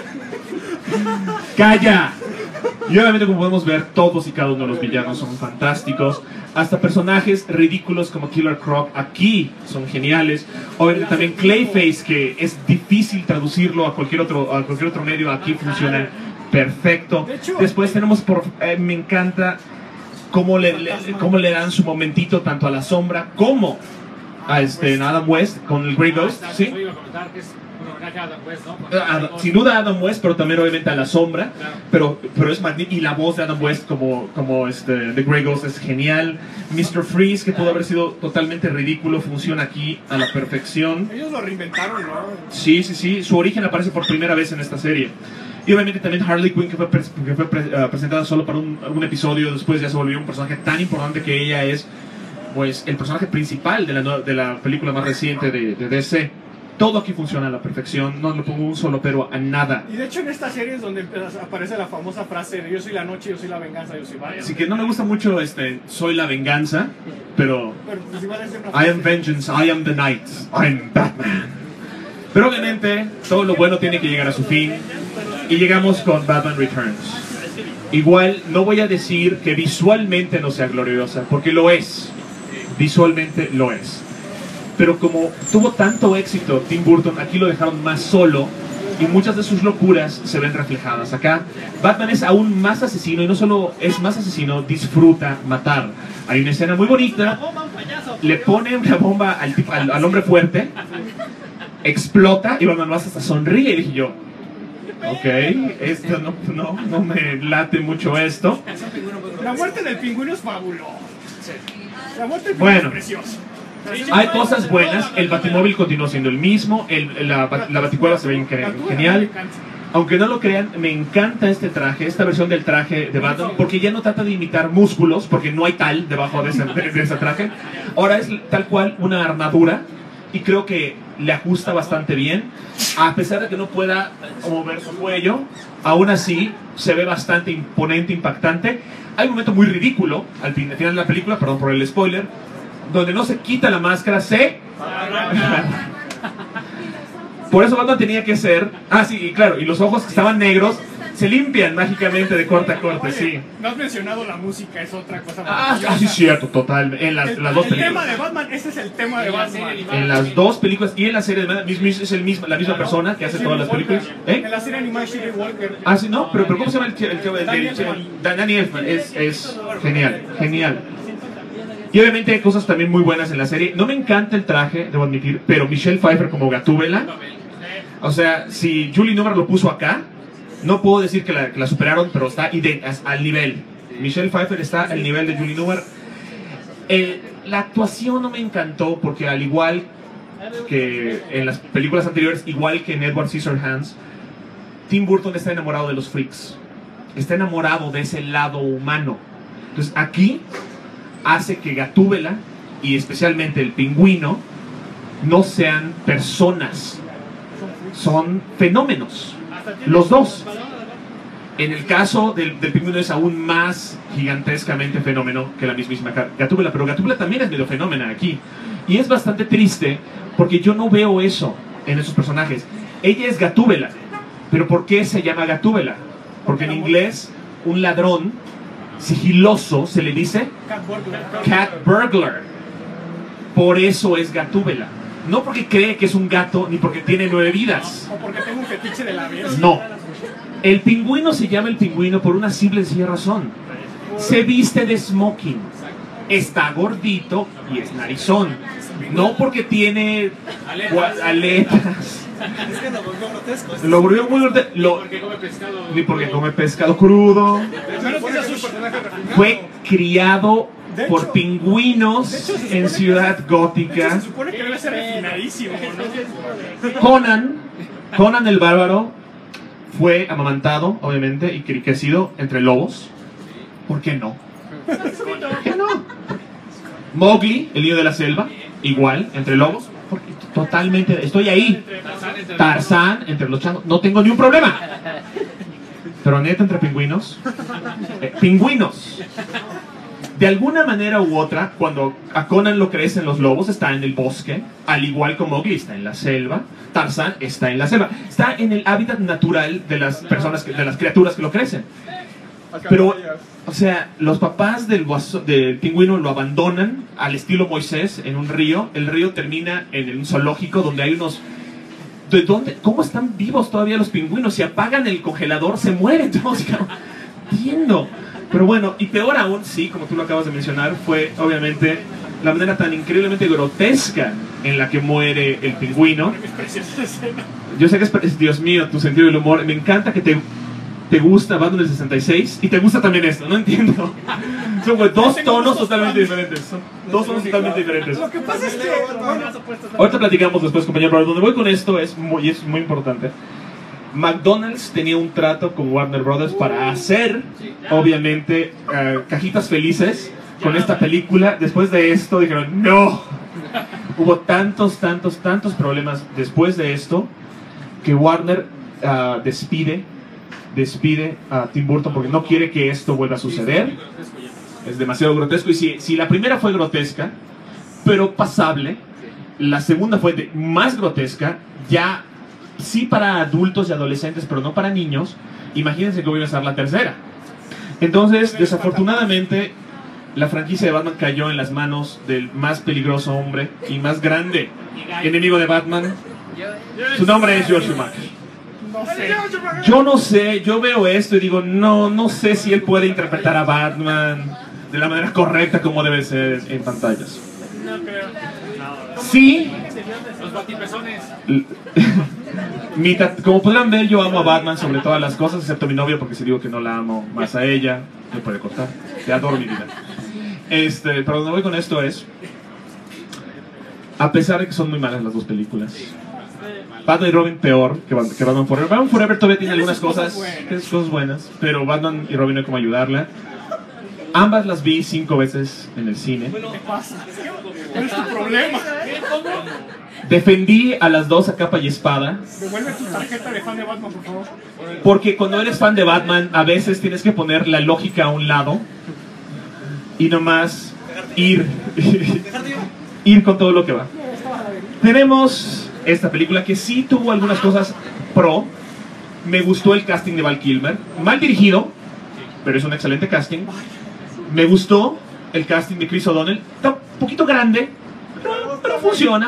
¡Calla! Y obviamente, como podemos ver, todos y cada uno de los villanos son fantásticos. Hasta personajes ridículos como Killer Croc aquí son geniales. Obviamente también Clayface, que es difícil traducirlo a cualquier otro medio, aquí funciona perfecto. De hecho, Después tenemos me encanta cómo le dan su momentito tanto a la sombra como a Adam West con el Grey Ghost, ¿sí? Yo iba a comentar que es un homenaje a Adam West, ¿no? Sin duda Adam West, pero también obviamente a la sombra, pero es magnífico. Y la voz de Adam West como The Grey Ghost es genial. Mr. Freeze, que pudo haber sido totalmente ridículo, funciona aquí a la perfección. Ellos lo reinventaron, ¿no? Sí, su origen aparece por primera vez en esta serie. Y obviamente también Harley Quinn, que fue presentada solo para un episodio, después ya se volvió un personaje tan importante que ella es pues el personaje principal de la película más reciente de DC. Todo aquí funciona a la perfección, no le pongo un solo pero a nada. Y de hecho en esta serie es donde aparece la famosa frase de yo soy la noche, yo soy la venganza, yo soy Batman. Así que no me gusta mucho soy la venganza, pero Pero pues igual es una I frase. am vengeance, I am the night, I'm Batman. Pero obviamente todo lo bueno tiene que llegar a su fin y llegamos con Batman Returns. Igual no voy a decir que visualmente no sea gloriosa, porque lo es, visualmente lo es. Pero como tuvo tanto éxito Tim Burton, aquí lo dejaron más solo y muchas de sus locuras se ven reflejadas acá. Batman es aún más asesino y no solo es más asesino, disfruta matar. Hay una escena muy bonita, le pone una bomba al hombre fuerte, explota y Batman más hasta sonríe y dije yo, ok, esto no me late mucho esto. La muerte del pingüino es fabulosa. La muerte del pingüino Bueno. es preciosa. Hay cosas buenas, el Batimóvil continúa siendo el mismo, la Baticueva se ve genial. Aunque no lo crean, me encanta este traje, esta versión del traje de Batman, porque ya no trata de imitar músculos, porque no hay tal debajo de ese traje. Ahora es tal cual una armadura, y creo que le ajusta bastante bien. A pesar de que no pueda mover su cuello, aún así se ve bastante imponente, impactante. Hay un momento muy ridículo al final de la película, perdón por el spoiler, donde no se quita la máscara, por eso Batman tenía que ser... Ah, sí, y claro, y los ojos que estaban negros se limpian mágicamente de corte a corte, sí. No has mencionado la música, es otra cosa Ah, maravillosa. sí, cierto, total. En las dos El tema películas. de Batman, ese es el tema de Batman. En las dos películas y en la serie de Batman es la misma persona que hace todas las películas. En la serie animada Shirley Walker. Ah, sí, no, pero ¿cómo se llama Danny Elfman? Es genial, genial. Y obviamente hay cosas también muy buenas en la serie. No me encanta el traje, debo admitir, pero Michelle Pfeiffer como Gatúbela. O sea, si Julie Newmar lo puso acá, no puedo decir que la superaron, pero está al nivel. Michelle Pfeiffer está al nivel de Julie Newmar. La actuación no me encantó porque al igual que en las películas anteriores, igual que en Edward Scissorhands, Tim Burton está enamorado de los freaks. Está enamorado de ese lado humano. Entonces aquí hace que Gatúbela y especialmente el pingüino no sean personas, son fenómenos, los dos. En el caso del pingüino es aún más gigantescamente fenómeno que la mismísima Gatúbela, pero Gatúbela también es medio fenómeno aquí. Y es bastante triste porque yo no veo eso en esos personajes. Ella es Gatúbela, pero ¿por qué se llama Gatúbela? Porque en inglés un ladrón sigiloso se le dice cat burglar. Por eso es Gatúbela. No porque cree que es un gato ni porque tiene 9 vidas. O porque tengo un fetiche de la vida. No. El pingüino se llama el pingüino por una simple y sencilla razón. Se viste de smoking. Está gordito y es narizón. No porque tiene aletas. Es que lo volvió grotesco. Lo volvió muy grotesco. Ni porque come pescado crudo. Fue criado por pingüinos en Ciudad Gótica. Se supone que debe ser refinadísimo, ¿no? Conan el Bárbaro fue amamantado, obviamente, y crecido entre lobos. ¿Por qué no? ¿Por qué no? Mowgli, el niño de la selva, igual, entre lobos. Porque totalmente, estoy ahí. Tarzán, entre los changos, no tengo ni un problema. Pero neta, entre pingüinos. Pingüinos. De alguna manera u otra, cuando a Conan lo crecen los lobos, está en el bosque, al igual como Mowgli está en la selva, Tarzán está en la selva, está en el hábitat natural de las personas, de las criaturas que lo crecen. Pero, o sea, los papás del pingüino lo abandonan al estilo Moisés en un río. El río termina en un zoológico donde hay unos... ¿De dónde? ¿Cómo están vivos todavía los pingüinos? Si apagan el congelador, se mueren. No entiendo. Pero bueno, y peor aún, sí, como tú lo acabas de mencionar, fue obviamente la manera tan increíblemente grotesca en la que muere el pingüino. Yo sé que es, Dios mío, tu sentido del humor. Me encanta que te gusta Batman del 66 y te gusta también esto, no entiendo. Son dos tonos totalmente diferentes. Son dos tonos totalmente diferentes. Lo que pasa es que... Ahorita platicamos después, compañero, pero donde voy con esto es muy importante. McDonald's tenía un trato con Warner Brothers para hacer, obviamente, cajitas felices con esta película. Después de esto dijeron, no, hubo tantos problemas después de esto que Warner despide a Tim Burton porque no quiere que esto vuelva a suceder. Es demasiado grotesco. Y si la primera fue grotesca, pero pasable, la segunda fue más grotesca, ya sí para adultos y adolescentes, pero no para niños. Imagínense que voy a ser la tercera. Entonces, desafortunadamente, la franquicia de Batman cayó en las manos del más peligroso hombre y más grande enemigo de Batman. Su nombre es Joel Schumacher. Yo no sé, yo veo esto y digo, no sé si él puede interpretar a Batman de la manera correcta como debe ser en pantallas. No creo. Sí. Los batipezones. Como podrán ver, yo amo a Batman sobre todas las cosas, excepto a mi novia, porque si digo que no la amo más a ella, me puede cortar. Te adoro, mi vida. Pero donde voy con esto es, a pesar de que son muy malas las dos películas, Batman y Robin peor que Batman Forever. Batman Forever todavía tiene algunas cosas buenas, pero Batman y Robin no hay como ayudarla. Ambas las vi 5 veces en el cine. ¿Qué pasa? ¿Cuál es tu problema? Defendí a las dos a capa y espada. Devuelve tu tarjeta de fan de Batman, por favor. Porque cuando eres fan de Batman, a veces tienes que poner la lógica a un lado y nomás ir con todo lo que va. Tenemos esta película que sí tuvo algunas cosas pro. Me gustó el casting de Val Kilmer. Mal dirigido, pero es un excelente casting. Me gustó el casting de Chris O'Donnell. Está un poquito grande, pero funciona.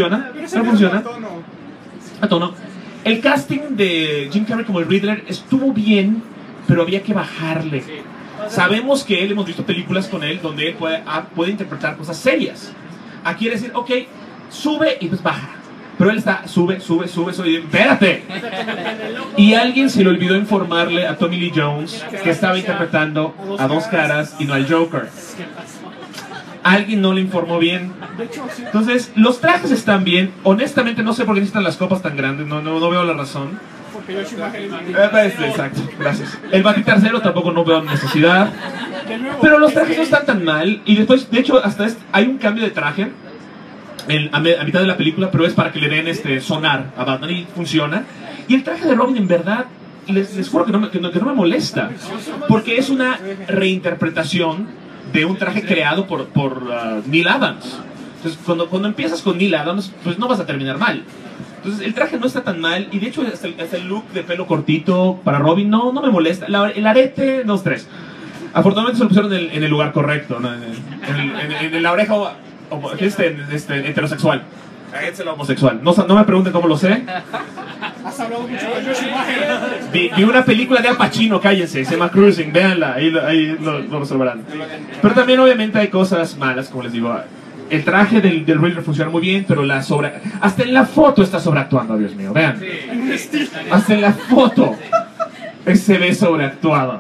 A tono. El casting de Jim Carrey como el Riddler estuvo bien, pero había que bajarle. Sabemos que hemos visto películas con él donde él puede interpretar cosas serias. Aquí quiere decir, ok, sube y pues baja. Pero él está, sube, y espérate. Y alguien se le olvidó informarle a Tommy Lee Jones que estaba interpretando a Dos Caras y no al Joker. Alguien no le informó bien. Entonces, los trajes están bien. Honestamente, no sé por qué necesitan las copas tan grandes. No veo la razón. Porque yo soy Exacto, gracias. El Batitarcero tampoco no veo necesidad. Pero los trajes no están tan mal. Y después, de hecho, hasta hay un cambio de traje a mitad de la película, pero es para que le den sonar a Batman y funciona. Y el traje de Robin, en verdad, les juro que no me molesta, porque es una reinterpretación de un traje creado por Neil Adams. Entonces, cuando empiezas con Neil Adams, pues no vas a terminar mal. Entonces, el traje no está tan mal, y de hecho, hasta el look de pelo cortito para Robin no me molesta. El arete, 2, 3. Afortunadamente se lo pusieron en el lugar correcto, ¿no? en la oreja heterosexual. Es el homosexual. No me pregunten cómo lo sé. Has hablado mucho con Josh Schumacher. Vi una película de Al Pacino, cállense, se llama Cruising, véanla, ahí lo resolverán. Pero también obviamente hay cosas malas, como les digo. El traje del Riddler funciona muy bien, pero hasta en la foto está sobreactuando, Dios mío, vean. Hasta en la foto se ve sobreactuado.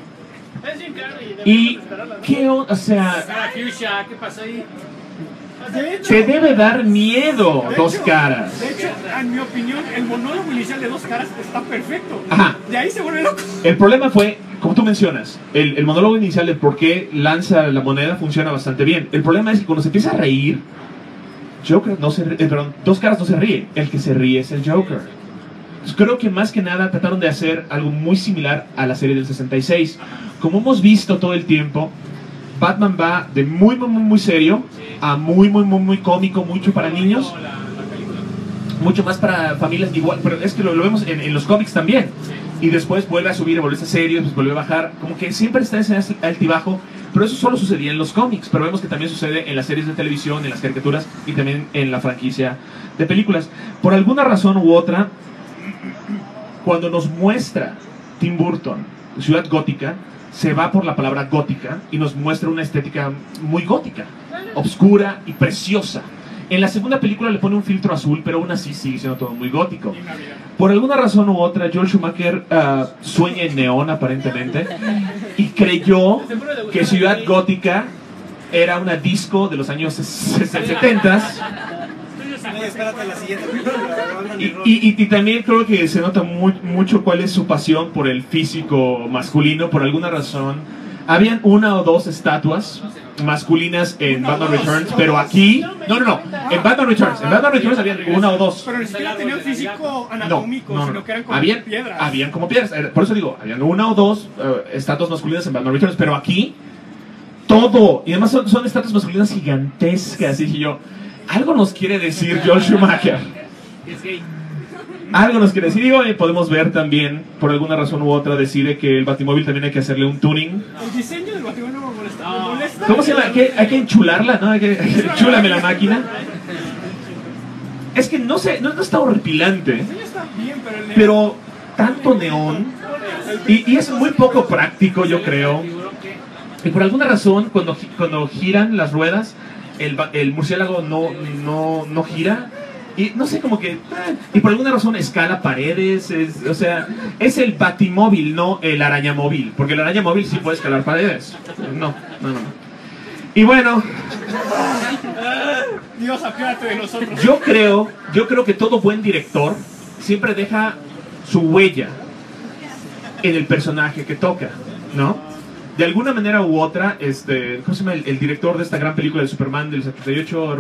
Y qué, o sea, ¿qué pasó ahí? te debe dar miedo Dos Caras. De hecho, en mi opinión, el monólogo inicial de Dos Caras está perfecto. Ajá. De ahí se vuelve loco. El problema fue, como tú mencionas, el monólogo inicial de por qué lanza la moneda funciona bastante bien. El problema es que cuando se empieza a reír, Dos Caras no se ríe. El que se ríe es el Joker. Entonces, creo que más que nada trataron de hacer algo muy similar a la serie del 66. Como hemos visto todo el tiempo, Batman va de muy serio a muy cómico, mucho para niños, mucho más para familias igual, pero es que lo vemos en los cómics también. Y después vuelve a subir, vuelve a serio, después vuelve a bajar, como que siempre está en ese altibajo, pero eso solo sucedía en los cómics, pero vemos que también sucede en las series de televisión, en las caricaturas y también en la franquicia de películas. Por alguna razón u otra, cuando nos muestra Tim Burton Ciudad Gótica, se va por la palabra gótica y nos muestra una estética muy gótica, obscura y preciosa. En la segunda película le pone un filtro azul, pero aún así sigue siendo todo muy gótico. Por alguna razón u otra, Joel Schumacher sueña en neón, aparentemente, y creyó que Ciudad Gótica era una disco de los años 70. Espérate la siguiente película. Y también creo que se nota mucho cuál es su pasión por el físico masculino. Por alguna razón Habían una o dos estatuas masculinas en Batman Returns, pero aquí... No. En Batman Returns habían una o dos. Pero ni siquiera tenían físico anatómico, sino que eran como piedras. Habían como piedras. Por eso digo, habían una o dos estatuas masculinas en Batman Returns, pero aquí todo. Y además son estatuas masculinas gigantescas. Y dije yo, algo nos quiere decir Joel Schumacher. Algo nos quiere decir. Y podemos ver también, por alguna razón u otra, decide que el Batimóvil también hay que hacerle un tuning. El diseño del Batimóvil no me molesta. ¿Cómo se llama? Hay que enchularla, ¿no? Enchúlame la máquina. Es que no sé, no está horripilante. El diseño está bien, pero tanto neón. Y es muy poco práctico, yo creo. Y por alguna razón, cuando giran las ruedas, el murciélago no gira. Y no sé, como que... Y por alguna razón escala paredes. O sea, es el Batimóvil, no el arañamóvil. Porque el arañamóvil sí puede escalar paredes. No. Y bueno... Dios, apiádate de nosotros. Yo creo que todo buen director siempre deja su huella en el personaje que toca, ¿no? De alguna manera u otra, ¿cómo se llama el director de esta gran película de Superman del 78?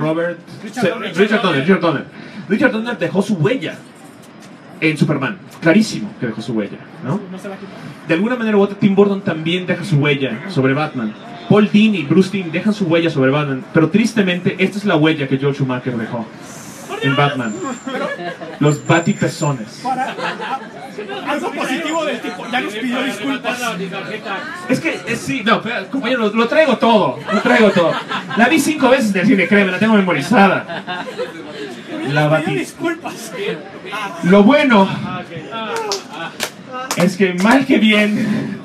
Richard Donner dejó su huella en Superman. Clarísimo que dejó su huella, ¿no? De alguna manera u otra, Tim Burton también deja su huella sobre Batman. Paul Dini y Bruce Timm dejan su huella sobre Batman. Pero tristemente, esta es la huella que Joel Schumacher dejó en Batman. Los batipezones. Algo positivo del tipo, ya nos pidió disculpas. Es que, sí, no, compañero, lo traigo todo. La vi 5 veces en el cine, créeme, la tengo memorizada. Disculpas. Lo bueno es que, mal que bien,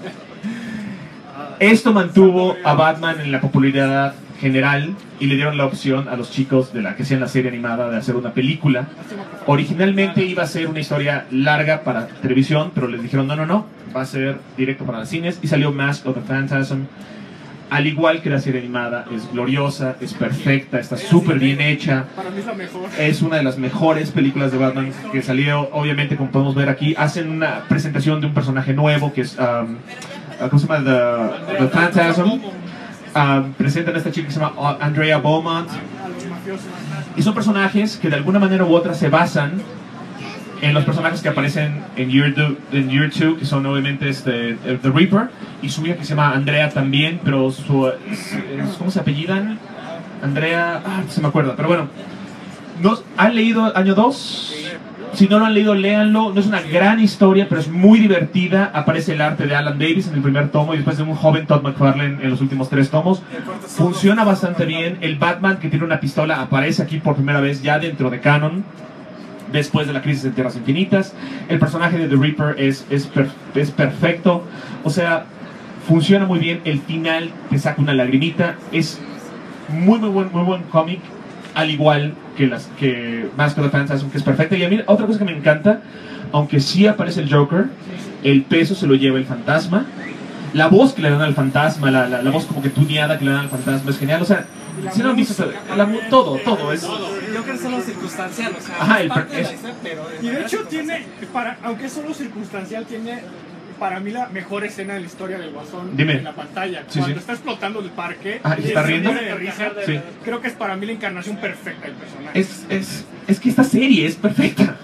esto mantuvo a Batman en la popularidad general y le dieron la opción a los chicos de la que hacían la serie animada de hacer una película. Originalmente iba a ser una historia larga para televisión, pero les dijeron no, va a ser directo para los cines, y salió Mask of the Phantasm. Al igual que la serie animada, es gloriosa, es perfecta, está súper bien hecha. Para mí es la mejor. Es una de las mejores películas de Batman que salió. Obviamente, como podemos ver aquí, hacen una presentación de un personaje nuevo que es ¿cómo se llama? The Phantasm. Presentan a esta chica que se llama Andrea Beaumont. Y son personajes que de alguna manera u otra se basan en los personajes que aparecen en Year 2, que son obviamente The Reaper, y su hija que se llama Andrea también, pero ¿cómo se apellidan? Andrea, se me acuerda, pero bueno. ¿Han leído Año 2? Si no lo han leído, léanlo. No es una gran historia, pero es muy divertida. Aparece el arte de Alan Davis en el primer tomo y después de un joven Todd McFarlane en los últimos 3 tomos. Funciona bastante bien. El Batman que tiene una pistola aparece aquí por primera vez ya dentro de canon, después de la crisis de Tierras Infinitas. El personaje de The Reaper es perfecto. O sea, funciona muy bien. El final te saca una lagrimita. Es muy buen cómic. Al igual que Mask of the Phantasm, que es perfecta. Y a mí otra cosa que me encanta, aunque sí aparece el Joker, el peso se lo lleva el fantasma. La voz que le dan al fantasma, la voz como que tuneada que le dan al fantasma es genial. O sea, si no han visto todo es... Yo creo que es solo circunstancial, o sea, ajá, y de hecho tiene, aunque es solo circunstancial, tiene para mí la mejor escena de la historia del Guasón. Dime. En la pantalla. Sí, Cuando sí. está explotando el parque. ¿y está riendo? De risa, Sí. Creo que es para mí la encarnación perfecta del personaje. Es que esta serie es perfecta.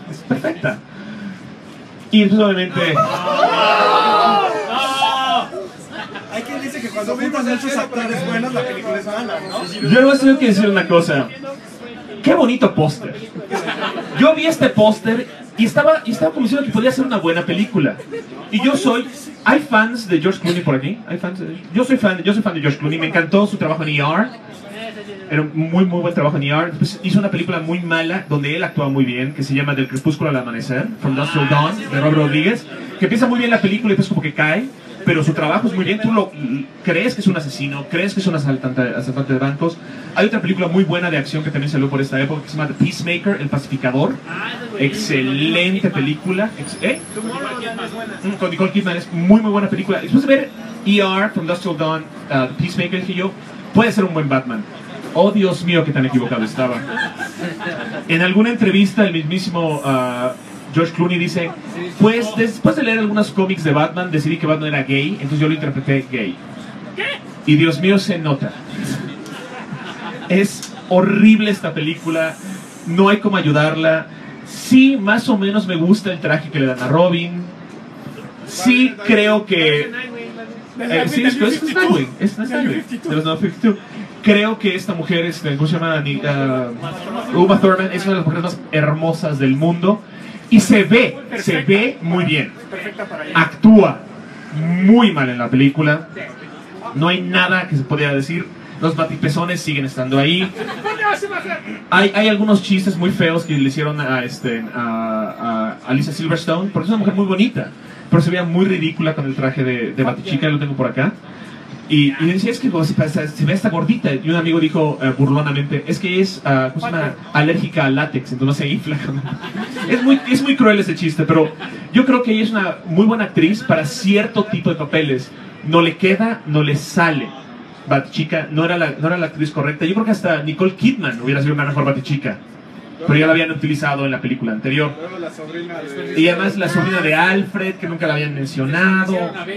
Y entonces obviamente... Hay quien dice que cuando juntas muchos actores buenos, la película es mala, ¿no? Yo les tengo que decir una cosa. Qué bonito póster. Yo vi este póster y estaba convencido de que podía ser una buena película. Y hay fans de George Clooney por aquí. Yo soy fan de George Clooney. Me encantó su trabajo en ER. Era un muy buen trabajo en ER. Después hizo una película muy mala donde él actúa muy bien, que se llama Del crepúsculo al amanecer, From Dusk Till Dawn, de Robert Rodríguez, que empieza muy bien la película y después como que cae. Pero su trabajo es muy bien. Tú crees que es un asesino, crees que es un asaltante de bancos. Hay otra película muy buena de acción que también salió por esta época, que se llama The Peacemaker, El Pacificador. Excelente película. Con Nicole Kidman, es muy buena película. Después de ver ER, From Dusk Till Dawn, The Peacemaker, dije yo, puede ser un buen Batman. Oh, Dios mío, qué tan equivocado estaba. En alguna entrevista, el mismísimo George Clooney dice, pues después de leer algunos cómics de Batman, decidí que Batman era gay, entonces yo lo interpreté gay. Y Dios mío, se nota. Es horrible esta película, no hay cómo ayudarla. Sí, más o menos me gusta el traje que le dan a Robin. Sí, creo que... sí, es Nightwing, es Nightwing, de los 52. Creo que esta mujer, ¿cómo se llama? Uma Thurman, es una de las mujeres más hermosas del mundo. Y se ve muy bien. Actúa muy mal en la película. No hay nada que se podría decir. Los batipezones siguen estando ahí. Hay algunos chistes muy feos que le hicieron a Alicia Silverstone, porque es una mujer muy bonita, pero se veía muy ridícula con el traje de Batichica. Lo tengo por acá. Y decía, es que se ve esta gordita. Y un amigo dijo burlonamente, es que es ¿cómo se llama? Alérgica al látex, entonces no se infla. Es muy cruel ese chiste, pero yo creo que ella es una muy buena actriz para cierto tipo de papeles. No le queda, no le sale. Batichica no era la actriz correcta. Yo creo que hasta Nicole Kidman hubiera sido una mejor Batichica, pero ya la habían utilizado en la película anterior. Y además la sobrina de Alfred, que nunca la habían mencionado.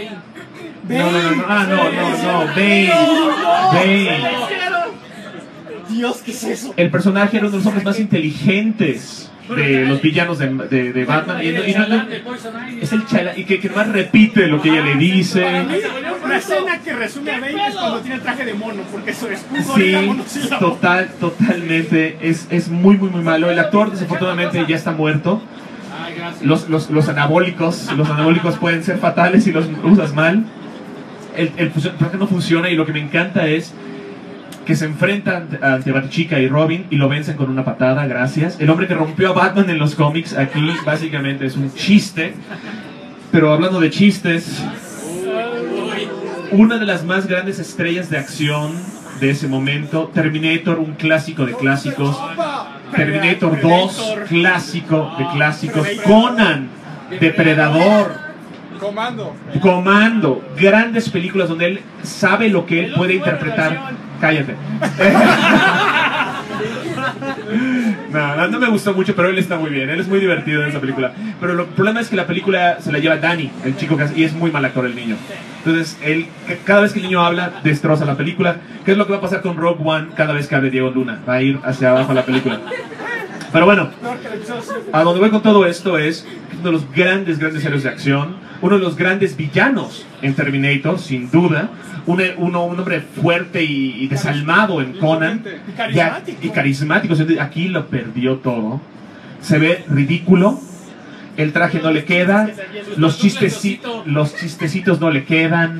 No, Bane. Dios, ¿qué es eso? El personaje era uno de los hombres más inteligentes de los villanos de Batman. Es el chala, y que más repite lo que ella le dice. Una escena que resume a Bane es cuando tiene el traje de mono, porque eso es sí, totalmente. Es muy malo. El actor desafortunadamente ya está muerto. Los anabólicos pueden ser fatales si los usas mal. El traje no funciona, y lo que me encanta es que se enfrentan ante Batichica y Robin y lo vencen con una patada, gracias. El hombre que rompió a Batman en los cómics aquí básicamente es un chiste. Pero hablando de chistes, una de las más grandes estrellas de acción de ese momento, Terminator, un clásico de clásicos, Terminator 2, clásico de clásicos, Conan, Depredador, Comando, grandes películas donde él sabe lo que él puede interpretar. Cállate. No me gustó mucho, pero él está muy bien. Él es muy divertido en esa película. Pero el problema es que la película se la lleva Danny, el chico, y es muy mal actor el niño. Entonces, cada vez que el niño habla, destroza la película. ¿Qué es lo que va a pasar con Rogue One cada vez que hable Diego Luna? Va a ir hacia abajo la película. Pero bueno, a donde voy con todo esto es uno de los grandes héroes de acción, uno de los grandes villanos en Terminator, sin duda, un hombre fuerte y desalmado en Conan, y carismático. Aquí lo perdió todo. Se ve ridículo, el traje no le queda, los chistecitos no le quedan.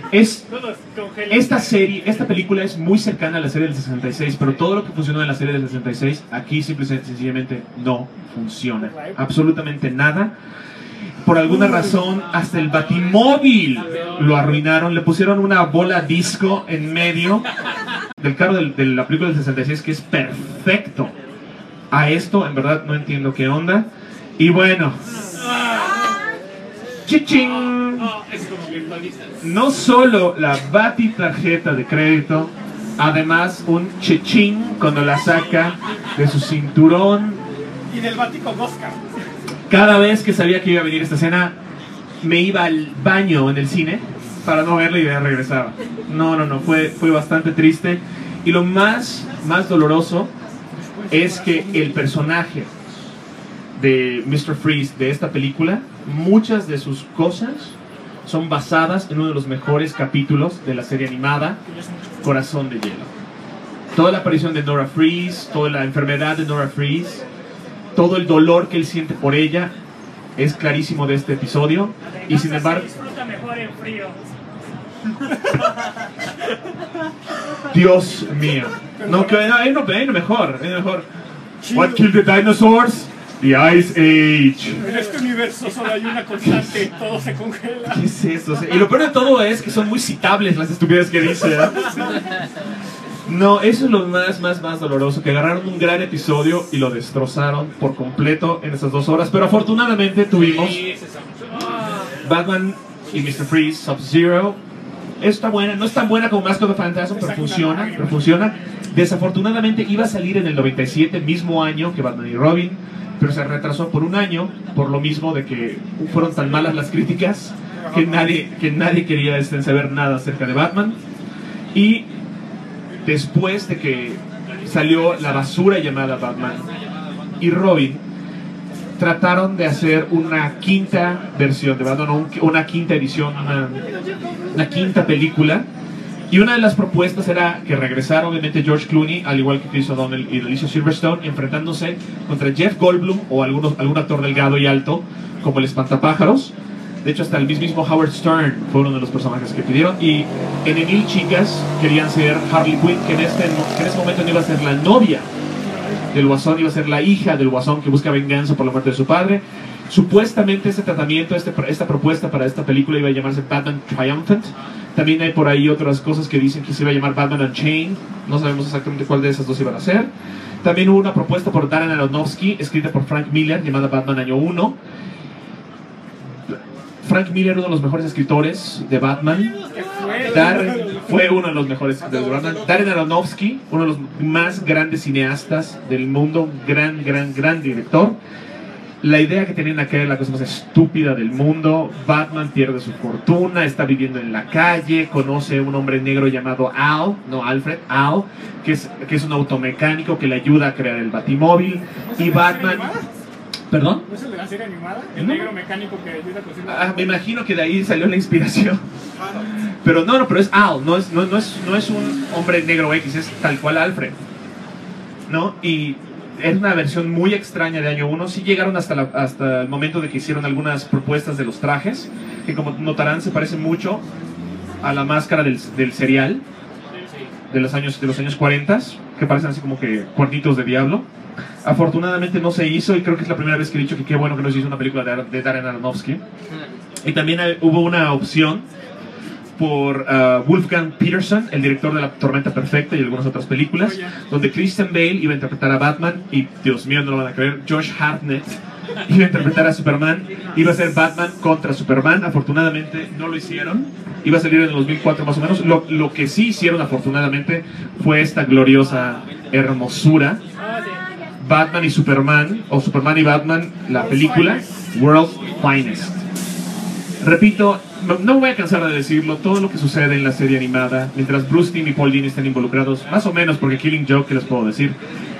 Esta película es muy cercana a la serie del 66, pero todo lo que funcionó en la serie del 66 aquí simple y sencillamente no funciona. Absolutamente nada. Por alguna razón, hasta el Batimóvil lo arruinaron. Le pusieron una bola disco en medio del carro de la película del 66, que es perfecto. A esto, en verdad, no entiendo qué onda. Y bueno, ¡chichín! No solo la Bati tarjeta de crédito, además un chichín cuando la saca de su cinturón. Y del Bati con Oscar. Cada vez que sabía que iba a venir esta escena, me iba al baño en el cine para no verla y ya regresaba. No, fue bastante triste. Y lo más doloroso es que el personaje de Mr. Freeze de esta película, muchas de sus cosas son basadas en uno de los mejores capítulos de la serie animada, Corazón de Hielo. Toda la aparición de Nora Freeze, toda la enfermedad de Nora Freeze, todo el dolor que él siente por ella es clarísimo de este episodio. Y sin embargo, se disfruta mejor en frío. Dios mío, hay uno mejor. What killed the dinosaurs? The Ice Age. En este universo solo hay una constante, todo se congela. ¿Qué es eso? Y lo peor de todo es que son muy citables las estupideces que dice, ¿eh? No, eso es lo más doloroso, que agarraron un gran episodio y lo destrozaron por completo en esas 2 horas. Pero afortunadamente tuvimos Batman y Mr. Freeze, Sub-Zero. Está buena, no es tan buena como Mask of the Phantasm, pero funciona. Desafortunadamente iba a salir en el 97, mismo año que Batman y Robin. pero se retrasó por un año, por lo mismo de que fueron tan malas las críticas que nadie quería saber nada acerca de Batman. Y después de que salió la basura llamada Batman y Robin, trataron de hacer una quinta versión de Batman, una quinta edición, una quinta película. Y una de las propuestas era que regresara obviamente George Clooney, al igual que Chris O'Donnell y Alicia Silverstone, enfrentándose contra Jeff Goldblum o algún actor delgado y alto, como el Espantapájaros. De hecho, hasta el mismo Howard Stern fue uno de los personajes que pidieron. Y en Mil Chicas querían ser Harley Quinn, que en ese momento no iba a ser la novia del Guasón, iba a ser la hija del Guasón que busca venganza por la muerte de su padre. Supuestamente este tratamiento, esta propuesta para esta película iba a llamarse Batman Triumphant. También hay por ahí otras cosas que dicen que se iba a llamar Batman Unchained. No sabemos exactamente cuál de esas dos iban a ser. También hubo una propuesta por Darren Aronofsky, escrita por Frank Miller, llamada Batman Año 1. Frank Miller, uno de los mejores escritores de Batman. Fue uno de los mejores escritores de Batman. Darren Aronofsky, uno de los más grandes cineastas del mundo, gran director. La idea que tenían acá era la cosa más estúpida del mundo. Batman pierde su fortuna, está viviendo en la calle, conoce a un hombre negro llamado Al, no Alfred, Al, que es un automecánico que le ayuda a crear el Batimóvil. Y Batman... ¿Perdón? ¿No es el de la serie animada? El negro mecánico que ayuda a cocinar. Ah, me imagino que de ahí salió la inspiración. Pero no, pero es Al, no es un hombre negro X, es tal cual Alfred, ¿no? Y es una versión muy extraña de Año 1. Sí llegaron hasta el momento de que hicieron algunas propuestas de los trajes, que como notarán se parece mucho a la máscara del serial de los años 40, que parecen así como que cuernitos de diablo. Afortunadamente no se hizo, y creo que es la primera vez que he dicho que qué bueno que no se hizo una película de Darren Aronofsky. Y también hubo una opción por Wolfgang Peterson, el director de La Tormenta Perfecta y algunas otras películas, donde Christian Bale iba a interpretar a Batman y, Dios mío, no lo van a creer, Josh Hartnett iba a interpretar a Superman. Iba a ser Batman contra Superman. Afortunadamente no lo hicieron. Iba a salir en el 2004 más o menos. Lo que sí hicieron afortunadamente fue esta gloriosa hermosura, Batman y Superman, o Superman y Batman, la película World's Finest. Repito, no me voy a cansar de decirlo, todo lo que sucede en la serie animada, mientras Bruce Timm y Paul Dini están involucrados, más o menos, porque Killing Joke, ¿qué les puedo decir?,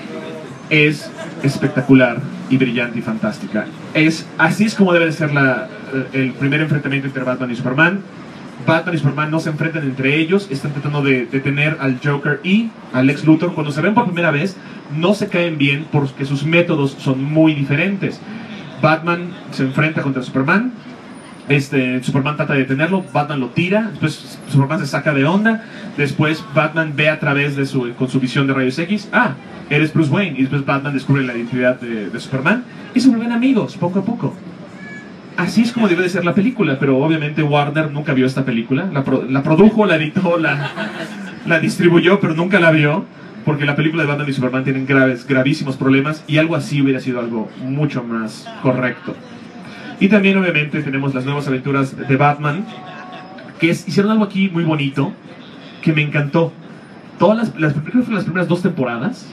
es espectacular y brillante y fantástica. Así es como debe de ser el primer enfrentamiento entre Batman y Superman. Batman y Superman no se enfrentan entre ellos, están tratando de detener al Joker y al Lex Luthor. Cuando se ven por primera vez, no se caen bien porque sus métodos son muy diferentes. Batman se enfrenta contra Superman. Superman trata de detenerlo, Batman lo tira, después Superman se saca de onda, después Batman ve a través con su visión de rayos X, eres Bruce Wayne, y después Batman descubre la identidad de Superman, y se vuelven amigos, poco a poco. Así es como debe de ser la película, pero obviamente Warner nunca vio esta película, la produjo, la editó, la distribuyó, pero nunca la vio, porque la película de Batman y Superman tienen gravísimos problemas, y algo así hubiera sido algo mucho más correcto. Y también obviamente tenemos las nuevas aventuras de Batman, que hicieron algo aquí muy bonito, que me encantó. Todas las primeras 2 temporadas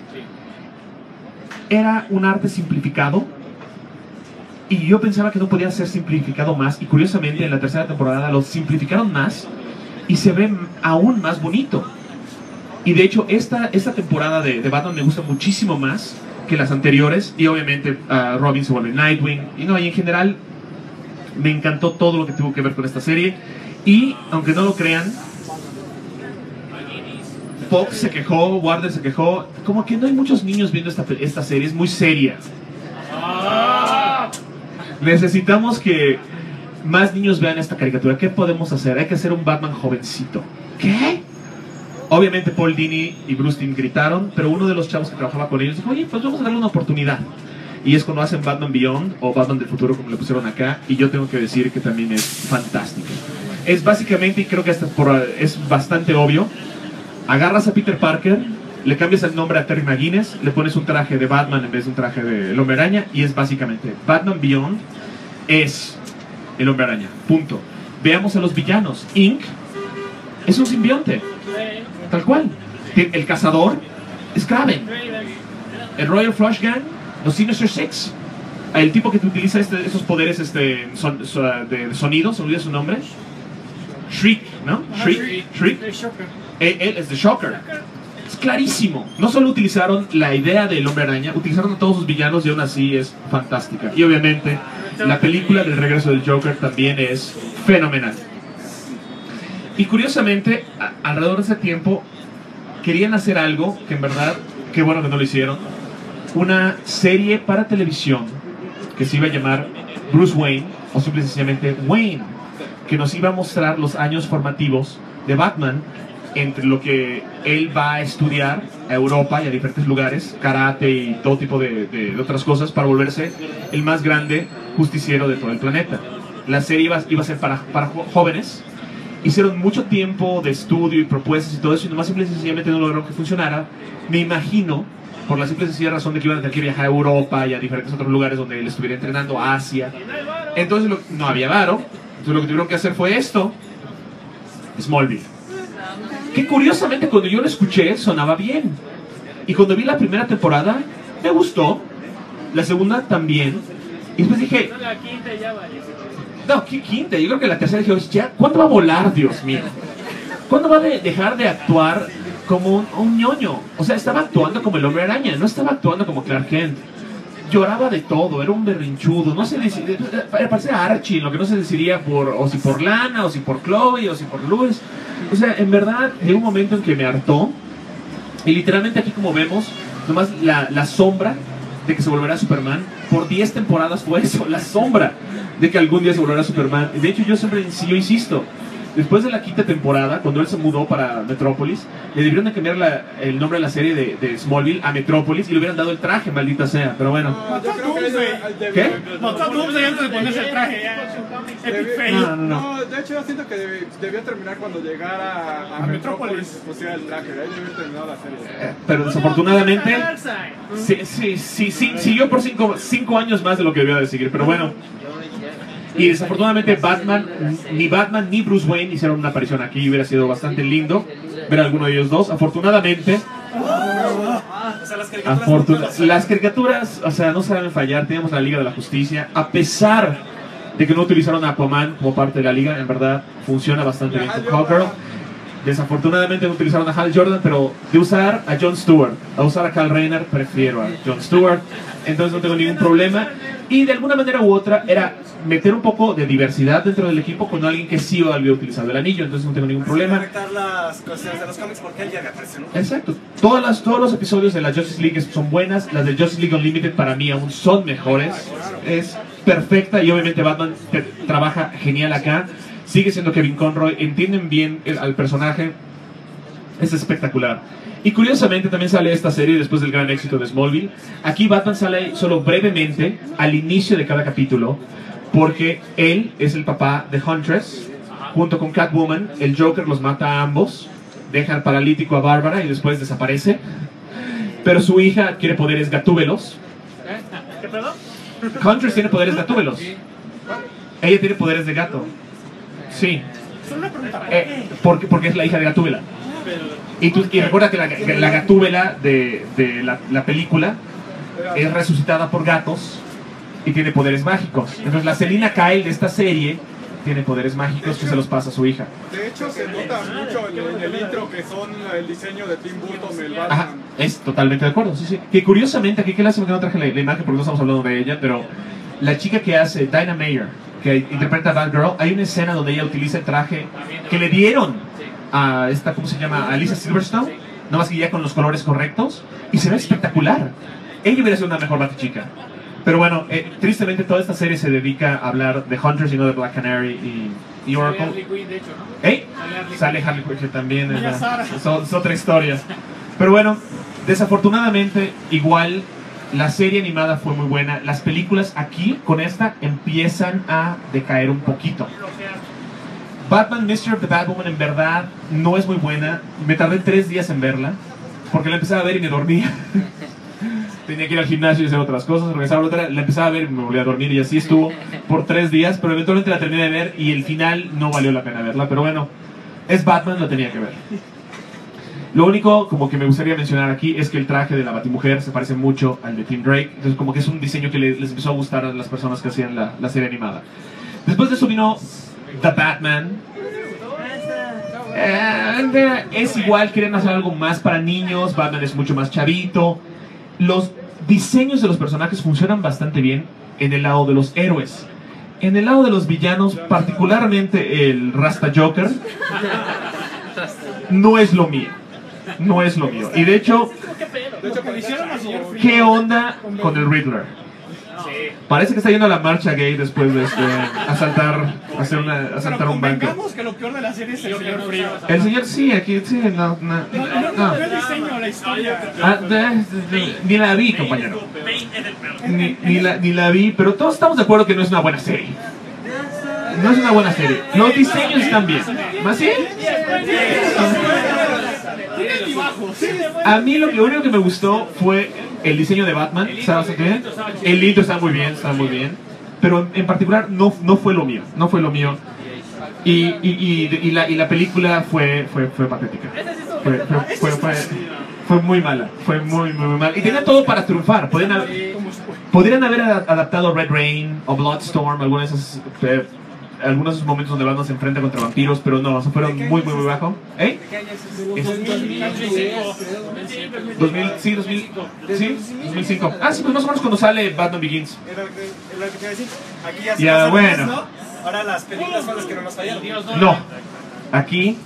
era un arte simplificado, y yo pensaba que no podía ser simplificado más, y curiosamente en la tercera temporada lo simplificaron más y se ve aún más bonito. Y de hecho esta temporada de Batman me gusta muchísimo más que las anteriores, y obviamente Robin se vuelve Nightwing, y en general me encantó todo lo que tuvo que ver con esta serie. Y aunque no lo crean, Fox se quejó, Warner se quejó, como que no hay muchos niños viendo esta serie, es muy seria. Necesitamos que más niños vean esta caricatura. ¿Qué podemos hacer? Hay que hacer un Batman jovencito. ¿Qué? Obviamente Paul Dini y Bruce Timm gritaron, pero uno de los chavos que trabajaba con ellos dijo, oye, pues vamos a darle una oportunidad. Y es cuando hacen Batman Beyond, o Batman del futuro como le pusieron acá, y yo tengo que decir que también es fantástico. Es básicamente, y creo que es bastante obvio, agarras a Peter Parker, le cambias el nombre a Terry McGuinness, le pones un traje de Batman en vez de un traje de El Hombre Araña, y es básicamente Batman Beyond es El Hombre Araña, punto. Veamos a los villanos. Inc. es un simbionte, tal cual. El cazador es Kraven. El Royal Flush Gang, los Sinister Six, el tipo que utiliza esos poderes de sonido, se olvida su nombre. Shriek, ¿no? Shriek. El Shocker. Él es The Shocker. Es clarísimo. No solo utilizaron la idea del Hombre Araña, utilizaron a todos sus villanos y aún así es fantástica. Y obviamente la película del regreso del Joker también es fenomenal. Y curiosamente, alrededor de ese tiempo querían hacer algo que en verdad, qué bueno que no lo hicieron. Una serie para televisión que se iba a llamar Bruce Wayne, o simple y sencillamente Wayne, que nos iba a mostrar los años formativos de Batman, entre lo que él va a estudiar a Europa y a diferentes lugares, karate y todo tipo de otras cosas, para volverse el más grande justiciero de todo el planeta. La serie iba a ser para jóvenes. Hicieron mucho tiempo de estudio y propuestas y todo eso, y nomás simple y sencillamente no lograron que funcionara. Me imagino, por la simple y sencilla razón de que iban a tener que viajar a Europa y a diferentes otros lugares donde él estuviera entrenando, a Asia. Entonces no había varo. Entonces lo que tuvieron que hacer fue esto: Smallville. Que curiosamente cuando yo lo escuché sonaba bien. Y cuando vi la primera temporada me gustó. La segunda también. Y después dije, No, la quinta ya vale. no, ¿qué quinta? Yo creo que la tercera dije, ya, ¿cuándo va a volar, Dios mío? ¿Cuándo va a dejar de actuar como un ñoño? O sea, estaba actuando como el Hombre Araña, no estaba actuando como Clark Kent. Lloraba de todo, era un berrinchudo, no se decidía, parecía Archie, lo que no se decidiría o si por Lana, o si por Chloe, o si por Luis. O sea, en verdad, llegó un momento en que me hartó, y literalmente aquí como vemos, nomás la sombra de que se volverá Superman, por 10 temporadas fue eso, la sombra de que algún día se volverá Superman. De hecho, yo insisto, después de la quinta temporada, cuando él se mudó para Metrópolis, le debieron de cambiar el nombre de la serie de Smallville a Metrópolis y le hubieran dado el traje, maldita sea, pero bueno. Mató a Doomsday. ¿Qué? Mató a Doomsday antes de ponerse el traje. Epic fail. No, de hecho yo siento que debió terminar cuando llegara a Metrópolis y pusiera el traje. De ahí debió haber terminado la serie. Pero desafortunadamente sí, siguió por 5 años más de lo que debió de seguir, pero bueno. Y desafortunadamente Batman ni Bruce Wayne hicieron una aparición aquí. Hubiera sido bastante lindo ver a alguno de ellos dos. Afortunadamente, las caricaturas, o sea, no saben fallar. Tenemos la Liga de la Justicia, a pesar de que no utilizaron a Aquaman como parte de la liga. En verdad funciona bastante bien con Cowgirl. Desafortunadamente no utilizaron a Hal Jordan, pero de usar a Jon Stewart, a usar a Kyle Rayner, prefiero a Jon Stewart. Entonces no tengo ningún problema. Y de alguna manera u otra era meter un poco de diversidad dentro del equipo con alguien que sí había utilizado el anillo. Entonces no tengo ningún problema. Conectar las cosas de los cómics porque él ya me aparece, ¿no? Exacto. Todos los episodios de la Justice League son buenas. Las de Justice League Unlimited para mí aún son mejores. Es perfecta y obviamente Batman trabaja genial acá. Sigue siendo Kevin Conroy. Entienden bien al personaje. Es espectacular. Y curiosamente también sale esta serie después del gran éxito de Smallville. Aquí Batman sale solo brevemente al inicio de cada capítulo, porque él es el papá de Huntress, junto con Catwoman. El Joker los mata a ambos, deja al paralítico a Bárbara y después desaparece. Pero su hija adquiere poderes gatúbelos. ¿Qué perdón? Huntress tiene poderes gatúbelos. Ella tiene poderes de gato. Sí. Solo una pregunta. Porque es la hija de Gatúbela. Y recuerda que la Gatúbela de la película es resucitada por gatos y tiene poderes mágicos. Entonces la Selina Kyle de esta serie tiene poderes mágicos que se los pasa a su hija. De hecho se nota mucho en el intro que son el diseño de Tim Burton, el Batman. Ajá, es totalmente de acuerdo, sí, sí. Que curiosamente, aquí qué lástima que no traje la imagen porque no estamos hablando de ella, pero la chica que hace Dinah Meyer, que interpreta a Batgirl, hay una escena donde ella utiliza el traje que le dieron a esta, ¿cómo se llama? A Lisa Silverstone, nada más que ya con los colores correctos, y se ve espectacular. Ella hubiera sido una mejor Batichica. Pero bueno, tristemente toda esta serie se dedica a hablar de Hunters y no de Black Canary y Oracle. Sale Harley Quinn, de hecho, ¿no? Sale Harley Quinn, que también Mira, Sara. es otra historia. Pero bueno, desafortunadamente, igual la serie animada fue muy buena. Las películas aquí, con esta, empiezan a decaer un poquito. Batman Mystery of the Batwoman en verdad no es muy buena. Me tardé 3 días en verla, porque la empezaba a ver y me dormía. Tenía que ir al gimnasio y hacer otras cosas, regresaba a la otra, la empezaba a ver y me volví a dormir y así estuvo por 3 días, pero eventualmente la terminé de ver y el final no valió la pena verla, pero bueno, es Batman, lo tenía que ver. Lo único como que me gustaría mencionar aquí es que el traje de la Batimujer se parece mucho al de Tim Drake. Entonces como que es un diseño que les empezó a gustar a las personas que hacían la serie animada. Después de eso vino The Batman. Es igual, quieren hacer algo más para niños. Batman es mucho más chavito. Los diseños de los personajes funcionan bastante bien en el lado de los héroes. En el lado de los villanos, particularmente el Rasta Joker, no es lo mío. No es lo mío. Y de hecho, ¿qué onda con el Riddler? Parece que está yendo a la marcha gay después de asaltar un banco. Convengamos que lo peor de la serie es el señor Frío. El señor sí, aquí sí, no. No el diseño, la historia. Ni la vi, compañero. Ni la vi, pero todos estamos de acuerdo que no es una buena serie. No es una buena serie. Los diseños están bien. ¿Más sí? A mí lo único que me gustó fue el diseño de Batman. ¿Sabes qué? El intro está muy bien. Pero en particular no fue lo mío. No fue lo mío. Y la película fue patética. Fue muy mala. Fue muy mala. Y tenía todo para triunfar. Podrían haber adaptado Red Rain o Bloodstorm, algunos de esos momentos donde Batman se enfrenta contra vampiros, pero no, se fueron muy bajo. ¿Eh? 2005. Ah, sí, pues más o menos cuando sale Batman Begins. Ya, bueno. Ahora las películas son las que no nos fallaron. No, aquí,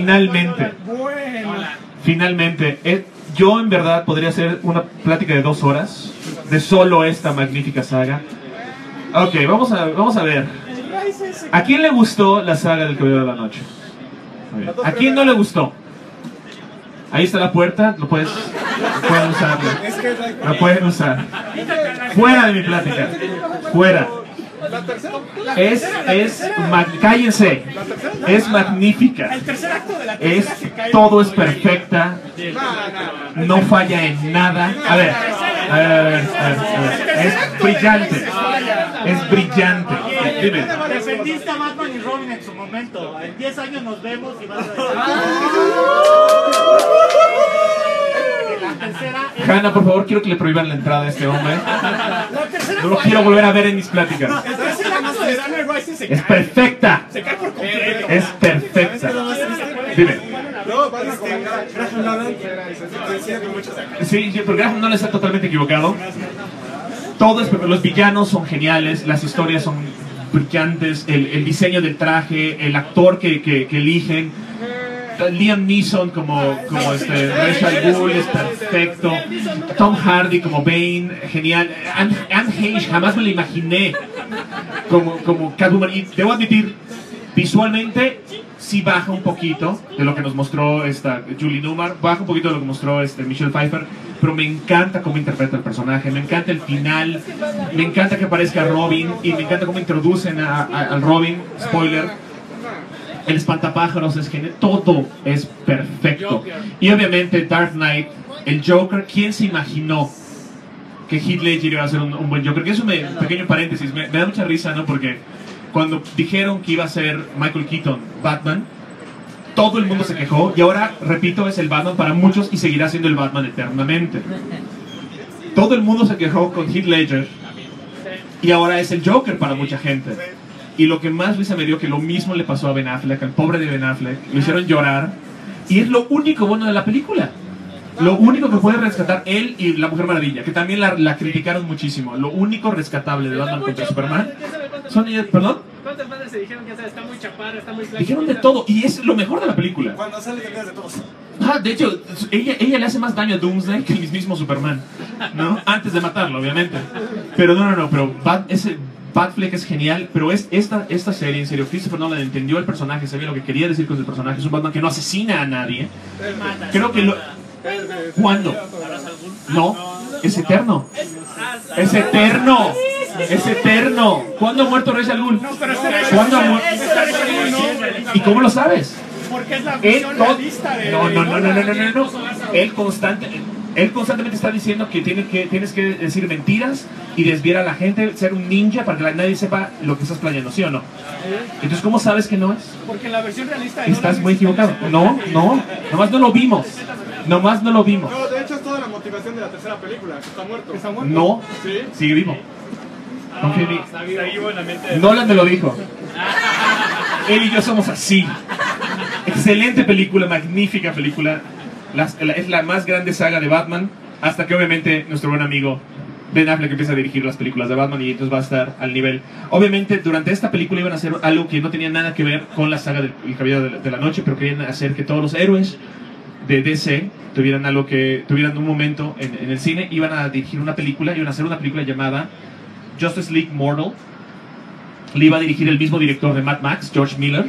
finalmente, yo en verdad podría hacer una plática de 2 horas de solo esta magnífica saga. Ok, vamos a ver. ¿A quién le gustó la saga del Caballero de la Noche? ¿A quién no le gustó? Ahí está la puerta, pueden usarla. La pueden usar. Fuera de mi plática. Fuera. Cállense. Es magnífica. Todo es perfecta. No falla en nada. A ver. Es brillante. Es brillante. Dime. Defendiste a Batman y Robin en su momento. En 10 años nos vemos y vas a decir. La tercera. Hanna, por favor, quiero que le prohíban la entrada a este hombre. No lo quiero volver a ver en mis pláticas. Es perfecta. Es perfecta. Dime. Sí, pero Graham Nolan está totalmente equivocado. Los villanos son geniales, las historias son brillantes, el diseño del traje, el actor que eligen. Liam Neeson como Ra's al Ghul es perfecto. Tom Hardy como Bane, genial. Anne Heche, jamás me la imaginé como Catwoman. Y debo admitir, visualmente sí baja un poquito de lo que nos mostró Julie Newmar, baja un poquito de lo que mostró Michelle Pfeiffer, pero me encanta cómo interpreta el personaje, me encanta el final, me encanta que aparezca Robin y me encanta cómo introducen al Robin, spoiler. El espantapájaros es genial, todo es perfecto. Y obviamente Dark Knight, el Joker, ¿quién se imaginó que Heath Ledger iba a ser un buen Joker? Que es un pequeño paréntesis, me da mucha risa, ¿no? Porque cuando dijeron que iba a ser Michael Keaton Batman, todo el mundo se quejó y ahora, repito, es el Batman para muchos y seguirá siendo el Batman eternamente. Todo el mundo se quejó con Heath Ledger y ahora es el Joker para mucha gente. Y lo que más risa me dio, que lo mismo le pasó a Ben Affleck, al pobre de Ben Affleck, lo hicieron llorar y es lo único bueno de la película. Lo único que puede rescatar él y la Mujer Maravilla, que también la criticaron muchísimo. Lo único rescatable de Batman contra Superman son ellos, ¿perdón? ¿Cuántas veces se dijeron que está muy chaparra, está muy flaca? Dijeron de todo y es lo mejor de la película. Cuando sale te de todos. De hecho, ella le hace más daño a Doomsday que el mismo Superman, ¿no? Antes de matarlo, obviamente. Pero pero Batfleck es genial, pero esta serie, en serio, Christopher Nolan entendió el personaje, sabía lo que quería decir con el personaje. Es un Batman que no asesina a nadie. Creo que ¿Cuándo? No, es eterno. Es eterno. Es eterno. ¿Cuándo ha muerto Ra's al Ghul? ¿Cuándo ha muerto? ¿Y cómo lo sabes? Porque es la visión realista de... No. Él constantemente está diciendo que tienes que decir mentiras y desviar a la gente, ser un ninja para que nadie sepa lo que estás planeando, ¿sí o no? Entonces, ¿cómo sabes que no es? Porque en la versión realista... Estás muy equivocado. No, nomás no lo vimos. Nomás no lo vimos. No, de hecho es toda la motivación de la tercera película, que está muerto. ¿Está muerto? No, ¿Sí? sigue vivo. Confía en mí. Está vivo en la mente de... Nolan me lo dijo. Él y yo somos así. Excelente película, magnífica película. Es la más grande saga de Batman. Hasta que obviamente nuestro buen amigo Ben Affleck empieza a dirigir las películas de Batman y entonces va a estar al nivel. Obviamente durante esta película iban a hacer algo que no tenía nada que ver con la saga del Caballero de la Noche, pero querían hacer que todos los héroes de DC tuvieran algo que tuvieran un momento en el cine. Iban a dirigir una película, iban a hacer una película llamada Justice League Mortal. Le iba a dirigir el mismo director de Mad Max, George Miller.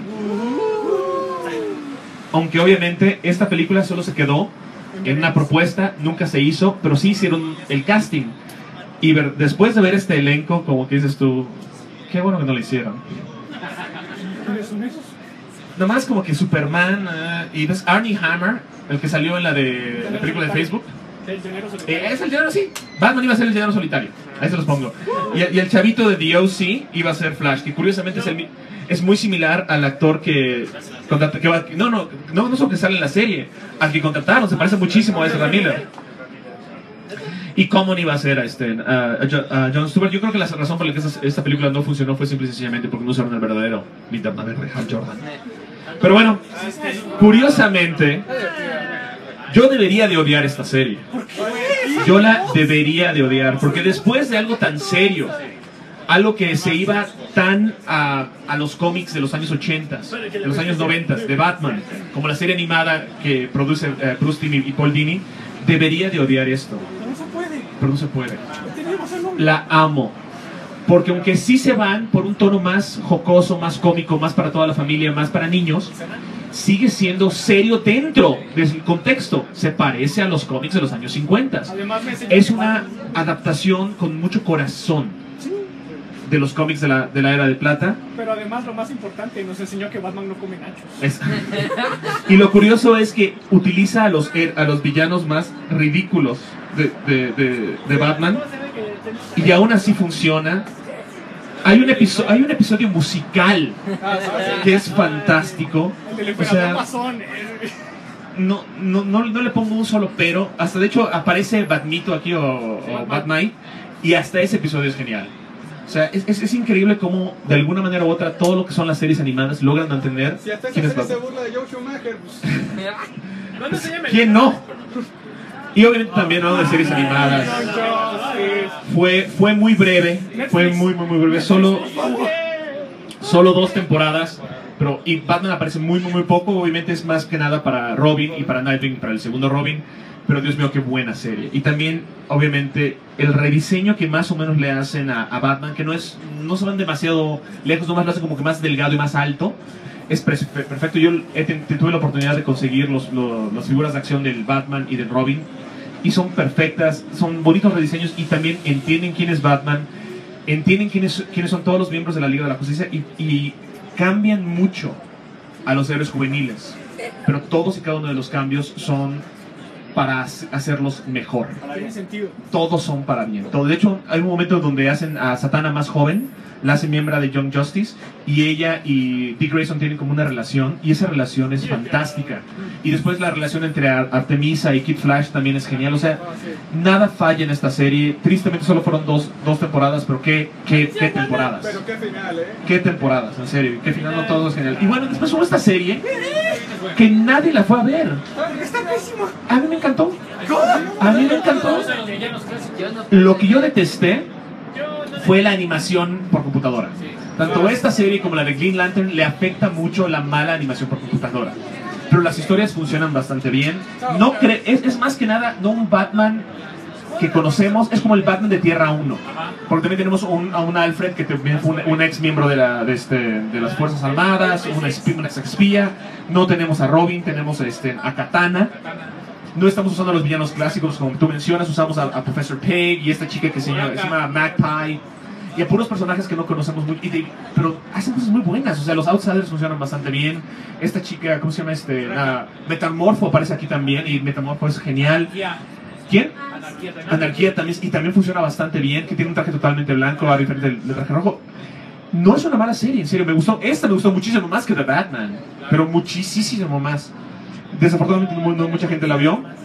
Aunque obviamente esta película solo se quedó en una propuesta, nunca se hizo, pero sí hicieron el casting. Y después de ver este elenco, como que dices tú, qué bueno que no lo hicieron. ¿Quiénes son esos? Nomás como que Superman, y ves Armie Hammer, el que salió en la película de Facebook. El llanero solitario. Es el llanero, sí. Batman iba a ser el llanero solitario. Ahí se los pongo. Y el chavito de The O.C. iba a ser Flash, que curiosamente es muy similar al actor que no solo que sale en la serie, al que contrataron, se parece muchísimo a Ezra Miller. ¿Y cómo iba a ser a Jon Stewart? Yo creo que la razón por la que esta película no funcionó fue simple y sencillamente porque no usaron el verdadero Linterna Verde, Hal Jordan. Pero bueno, curiosamente, yo debería de odiar esta serie. Yo la debería de odiar, porque después de algo tan serio, algo que se iba tan a los cómics de los años 80, de los años 90, de Batman, como la serie animada que produce Bruce Timm y Paul Dini, debería de odiar esto. No se puede. Pero no se puede. Teníamos el nombre. La amo. Porque aunque sí se van por un tono más jocoso, más cómico, más para toda la familia, más para niños, sigue siendo serio dentro del contexto. Se parece a los cómics de los años 50. Además, me enseñó Es que una Batman- adaptación con mucho corazón de los cómics de la Era de Plata. Pero además, lo más importante, nos enseñó que Batman no come nachos. Y lo curioso es que utiliza a los villanos más ridículos de Batman, y aún así funciona. Hay un episodio musical que es fantástico. El del O emperador sea, masón. no le pongo un solo pero. Hasta de hecho aparece Batmito aquí o Batmite, y hasta ese episodio es genial. O sea, es increíble cómo de alguna manera u otra todo lo que son las series animadas logran mantener. Si hasta esa ¿Quién es serie se Batman? burla de Joe Schumacher, pues... ¿Cuándo se llama? ¿Quién no? Y obviamente también hablando de series animadas. Fue muy breve, fue muy breve, solo 2 temporadas, pero y Batman aparece muy poco. Obviamente es más que nada para Robin y para Nightwing, para el segundo Robin, pero Dios mío, qué buena serie. Y también obviamente el rediseño que más o menos le hacen a Batman, que no se van demasiado lejos, nomás lo hacen como que más delgado y más alto. Es perfecto. Yo tuve la oportunidad de conseguir las figuras de acción del Batman y del Robin, y son perfectas, son bonitos rediseños, y también entienden quién es Batman, entienden quiénes son todos los miembros de la Liga de la Justicia, y cambian mucho a los héroes juveniles, pero todos y cada uno de los cambios son para hacerlos mejor. Tiene sentido. Todos son para bien. De hecho, hay un momento donde hacen a Satana más joven, la hacen miembro de Young Justice, y ella y Dick Grayson tienen como una relación, y esa relación es fantástica. Y después la relación entre Artemisa y Kid Flash también es genial. O sea, nada falla en esta serie. Tristemente solo fueron dos temporadas, pero qué temporadas. Pero qué final, Qué temporadas, en serio. Qué final, no, todo es genial. Y bueno, después hubo esta serie que nadie la fue a ver. Está pésimo. A mí me encantó. A mí me encantó. Lo que yo detesté fue la animación por computadora. Tanto esta serie como la de Green Lantern le afecta mucho la mala animación por computadora. Pero las historias funcionan bastante bien. Es más que nada no un Batman que conocemos, es como el Batman de Tierra 1. Porque también tenemos a un Alfred que también fue un ex miembro de las Fuerzas Armadas, un ex espía. No tenemos a Robin, tenemos a Katana. No estamos usando a los villanos clásicos, como tú mencionas, usamos a Professor Pig y esta chica que se llama Magpie, y a puros personajes que no conocemos muy, pero hacen cosas muy buenas. O sea, los Outsiders funcionan bastante bien. Esta chica, ¿cómo se llama? Metamorfo aparece aquí también, y Metamorfo es genial. ¿Quién? Anarquía también, y también funciona bastante bien, que tiene un traje totalmente blanco, a diferente del traje rojo. No es una mala serie, en serio, me gustó. Esta me gustó muchísimo más que The Batman, pero muchísimo más. Desafortunadamente no mucha gente la vio,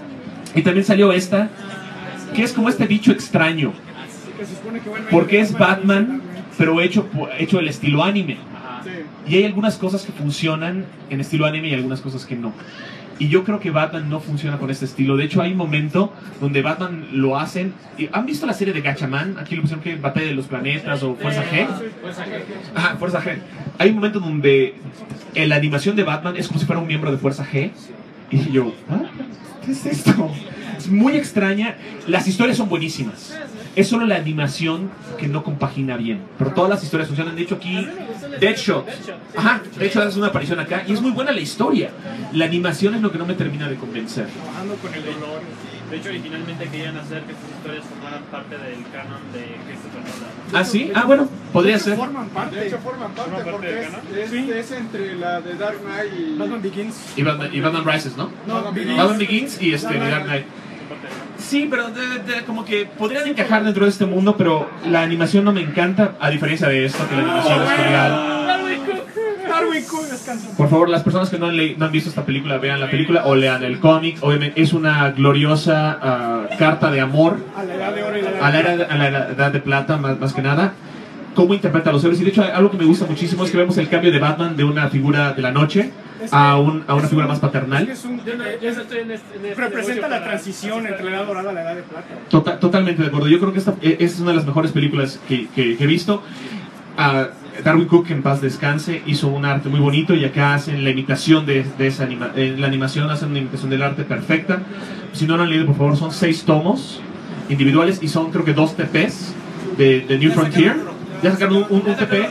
Y también salió esta, que es como este bicho extraño, Que se supone que, bueno, porque es Batman, pero hecho el estilo anime. Sí. Y hay algunas cosas que funcionan en estilo anime y algunas cosas que no. Y yo creo que Batman no funciona con este estilo. De hecho, hay un momento donde Batman lo hacen. ¿Han visto la serie de Gatchaman? Aquí lo pusieron que Batalla de los Planetas o Fuerza G. Ajá, Fuerza G. Hay un momento donde la animación de Batman es como si fuera un miembro de Fuerza G. Y dije yo, ¿ah? ¿Qué es esto? Es muy extraña. Las historias son buenísimas. Es solo la animación que no compagina bien. Pero todas las historias funcionan. De hecho, aquí Deadshot. Ajá, Deadshot hace una aparición acá. Y es muy buena la historia. La animación es lo que no me termina de convencer. Trabajando con el dolor. De hecho, originalmente querían hacer que sus historias formaran parte del canon de Christopher Nolan. ¿Ah, sí? Ah, bueno, podría ser. Forman parte. De hecho, forman parte ¿Forman parte porque del canon? es entre la de Dark Knight y... Batman Begins. Y Batman Rises, ¿no? No, Batman Begins y Dark Knight. Sí, pero como que podrían encajar dentro de este mundo, pero la animación no me encanta, a diferencia de esto, que la animación es genial. Darwin Cook descansa. Por favor, las personas que no han visto esta película, vean la película o lean el cómic. Obviamente es una gloriosa carta de amor A la edad de oro y la edad a la edad de plata, más que nada. Cómo interpreta a los héroes. Y de hecho, algo que me gusta muchísimo es que vemos el cambio de Batman de una figura de la noche a una figura más paternal. Es un, Yo estoy en este representa negocio la para- transición entre la edad dorada y la edad de plata. Totalmente de acuerdo. Yo creo que esta es una de las mejores películas que he visto. Darwin Cook, en paz descanse, hizo un arte muy bonito y acá hacen la imitación de esa la animación, hacen una imitación del arte perfecta. Si no lo han leído, por favor, son 6 tomos individuales y son creo que 2 TPs de New Frontier. Ya sacaron un TP.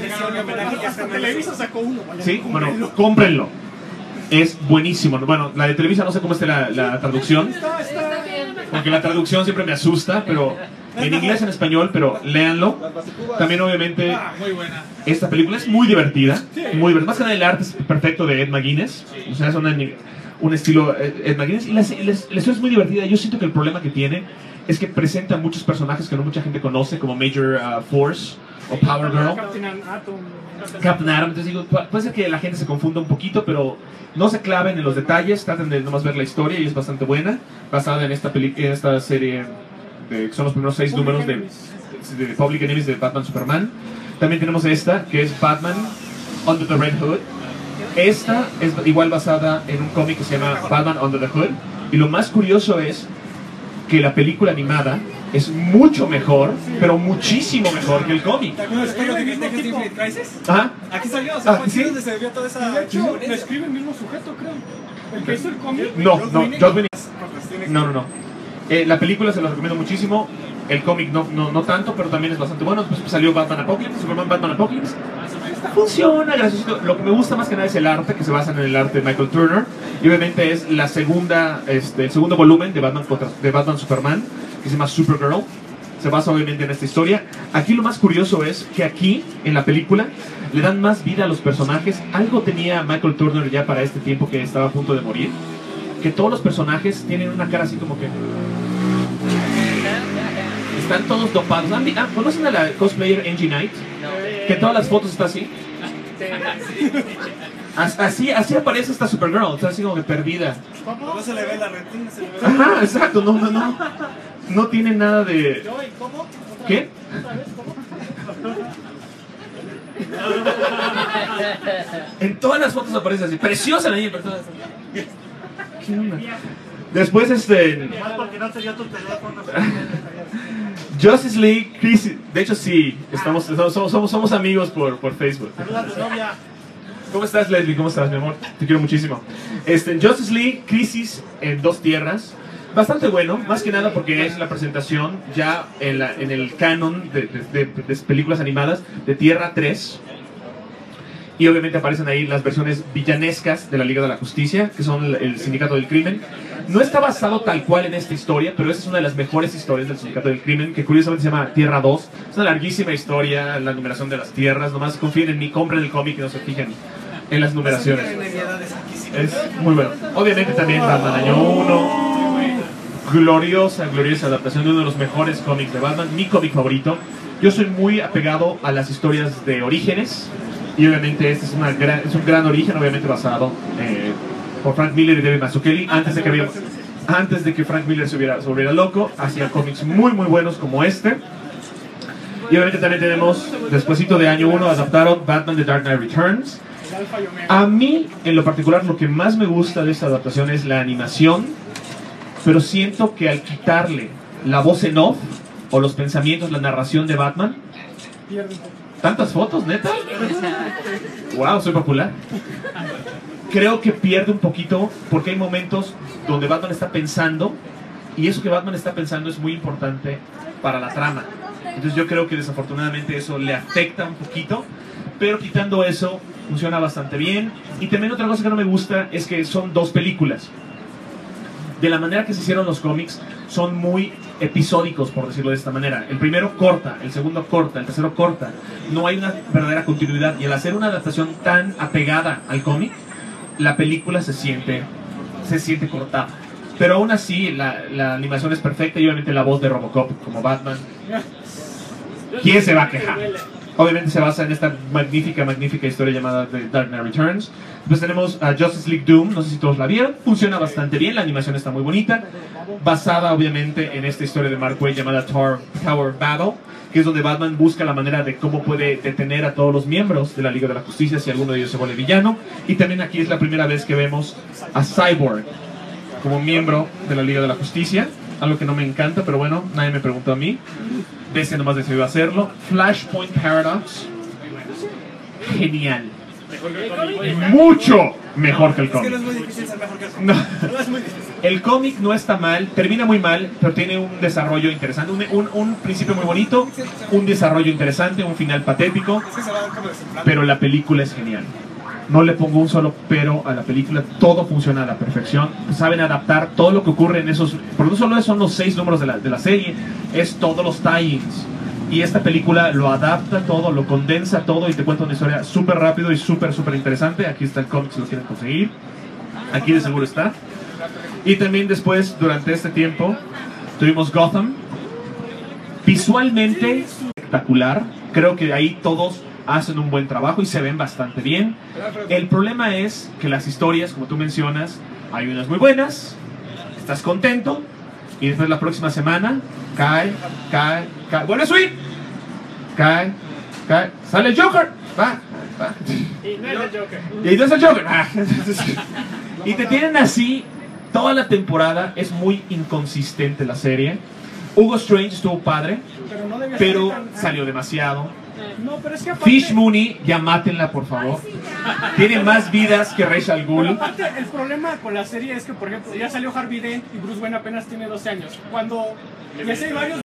Hasta Televisa sacó uno. vaya, Sí, bueno, cómprenlo. cómprenlo. Es buenísimo. Bueno, la de Televisa no sé cómo esté la traducción, porque la traducción siempre me asusta, pero en inglés, en español, pero léanlo. También obviamente Muy buena. esta película es muy divertida, más que nada el arte es perfecto de Ed McGuinness, o sea, es un estilo Ed McGuinness y la historia es muy divertida. Yo siento que el problema que tiene es que presenta muchos personajes que no mucha gente conoce, como Major Force o Power Girl, Captain Atom. Captain Atom. Entonces digo, puede ser que la gente se confunda un poquito, pero no se claven en los detalles, traten de nomás ver la historia y es bastante buena, basada en esta serie que son los primeros 6 números de Public Enemies de Batman Superman. También tenemos esta, que es Batman Under the Red Hood. Esta es igual basada en un cómic que se llama Batman Under the Hood. Y lo más curioso es que la película animada es mucho mejor, pero muchísimo mejor que el cómic. ¿Te acuerdas de Detective Infinite Crisis? Ajá. Aquí salió, o sea, fue ¿sí? donde se debió toda esa De hecho, le violencia. escribe el mismo sujeto, creo. El que hizo el cómic. No, Joss Whedon. Pues No. La película se la recomiendo muchísimo. El cómic no tanto, pero también es bastante bueno. Después salió Batman Apocalypse, Superman Batman Apocalypse. Funciona, gracias. Lo que me gusta más que nada es el arte, que se basa en el arte de Michael Turner. Y obviamente es el segundo volumen de Batman Superman, que se llama Supergirl. Se basa obviamente en esta historia. Aquí lo más curioso es que aquí, en la película, le dan más vida a los personajes. Algo tenía Michael Turner ya para este tiempo que estaba a punto de morir. Que todos los personajes tienen una cara así como que... Están todos dopados. ¿Conocen a la cosplayer Angie Knight? Que todas las fotos están así. Así aparece esta Supergirl, está así como que perdida. No se le ve la retina, se le ve la... Ajá, exacto, no tiene nada de... ¿Cómo? ¿Qué? En todas las fotos aparece así, preciosa la niña, pero todas así. ¿Qué onda? Después Más porque no te dio tu teléfono. Justice League Crisis. De hecho sí, somos amigos por Facebook. Saluda a tu novia. ¿Cómo estás, Leslie? ¿Cómo estás, mi amor? Te quiero muchísimo. Justice League Crisis en Dos Tierras. Bastante bueno, más que nada porque es la presentación ya en el canon de películas animadas de Tierra 3. Y obviamente aparecen ahí las versiones villanescas de la Liga de la Justicia, que son el Sindicato del Crimen. No está basado tal cual en esta historia, pero esa es una de las mejores historias del Sindicato del Crimen, que curiosamente se llama Tierra 2. Es una larguísima historia, la numeración de las tierras. Nomás confíen en mí, compren el cómic y no se fijen en las numeraciones. Es muy bueno. Obviamente también Batman Año 1. Gloriosa adaptación de uno de los mejores cómics de Batman, mi cómic favorito. Yo soy muy apegado a las historias de orígenes. Y obviamente este es un gran origen, obviamente basado por Frank Miller y David Mazzucchelli, antes de antes de que Frank Miller se volviera loco, hacía cómics muy muy buenos como este. Y obviamente también tenemos, despuesito de año 1, adaptaron Batman The Dark Knight Returns. A mí, en lo particular, lo que más me gusta de esta adaptación es la animación, pero siento que al quitarle la voz en off, o los pensamientos, la narración de Batman, ¿tantas fotos, neta? Wow, soy popular. Creo que pierde un poquito, porque hay momentos donde Batman está pensando, y eso que Batman está pensando es muy importante para la trama. Entonces yo creo que desafortunadamente eso le afecta un poquito, pero quitando eso, funciona bastante bien. Y también otra cosa que no me gusta es que son dos películas. De la manera que se hicieron los cómics, son muy episódicos, por decirlo de esta manera. El primero corta, el segundo corta, el tercero corta. No hay una verdadera continuidad. Y al hacer una adaptación tan apegada al cómic, la película se siente cortada. Pero aún así, la animación es perfecta y obviamente la voz de Robocop como Batman. ¿Quién se va a quejar? Obviamente se basa en esta magnífica historia llamada The Dark Knight Returns. Después tenemos a Justice League Doom, no sé si todos la vieron, funciona bastante bien, la animación está muy bonita, basada obviamente en esta historia de Mark Waid llamada Tower Battle, que es donde Batman busca la manera de cómo puede detener a todos los miembros de la Liga de la Justicia si alguno de ellos se vuelve villano. Y también aquí es la primera vez que vemos a Cyborg como miembro de la Liga de la Justicia, algo que no me encanta, pero bueno, nadie me preguntó a mí. DC nomás decidió hacerlo. Flashpoint Paradox, genial. Mucho mejor que el cómic. Es que no es muy difícil ser mejor que el cómic. No. No es muy difícil. El cómic no está mal, termina muy mal, pero tiene un desarrollo interesante, un principio muy bonito, un desarrollo interesante, un final patético, Es que se va a dar como desenflado. pero la película es genial. No le pongo un solo pero a la película, todo funciona a la perfección, saben adaptar todo lo que ocurre en esos, porque no solo son los 6 números de la serie, es todos los tie-ins. Y esta película lo adapta todo, lo condensa todo y te cuenta una historia súper rápido y súper interesante. Aquí está el cómic si lo quieren conseguir. Aquí de seguro está. Y también después, durante este tiempo, tuvimos Gotham. Visualmente espectacular. Creo que ahí todos hacen un buen trabajo y se ven bastante bien. El problema es que las historias, como tú mencionas, hay unas muy buenas, estás contento, y después la próxima semana cae, vuelve a subir, cae, sale el Joker, va. Y no es el Joker. Y no es el Joker. Y te tienen así toda la temporada. Es muy inconsistente la serie. Hugo Strange estuvo padre, Pero no debía pero ser tan- salió demasiado. No, pero es que aparte, Fish Mooney, ya mátenla por favor. Tiene más vidas que Ra's al pero Ghul. aparte, el problema con la serie es que, por ejemplo, ya salió Harvey Dent y Bruce Wayne apenas tiene 12 años. Cuando ya sé, hay varios.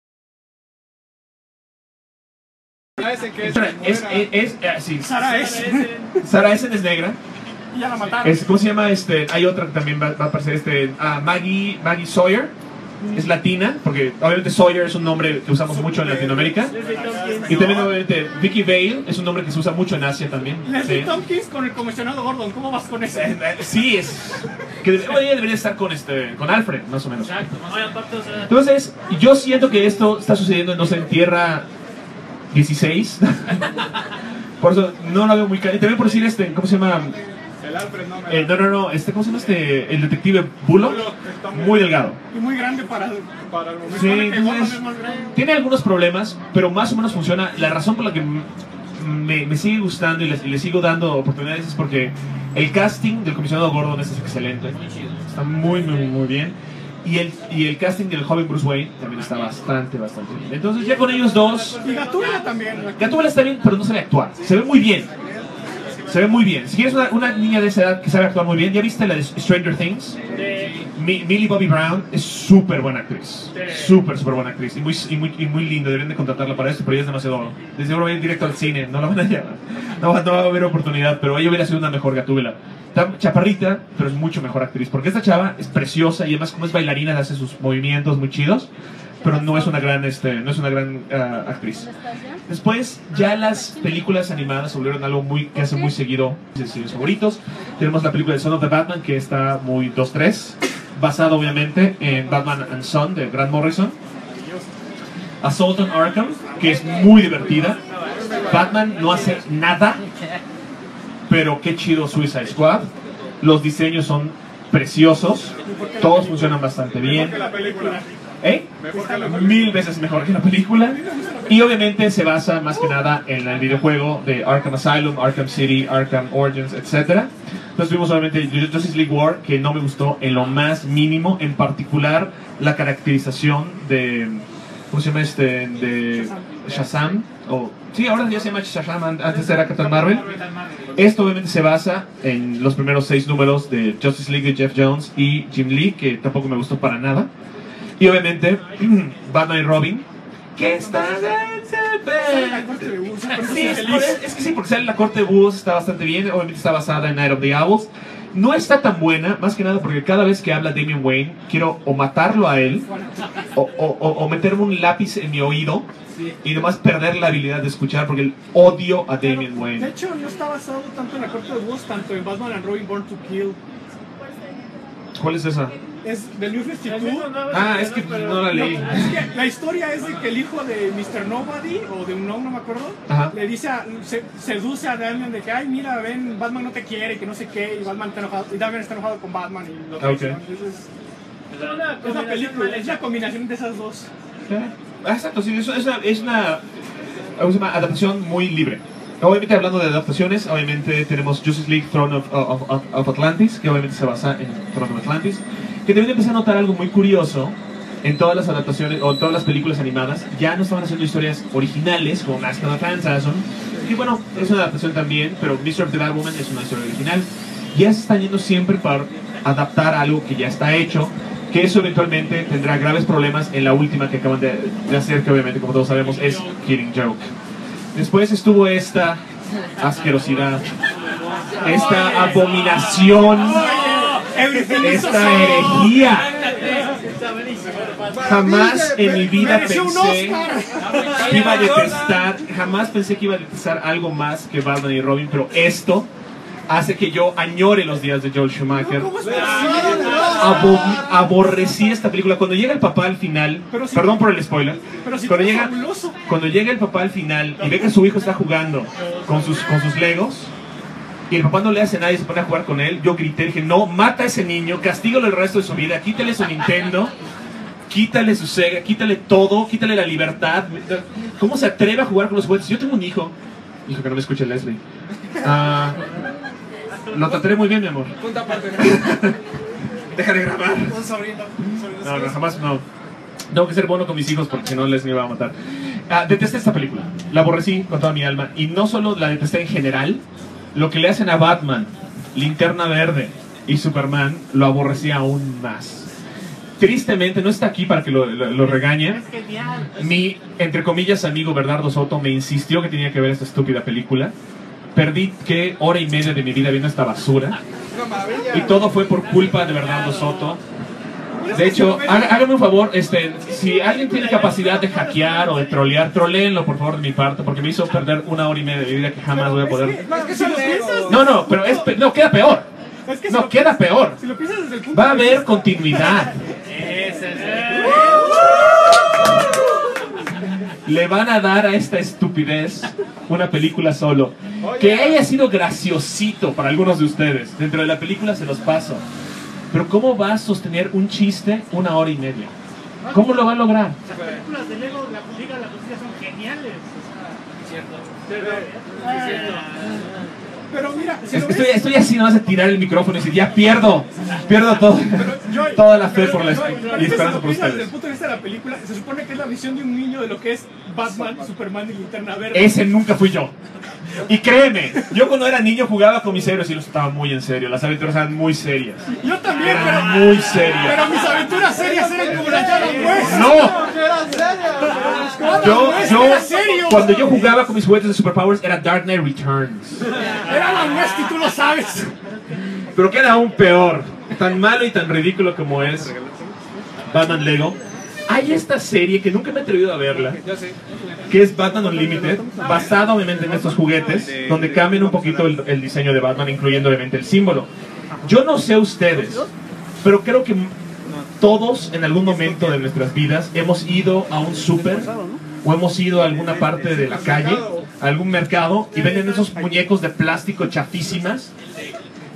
Ese que es Sí. Sara es. Sarah Essen es negra. Y ya la mataron. ¿Cómo se llama? Hay otra que también va a aparecer, Maggie Sawyer. Es latina, porque obviamente Sawyer es un nombre que usamos mucho en Latinoamérica. Leslie Tompkins. Y también obviamente Vicky Vale es un nombre que se usa mucho en Asia también. Leslie Sí. Tompkins con el comisionado Gordon. ¿Cómo vas con eso? Sí, es que debería estar con Alfred, más o menos. Exacto. Oye, aparte, o sea, Entonces, yo siento que esto está sucediendo, no sé, en Tierra 16. Por eso no lo veo muy claro. Y también por decir, ¿cómo se llama? el Alfred, no me No, ¿cómo se llama el detective Bullock? Muy delgado. Y muy grande para el para el momento. Sí, supone que Gordon entonces, es más grande. tiene algunos problemas, pero más o menos funciona. La razón por la que me sigue gustando y le sigo dando oportunidades es porque el casting del comisionado Gordon es excelente. Está muy bien. Y el casting del joven Bruce Wayne también está bastante bien. Entonces ya con ellos dos, Y Gatúbela también. Gatúbela está bien, pero no sabe actuar. Se ve muy bien. Si quieres una niña de esa edad que sabe actuar muy bien, ¿ya viste la de Stranger Things? Millie Bobby Brown es súper buena actriz. Súper buena actriz. Y muy linda. Deberían de contratarla para esto, pero ella es demasiado. Desde ahora va a ir directo al cine. No la van a llevar. No va a haber oportunidad, pero ella hubiera sido una mejor Gatúbela. Está chaparrita, pero es mucho mejor actriz. Porque esta chava es preciosa y además, como es bailarina, hace sus movimientos muy chidos. Pero no es una gran, actriz. Después, ya las películas animadas se volvieron algo que hace muy seguido de sus favoritos. Tenemos la película de Son of the Batman, que está muy 2-3, basado obviamente en Batman and Son de Grant Morrison. Assault on Arkham, que es muy divertida. Batman no hace nada, pero qué chido Suicide Squad. Los diseños son preciosos, todos funcionan bastante bien. La película. Mejor que la película. 1000 veces mejor que la película. Y obviamente se basa más que nada en el videojuego de Arkham Asylum, Arkham City, Arkham Origins, etc. Entonces vimos obviamente Justice League War, que no me gustó en lo más mínimo, en particular la caracterización de... ¿Cómo se llama este? De Shazam. Sí, ahora ya se llama Shazam, antes era Captain Marvel. Esto obviamente se basa en los primeros 6 números de Justice League de Jeff Jones y Jim Lee, que tampoco me gustó para nada. Y obviamente Batman y Robin, que está... Es que sí, porque sale en la corte de búhos, está bastante bien. Obviamente está basada en Night of the Owls. No está tan buena, más que nada porque cada vez que habla Damian Wayne quiero o matarlo a él o meterme un lápiz en mi oído y nomás perder la habilidad de escuchar porque el odio a Damian De Wayne. hecho, no está basado tanto en la corte de búhos, tanto en Batman and Robin Born to Kill. ¿Cuál es esa? Es del New 52. Ah, es que no la leí. Es que la historia es de que el hijo de Mr. Nobody, o de un no me acuerdo, Ajá. le dice, seduce a Damian de que, ay, mira, ven, Batman no te quiere, que no sé qué, y Batman está enojado, y Damian está enojado con Batman, y lo Ok. Entonces, es la película, es la combinación de esas dos. Exacto, sí, es una adaptación muy libre. Obviamente hablando de adaptaciones, obviamente tenemos Justice League Throne of Atlantis, que obviamente se basa en Throne of Atlantis, que también empecé a notar algo muy curioso en todas las adaptaciones o en todas las películas animadas. Ya no estaban haciendo historias originales como Mask of the Phantasm, que bueno, es una adaptación también, pero Mr. of the Bad Woman es una historia original. Ya se están yendo siempre para adaptar algo que ya está hecho, que eso eventualmente tendrá graves problemas en la última que acaban de hacer, que obviamente, como todos sabemos, es Killing Joke. Después estuvo esta asquerosidad, esta abominación, esta herejía. Jamás en mi vida pensé que iba a detestar, jamás pensé que iba a detestar algo más que Batman y Robin, pero esto hace que yo añore los días de Joel Schumacher. Aborrecí esta película. Cuando llega el papá al final, perdón por el spoiler, cuando llega el papá al final y ve que su hijo está jugando con sus Legos y el papá no le hace nada y se pone a jugar con él, yo grité, dije, no, mata a ese niño, castígalo el resto de su vida, quítale su Nintendo, quítale su Sega, quítale todo, quítale la libertad. ¿Cómo se atreve a jugar con los juguetes? Yo tengo un hijo que no me escuche Leslie. Lo trataré muy bien, mi amor. Punta aparte. Deja de grabar. Un sobrino. No, jamás no. Tengo que ser bueno con mis hijos porque si no les me iba a matar. Detesté esta película. La aborrecí con toda mi alma. Y no solo la detesté en general, lo que le hacen a Batman, Linterna Verde y Superman, lo aborrecí aún más. Tristemente, no está aquí para que lo regañe. Es genial. Mi, entre comillas, amigo Bernardo Soto me insistió que tenía que ver esta estúpida película. Perdí, ¿qué? Hora y media de mi vida viendo esta basura. Y todo fue por culpa de Bernardo Soto. De hecho, hágame un favor, si alguien tiene capacidad de hackear o de trolear, troléenlo por favor de mi parte, porque me hizo perder 1 hora y media de mi vida que jamás voy a poder. No, pero no, queda peor. No, queda peor. Si lo piensas desde el punto Va a haber continuidad. Le van a dar a esta estupidez una película solo. Que haya sido graciosito para algunos de ustedes. Dentro de la película se los paso. Pero ¿cómo va a sostener un chiste 1 hora y media? ¿Cómo lo va a lograr? Las películas de Lego, la Liga de la Justicia son geniales. Pero mira, si lo ves, Estoy así, no vas a tirar el micrófono y decir, ya pierdo toda la fe por la y esperanza por desde el ustedes. punto de vista de la película, se supone que es la visión de un niño de lo que es Batman, Superman y Linterna Verde. Ese nunca fui yo. Y créeme, yo cuando era niño jugaba con mis héroes y los estaba muy en serio. Las aventuras eran muy serias. Yo también, Eran pero muy serias. pero mis aventuras serias eran como la Adam West. ¡No! Era serio. Cuando yo jugaba con mis juguetes de Superpowers era Dark Knight Returns. Era Adam West y tú lo sabes. Pero queda aún peor. Tan malo y tan ridículo como es Batman Lego. Hay esta serie que nunca me he atrevido a verla, que es Batman Unlimited, basada obviamente en estos juguetes, donde cambian un poquito el diseño de Batman, incluyendo obviamente el símbolo. Yo no sé ustedes, pero creo que todos en algún momento de nuestras vidas hemos ido a un súper o hemos ido a alguna parte de la calle, a algún mercado, y venden esos muñecos de plástico chafísimas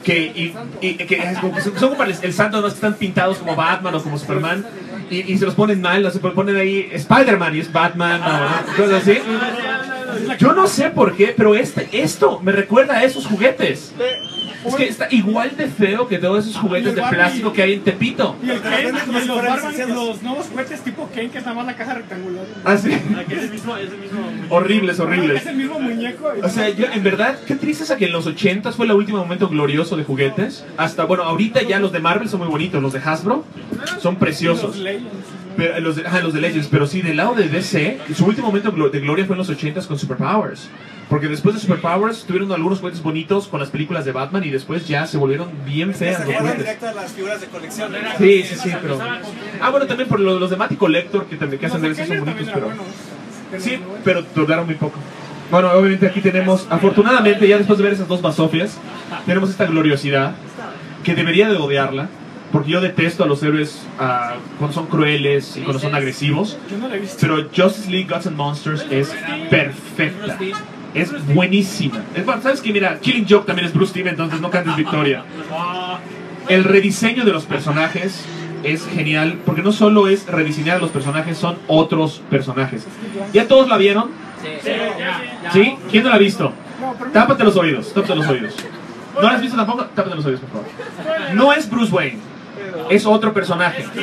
que son como el santo, no, que están pintados como Batman o como Superman y se los ponen mal, se ponen ahí Spider-Man y es Batman o cosas así. Yo no sé por qué, pero esto me recuerda a esos juguetes. Es que está igual de feo que todos esos juguetes de plástico que hay en Tepito. Y el Ken, los nuevos juguetes tipo Ken, que es nada más la caja rectangular. Ah, sí. Aquí es el mismo Horribles. Es el mismo muñeco. O sea, yo, en verdad, qué triste es que en los 80s fue el último momento glorioso de juguetes. Hasta, bueno, ahorita ya los de Marvel son muy bonitos, los de Hasbro son preciosos. Pero, los de Legends, pero sí, del lado de DC, su último momento de gloria fue en los 80s con Superpowers. Porque después de Superpowers tuvieron algunos juguetes bonitos con las películas de Batman y después ya se volvieron bien feas los juguetes. Directo a las figuras de colección. Sí, pero... Ah, bueno, también por los de Matty Collector que hacen de son bonitos, pero... Sí, pero duraron muy poco. Bueno, obviamente aquí tenemos, afortunadamente, ya después de ver esas dos basofias, tenemos esta gloriosidad que debería de odiarla. Porque yo detesto a los héroes cuando son crueles y cuando son agresivos. Pero Justice League Gods and Monsters es perfecta. Es buenísima. ¿Sabes qué? Mira, Killing Joke también es Bruce Timm, entonces no cantes victoria. El rediseño de los personajes es genial. Porque no solo es rediseñar a los personajes, son otros personajes. ¿Ya todos la vieron? ¿Sí? ¿Quién no la ha visto? Tápate los oídos, tápate los oídos. ¿No la has visto tampoco? Tápate los oídos, por favor. No es Bruce Wayne. Es otro personaje. Es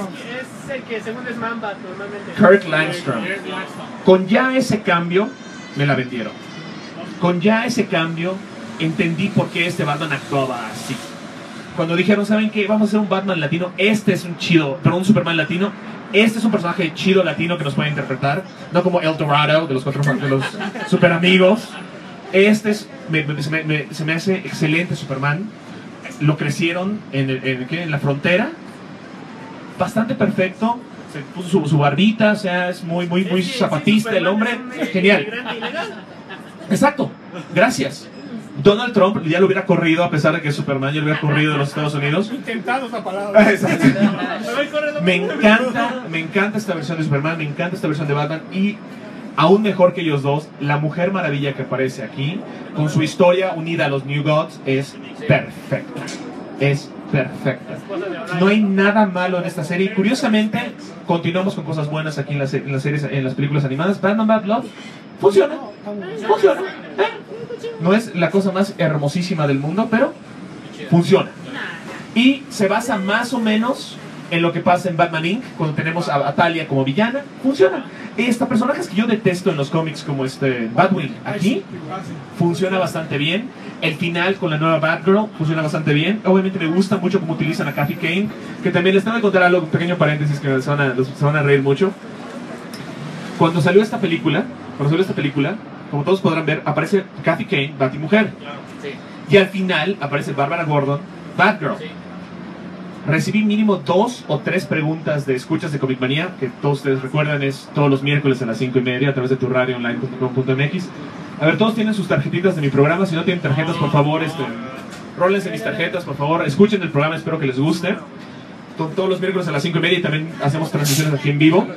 el que según es Man-Bat normalmente. Kirk Langstrom. Con ya ese cambio, me la vendieron. Con ya ese cambio, entendí por qué este Batman actuaba así. Cuando dijeron, ¿saben qué? Vamos a hacer un Batman latino. Este es un Superman latino. Este es un personaje chido latino que nos puede interpretar. No como El Dorado de los super amigos. Este es, se me hace excelente Superman. Lo crecieron en la frontera. Bastante perfecto. Se puso su barbita, o sea, es muy zapatista el hombre. Genial. Exacto. Gracias. Donald Trump ya lo hubiera corrido, a pesar de que Superman ya lo hubiera corrido de los Estados Unidos. Intentado esa palabra. Exacto. Me encanta esta versión de Superman, me encanta esta versión de Batman y aún mejor que ellos dos, la Mujer Maravilla que aparece aquí, con su historia unida a los New Gods, es perfecta. Es perfecta. No hay nada malo en esta serie. Y curiosamente, continuamos con cosas buenas aquí en las series, en las películas animadas. Batman Bad Love funciona. Funciona. No es la cosa más hermosísima del mundo, pero funciona. Y se basa más o menos en lo que pasa en Batman Inc., cuando tenemos a Talia como villana. Funciona. Personajes que yo detesto en los cómics, como Batwing, aquí funciona bastante bien. El final con la nueva Batgirl funciona bastante bien. Obviamente me gusta mucho cómo utilizan a Kathy Kane, que también les tengo que contar algo, un pequeño paréntesis que se van a reír mucho. Cuando salió esta película, como todos podrán ver, aparece Kathy Kane, Batimujer. Y al final aparece Barbara Gordon, Batgirl. Recibí mínimo 2 o 3 preguntas de escuchas de Comic Manía, que todos ustedes recuerdan, es todos los miércoles a las 5:30 a través de turradioonline.com.mx. A ver, todos tienen sus tarjetitas de mi programa. Si no tienen tarjetas, por favor, rólense mis tarjetas, por favor. Escuchen el programa, espero que les guste. Todos los miércoles a las 5:30 y también hacemos transmisiones aquí en vivo.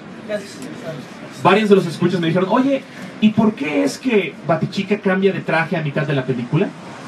Varios de los escuchas me dijeron, oye, ¿y por qué es que Batichica cambia de traje a mitad de la película?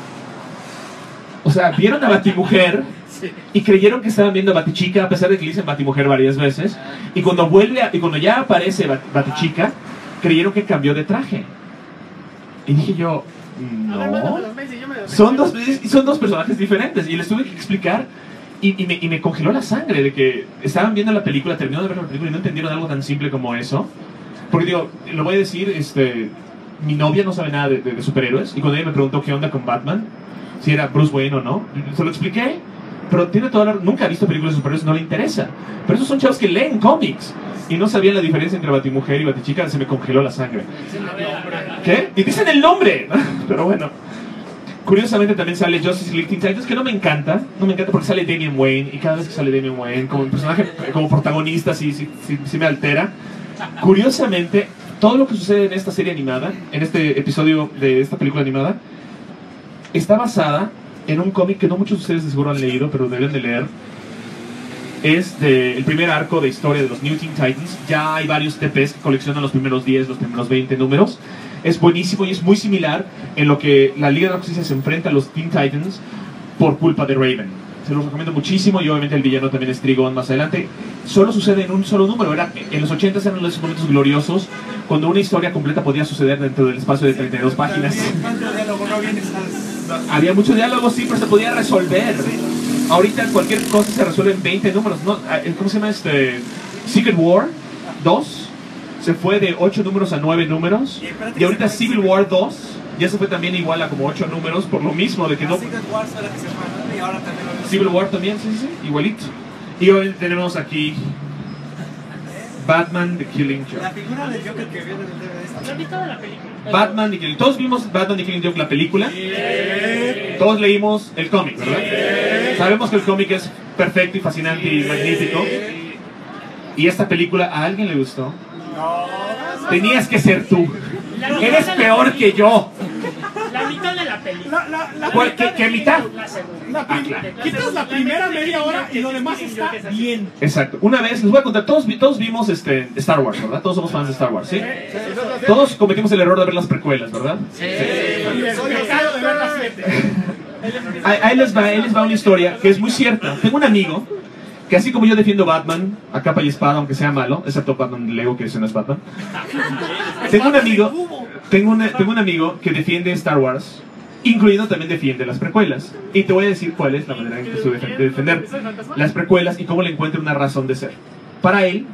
O sea, vieron a Batimujer y creyeron que estaban viendo a Batichica, a pesar de que le dicen Batimujer varias veces. Y cuando ya aparece Batichica, creyeron que cambió de traje. Y dije yo, no. Son dos personajes diferentes. Y les tuve que explicar. Y me congeló la sangre de que estaban viendo la película, terminaron de ver la película y no entendieron algo tan simple como eso. Porque digo, lo voy a decir, mi novia no sabe nada de superhéroes. Y cuando ella me preguntó qué onda con Batman, si era Bruce Wayne o no, se lo expliqué. Pero tiene nunca ha visto películas de superhéroes, no le interesa. Pero esos son chavos que leen cómics y no sabían la diferencia entre Batimujer y Batichica. Se me congeló la sangre. ¿Qué? Y dicen el nombre. Pero bueno. Curiosamente también sale Justice League Teen Titans, que no me encanta porque sale Damian Wayne. Y cada vez que sale Damian Wayne como personaje, como protagonista, sí me altera. Curiosamente, todo lo que sucede en esta serie animada, en este episodio de esta película animada, está basada en un cómic que no muchos de ustedes de seguro han leído, pero deben de leer. Es el primer arco de historia de los New Teen Titans. Ya hay varios TPs que coleccionan los primeros 10, los primeros 20 números. Es buenísimo y es muy similar en lo que la Liga de la Justicia se enfrenta a los Teen Titans por culpa de Raven. Se los recomiendo muchísimo y obviamente el villano también es Trigon más adelante. Solo sucede en un solo número. En los 80 eran los momentos gloriosos cuando una historia completa podía suceder dentro del espacio de 32 páginas. Había mucho diálogo, sí, pero se podía resolver. Ahorita cualquier cosa se resuelve en 20 números. ¿No? ¿Cómo se llama este? Secret War 2 se fue de 8 números a 9 números. Y ahorita Civil War 2 ya se fue también igual a como 8 números por lo mismo de que no... Civil War también, sí, igualito. Y hoy tenemos aquí Batman The Killing Joke. La figura del Joker que viene del DVD. ¿La mitad de la película? Batman The Killing. Todos vimos Batman The Killing Joke, la película. Todos leímos el cómic, ¿verdad? Sabemos que el cómic es perfecto y fascinante y magnífico. ¿Y esta película a alguien le gustó? No. Tenías que ser tú. Eres peor que yo. La mitad de la película. ¿Qué mitad? La segunda. Claro. Quitas la primera media hora y lo demás está bien. Exacto. Una vez, les voy a contar, todos vimos Star Wars, ¿verdad? Todos somos fans de Star Wars, ¿sí? Todos cometimos el error de ver las precuelas, ¿verdad? Sí. El pecado de ver las 7. Ahí les va una historia que es muy cierta. Tengo un amigo que así como yo defiendo Batman a capa y espada, aunque sea malo, excepto Batman Lego, que ese no es Batman. Tengo un amigo que defiende Star Wars, incluido también defiende las precuelas. Y te voy a decir cuál es la manera en que estoy de defender las precuelas y cómo le encuentro una razón de ser. Para él,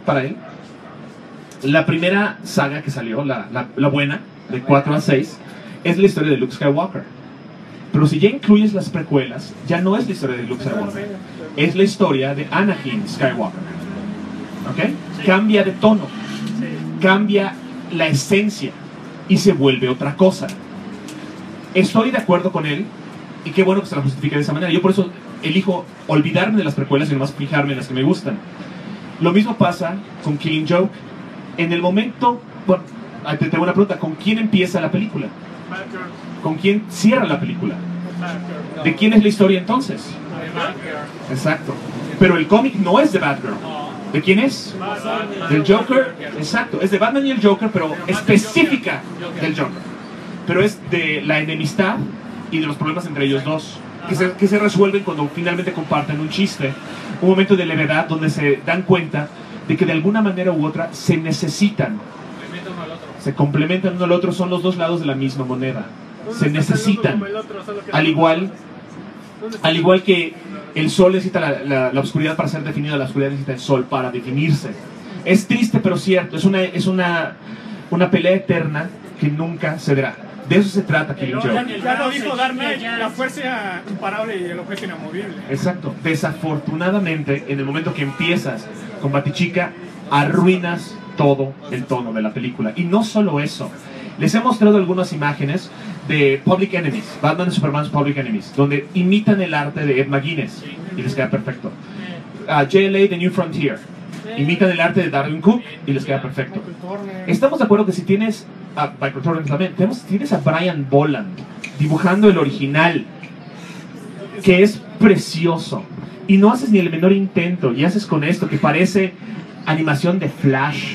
la primera saga que salió, la buena, de 4 a 6, es la historia de Luke Skywalker. Pero si ya incluyes las precuelas, ya no es la historia de Luke Skywalker, es la historia de Anakin Skywalker. ¿Ok? Cambia de tono, cambia la esencia y se vuelve otra cosa. Estoy de acuerdo con él y qué bueno que se la justifique de esa manera. Yo por eso elijo olvidarme de las precuelas y nomás fijarme en las que me gustan. Lo mismo pasa con Killing Joke. En el momento, bueno, te tengo una pregunta, ¿con quién empieza la película? ¿Con quién cierra la película? ¿De quién es la historia entonces? Exacto. Pero el cómic no es de Batgirl. ¿De quién es? Del Joker. Exacto. Es de Batman y el Joker, pero específica del Joker. Pero es de la enemistad y de los problemas entre ellos dos, que se resuelven cuando finalmente comparten un chiste, un momento de levedad donde se dan cuenta de que de alguna manera u otra se necesitan, se complementan uno al otro, son los dos lados de la misma moneda, se necesitan, al igual que el sol necesita la oscuridad para ser definida, la oscuridad necesita el sol para definirse. Es triste pero cierto, es una pelea eterna que nunca cederá. De eso se trata Killing Joke. Ya lo dijo Dark Knight, la fuerza imparable y el objeto inamovible. Exacto. Desafortunadamente, en el momento que empiezas con Batichica, arruinas todo el tono de la película. Y no solo eso. Les he mostrado algunas imágenes de Public Enemies, Batman y Superman's Public Enemies, donde imitan el arte de Ed McGuinness y les queda perfecto. JLA The New Frontier, imitan el arte de Darwin Cook y les queda perfecto. Estamos de acuerdo que si tienes a Michael Torrance también, tienes a Brian Boland dibujando el original, que es precioso, y no haces ni el menor intento y haces con esto que parece animación de Flash.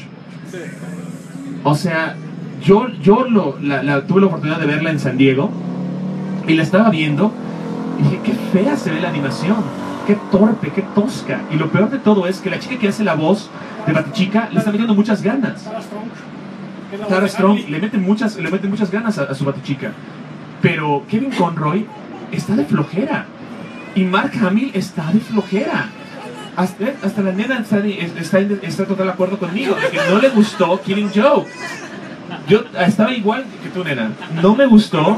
O sea, yo tuve la oportunidad de verla en San Diego y la estaba viendo y dije, qué fea se ve la animación, qué torpe, qué tosca. Y lo peor de todo es que la chica que hace la voz de Batichica le está metiendo muchas ganas. Tara Strong le mete muchas ganas a su Batichica. Pero Kevin Conroy está de flojera y Mark Hamill está de flojera. Hasta la nena está total de acuerdo conmigo de que no le gustó Killing Joke. Yo estaba igual que tú, nena. No me gustó.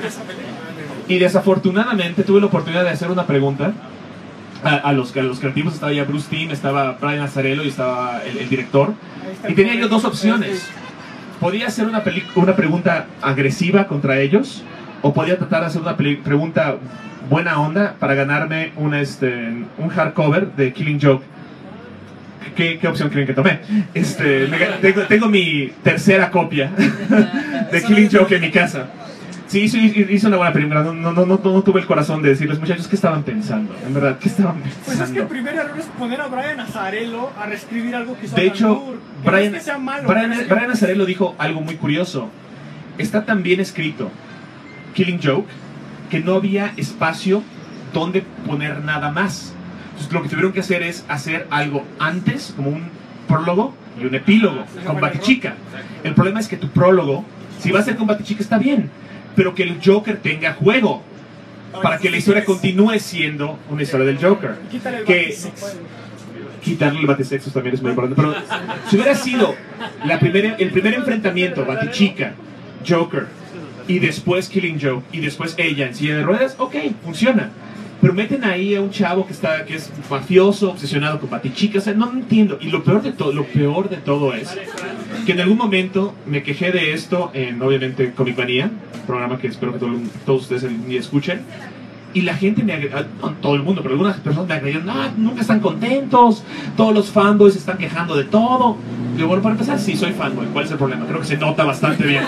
Y desafortunadamente tuve la oportunidad de hacer una pregunta a los creativos. Estaba ya Bruce Timm, estaba Brian Azzarello y estaba el director. Y tenía yo dos opciones. Podía hacer una pregunta agresiva contra ellos, o podía tratar de hacer una pregunta buena onda para ganarme un hardcover de Killing Joke. ¿Qué opción creen que tomé? Tengo mi tercera copia de Killing Joke en mi casa. Sí, hizo una buena película. No tuve el corazón de decirles, muchachos, ¿qué estaban pensando? En verdad, ¿qué estaban pensando? Pues es que el primer error es poner a Brian Azzarello a reescribir algo que hizo. De hecho, Brian Brian Azzarello dijo algo muy curioso. Está tan bien escrito Killing Joke que no había espacio dónde poner nada más. Entonces lo que tuvieron que hacer es hacer algo antes, como un prólogo y un epílogo con Batichica. El problema es que tu prólogo, si va a ser con Batichica está bien, pero que el Joker tenga juego, para que la historia continúe siendo una historia del Joker. Que quitarle el batisexo también es muy importante, pero si hubiera sido el primer enfrentamiento, Batichica, Joker, y después Killing Joke, y después ella en silla de ruedas, ok, funciona. Pero meten ahí a un chavo que es mafioso, obsesionado con Batichica, o sea, no entiendo. Y lo peor de todo es que en algún momento me quejé de esto en, obviamente, Comic Manía, programa que espero que todos ustedes ni escuchen. Y la gente me agregó, no todo el mundo, pero algunas personas me agregaron, no, nunca están contentos, todos los fanboys se están quejando de todo. Digo, bueno, para empezar, sí, soy fanboy, ¿cuál es el problema? Creo que se nota bastante bien.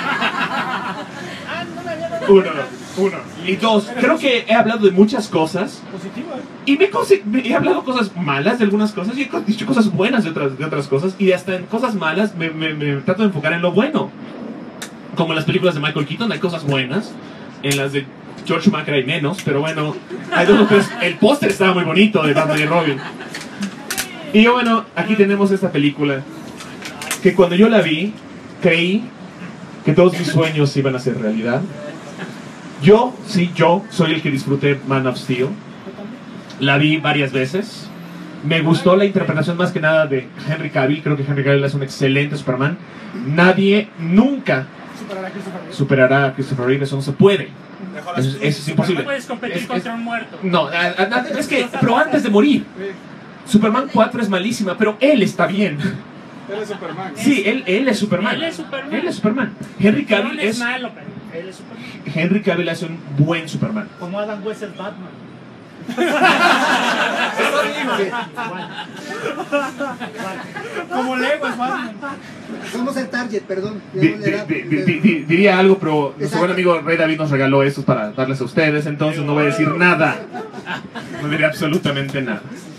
Uno. Y dos, creo que he hablado de muchas cosas. Y he hablado cosas malas de algunas cosas y he dicho cosas buenas de otras cosas. Y hasta en cosas malas me trato de enfocar en lo bueno. Como en las películas de Michael Keaton hay cosas buenas. En las de George Schumacher hay menos, pero bueno, hay dos o tres. El póster estaba muy bonito de Batman y Robin. Y bueno, aquí tenemos esta película que cuando yo la vi, creí que todos mis sueños iban a ser realidad. Yo soy el que disfruté Man of Steel. La vi varias veces. Me gustó la interpretación más que nada de Henry Cavill. Creo que Henry Cavill es un excelente Superman. Nadie nunca superará a Christopher Reeve. Eso no se puede. Eso es imposible. No puedes competir contra un muerto. No, es que, pero antes de morir. Superman 4 es malísima, pero él está bien. Él es Superman. Sí, él es Superman. Él es Superman. Él es Superman. Henry Cavill es malo, pero él es Superman. Henry Cavill hace un buen Superman. Como Adam West es Batman. Como Lego es Batman. Somos el target, perdón. Diría algo, pero nuestro buen amigo Rey David nos regaló estos para darles a ustedes, entonces no voy a decir nada. No diré absolutamente nada.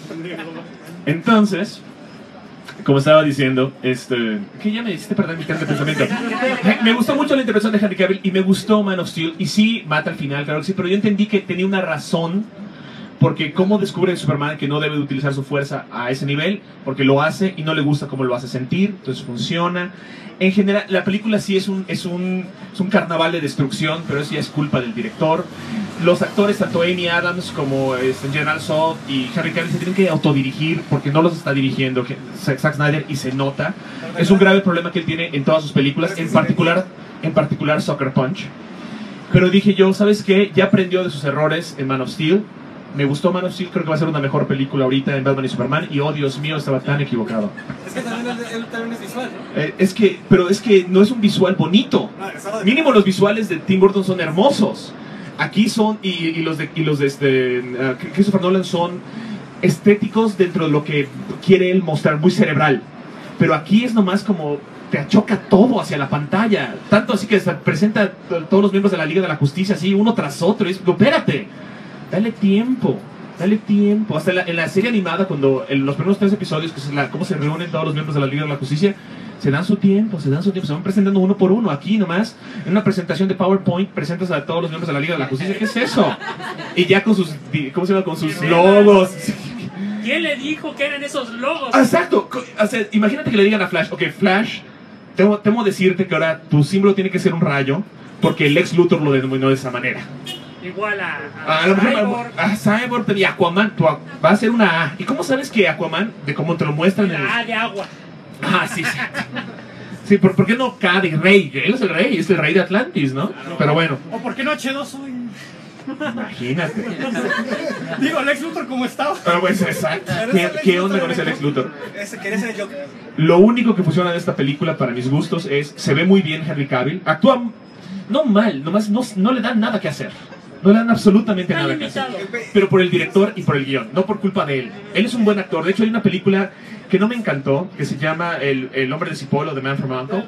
Entonces, como estaba diciendo, que ya me hiciste perder mi carga de pensamiento. Me gustó mucho la interpretación de Henry Cavill y me gustó Man of Steel. Y sí, mata al final, claro que sí, pero yo entendí que tenía una razón. Porque cómo descubre Superman que no debe de utilizar su fuerza a ese nivel, porque lo hace y no le gusta cómo lo hace sentir, entonces funciona. En general, la película sí es un carnaval de destrucción, pero eso ya es culpa del director. Los actores, tanto Amy Adams como General Zod y Henry Cavill, se tienen que autodirigir porque no los está dirigiendo Zack Snyder y se nota. Es un grave problema que él tiene en todas sus películas, en particular Sucker Punch. Pero dije yo, ¿sabes qué? Ya aprendió de sus errores en Man of Steel. Me gustó Man of Steel, creo que va a ser una mejor película ahorita en Batman y Superman. Y oh, Dios mío, estaba tan equivocado. Es que también él es visual, ¿no? Pero es que no es un visual bonito. Mínimo los visuales de Tim Burton son hermosos. Aquí son, y los de Christopher Nolan son estéticos dentro de lo que quiere él mostrar, muy cerebral. Pero aquí es nomás como te achoca todo hacia la pantalla. Tanto así que se presenta a todos los miembros de la Liga de la Justicia así, uno tras otro. Y es, espérate. Dale tiempo. Hasta en la serie animada, cuando en los primeros 3 episodios, que es cómo se reúnen todos los miembros de la Liga de la Justicia, se dan su tiempo, se van presentando uno por uno. Aquí nomás, en una presentación de PowerPoint, presentas a todos los miembros de la Liga de la Justicia. ¿Qué es eso? Y ya con sus, ¿cómo se llama? Con sus logos. ¿Quién le dijo que eran esos logos? Exacto. O sea, imagínate que le digan a Flash, ok, Flash, temo decirte que ahora tu símbolo tiene que ser un rayo, porque el Lex Luthor lo denominó de esa manera. Igual a lo mejor a Cyborg y Aquaman va a ser una A. ¿Y cómo sabes que Aquaman, de cómo te lo muestran en el... A de agua. Ah, sí. Sí, ¿por qué no K de rey? Él es el rey de Atlantis, ¿no? Pero bueno. ¿O por qué no H2 soy? Imagínate. Digo, Lex Luthor como estaba. Pero pues, exacto. ¿Qué onda con ese Lex Luthor? Quería ser el Joker. Lo único que funciona de esta película para mis gustos es, se ve muy bien Henry Cavill. Actúa no mal, nomás no le dan nada que hacer. No le dan absolutamente nada que hacer. Pero por el director y por el guión, no por culpa de él. Él es un buen actor. De hecho, hay una película que no me encantó, que se llama El hombre de Cipoll, The Man from U.N.C.L.E.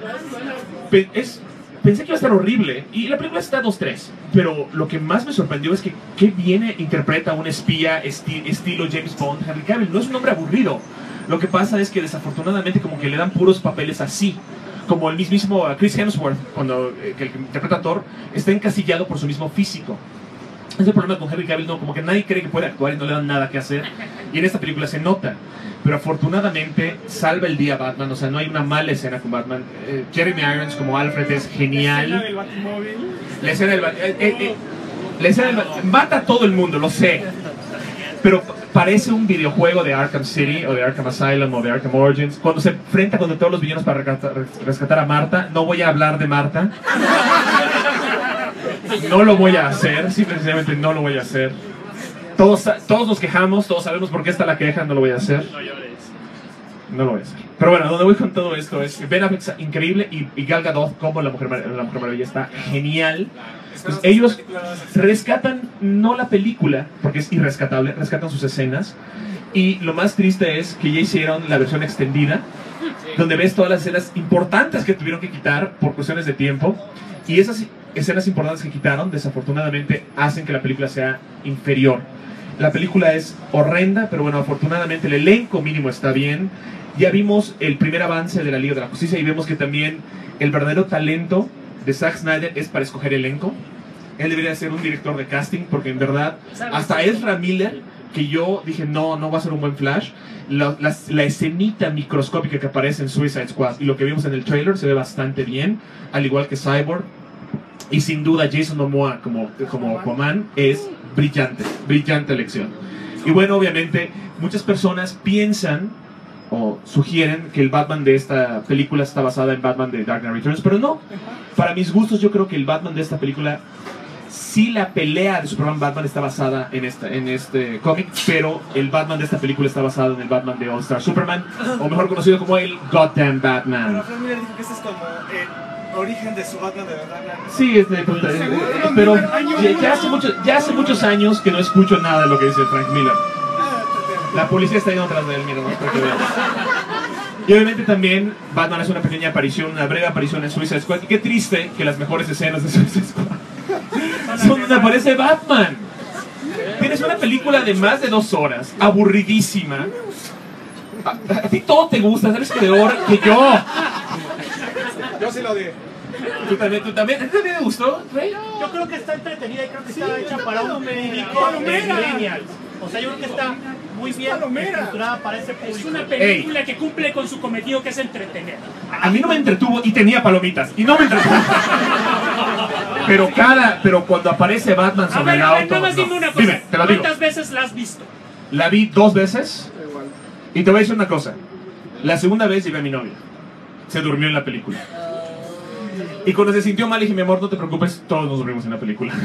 Pensé que iba a estar horrible. Y la película está 2-3. Pero lo que más me sorprendió es que viene interpreta a un espía estilo James Bond. Henry Cavill no es un hombre aburrido. Lo que pasa es que desafortunadamente como que le dan puros papeles así. Como el mismísimo Chris Hemsworth, que el que interpreta a Thor, está encasillado por su mismo físico. Es el problema con Henry Cavill, no, como que nadie cree que puede actuar y no le dan nada que hacer. Y en esta película se nota. Pero afortunadamente salva el día Batman, o sea, no hay una mala escena con Batman. Jeremy Irons como Alfred es genial. La escena del Batimóvil. La escena del la escena del mata a todo el mundo, lo sé. Pero parece un videojuego de Arkham City o de Arkham Asylum o de Arkham Origins. Cuando se enfrenta contra todos los villanos para rescatar a Marta, no voy a hablar de Marta. No lo voy a hacer, simplemente no lo voy a hacer. Todos nos quejamos, todos sabemos por qué está la queja, no lo voy a hacer. No lo voy a hacer. Pero bueno, donde voy con todo esto es que Ben Affleck está increíble y Gal Gadot como la Mujer Maravilla está genial. Pues ellos rescatan no la película, porque es irrescatable, rescatan sus escenas. Y lo más triste es que ya hicieron la versión extendida, donde ves todas las escenas importantes que tuvieron que quitar por cuestiones de tiempo. Y esas escenas importantes que quitaron, desafortunadamente, hacen que la película sea inferior. La película es horrenda, pero bueno, afortunadamente el elenco mínimo está bien. Ya vimos el primer avance de la Liga de la Justicia y vemos que también el verdadero talento de Zack Snyder es para escoger elenco. Él debería ser un director de casting, porque en verdad, hasta Ezra Miller, que yo dije, no va a ser un buen Flash, la escenita microscópica que aparece en Suicide Squad y lo que vimos en el trailer se ve bastante bien, al igual que Cyborg. Y sin duda Jason Momoa como Aquaman es brillante elección. Y bueno, obviamente, muchas personas piensan o sugieren que el Batman de esta película está basada en Batman de Dark Knight Returns, pero no. Para mis gustos, yo creo que el Batman de esta película, sí, la pelea de Superman Batman está basada en este cómic, pero el Batman de esta película está basado en el Batman de All Star Superman, o mejor conocido como el Goddamn Batman. Pero Frank Miller dijo que este es como el origen de su Batman de verdad. Sí, pero ya hace muchos años que no escucho nada de lo que dice Frank Miller. La policía está yendo atrás de él, mira, ¿no? Para que veas. Y obviamente también Batman hace una pequeña aparición, una breve aparición en Suicide Squad. Y qué triste que las mejores escenas de Suicide Squad son donde aparece Batman. Tienes una película de más de 2 horas, aburridísima. A ti todo te gusta, eres peor que yo. Yo sí lo di. ¿Tú también? ¿A ti también te gustó, Rey? Yo creo que está entretenida y creo que está hecha para un público millennials. O sea, yo creo que está muy bien estructurada para ese público. Es una película que cumple con su cometido, que es entretener. A mí no me entretuvo y tenía palomitas y no me entretuvo. Pero cuando aparece Batman sobre el auto, nada más dime una cosa. Dime, te lo digo. ¿Cuántas veces la has visto? La vi 2 veces y te voy a decir una cosa. La segunda vez llevé a mi novia. Se durmió en la película. Y cuando se sintió mal dije, mi amor, no te preocupes, todos nos dormimos en la película.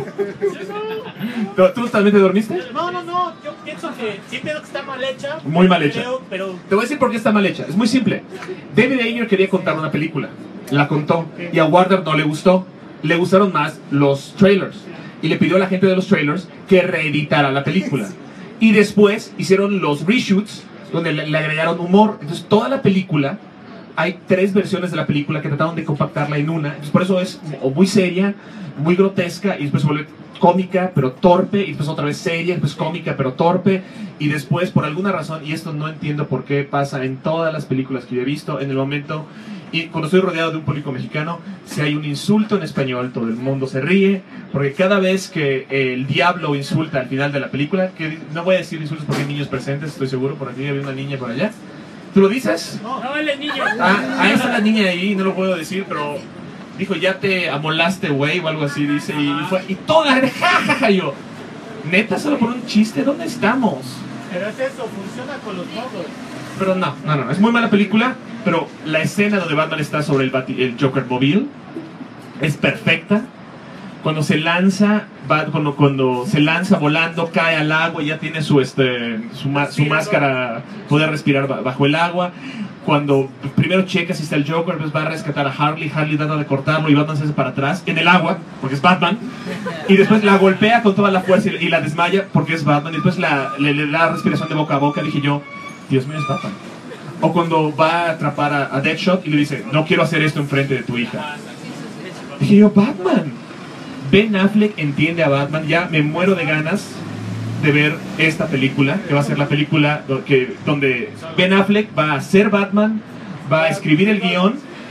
¿Tú también te dormiste? No, yo pienso que sí pienso que está mal hecha. Muy mal hecha. Pero Te voy a decir por qué está mal hecha. Es muy simple. David Ayer quería contar una película. La contó. Y a Warner no le gustó. Le gustaron más los trailers. Y le pidió a la gente de los trailers que reeditara la película. Y después hicieron los reshoots donde le agregaron humor. Entonces toda la película, hay 3 versiones de la película que trataron de compactarla en una. Entonces por eso es muy seria, muy grotesca y después se vuelve cómica pero torpe y después otra vez seria, después cómica pero torpe y después por alguna razón, y esto no entiendo por qué pasa en todas las películas que yo he visto, en el momento y cuando estoy rodeado de un público mexicano, si hay un insulto en español todo el mundo se ríe, porque cada vez que el diablo insulta al final de la película, que no voy a decir insultos porque hay niños presentes, estoy seguro, por aquí había una niña por allá. ¿Tú lo dices? No, él es niño. Ahí está la niña ahí, no lo puedo decir, pero dijo, ya te amolaste, güey, o algo así, dice, y toda la gente, jajaja, yo, neta, solo por un chiste, ¿dónde estamos? es eso, funciona con los modos. Pero no, es muy mala película, pero la escena donde Batman está sobre el Joker Mobile es perfecta. Cuando se lanza, cuando se lanza volando, cae al agua y ya tiene su máscara, poder respirar bajo el agua. Cuando primero checa si está el Joker, pues va a rescatar a Harley trata de cortarlo y Batman se hace para atrás en el agua, porque es Batman. Y después la golpea con toda la fuerza y la desmaya porque es Batman. Y después le da respiración de boca a boca. Dije yo, Dios mío, es Batman. O cuando va a atrapar a Deadshot y le dice, no quiero hacer esto enfrente de tu hija. Dije yo, Batman. Ben Affleck entiende a Batman. Ya me muero de ganas de ver esta película, que va a ser la película donde Ben Affleck va a ser Batman, va a escribir el guión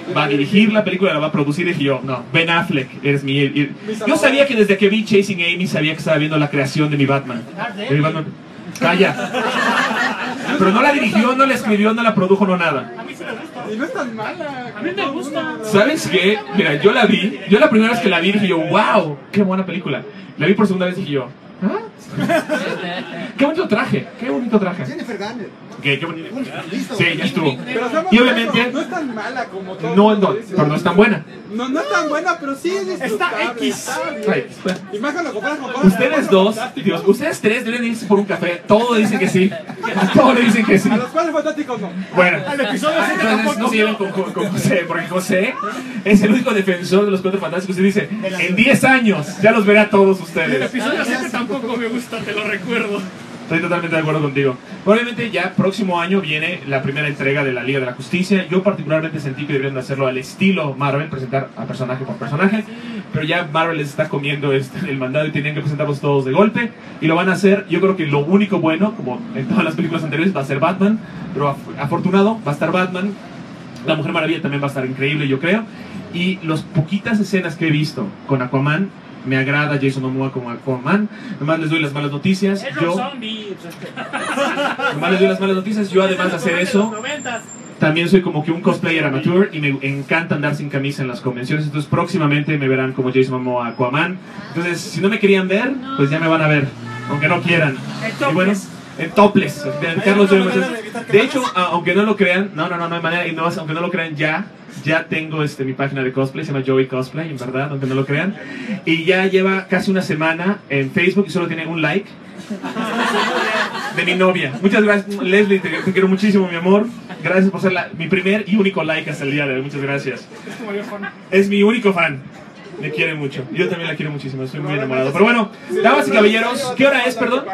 va a dirigir la película, la va a producir. Y dije yo, no, Ben Affleck, eres mi... Yo sabía que desde que vi Chasing Amy, sabía que estaba viendo la creación de mi Batman. De mi Batman. Calla. Pero no la dirigió, no la escribió, no la produjo, no nada. A mí sí me gusta. Y no es tan mala. A mí me gusta. ¿Sabes qué? Mira, yo la vi, yo la primera vez que la vi dije yo, wow, qué buena película. La vi por segunda vez y dije yo, ¿ah? Qué bonito traje, qué bonito traje. Jennifer Garner. Qué bonito. Listo. Sí, ya estuvo. Pero seamos Y obviamente honestos, no es tan mala como todo. no, el mundo no, dice. pero no es tan buena. No es tan buena, pero sí es disfrutable. Está X. Está bien. Ay, Y más cuando comparas con ustedes dos, Dios, ustedes tres deben irse por un café. Todos dicen que sí. A todos le dicen que sí. A los Cuatro Fantásticos no. Bueno, Al episodio 7 entonces no tampoco. se lleven con José, porque José es el único defensor de los Cuatro Fantásticos y dice, en 10 años ya los verá a todos El ustedes. episodio 7 tampoco me gusta, te lo recuerdo. Estoy totalmente de acuerdo contigo. Obviamente ya próximo año viene la primera entrega de la Liga de la Justicia. Yo particularmente sentí que deberían de hacerlo al estilo Marvel, presentar a personaje por personaje. Pero ya Marvel les está comiendo el mandado y tenían que presentarlos todos de golpe. Y lo van a hacer. Yo creo que lo único bueno, como en todas las películas anteriores, va a ser Batman. Pero afortunado, va a estar Batman. La Mujer Maravilla también va a estar increíble, yo creo. Y las poquitas escenas que he visto con Aquaman, me agrada Jason Momoa como Aquaman. Nomás les doy las malas noticias. Es Yo, Rob Zombie. nomás les doy las malas noticias. Yo además de hacer eso, también soy como que un cosplayer amateur y me encanta andar sin camisa en las convenciones. Entonces próximamente me verán como Jason Momoa Aquaman. Entonces si no me querían ver, pues ya me van a ver, aunque no quieran. Y bueno, en topless. Carlos, de hecho, aunque no lo crean, no hay manera, y no, aunque no lo crean, ya tengo mi página de cosplay, se llama Joey Cosplay, en verdad, aunque no lo crean. Y ya lleva casi una semana en Facebook y solo tiene un like de mi novia. Muchas gracias, Leslie, te quiero muchísimo, mi amor. Gracias por ser mi primer y único like hasta el día de hoy. Muchas gracias. Es tu mayor fan. Es mi único fan. Me quiere mucho. Yo también la quiero muchísimo. Estoy muy enamorado. Pero bueno, damas y caballeros, ¿qué hora es, perdón?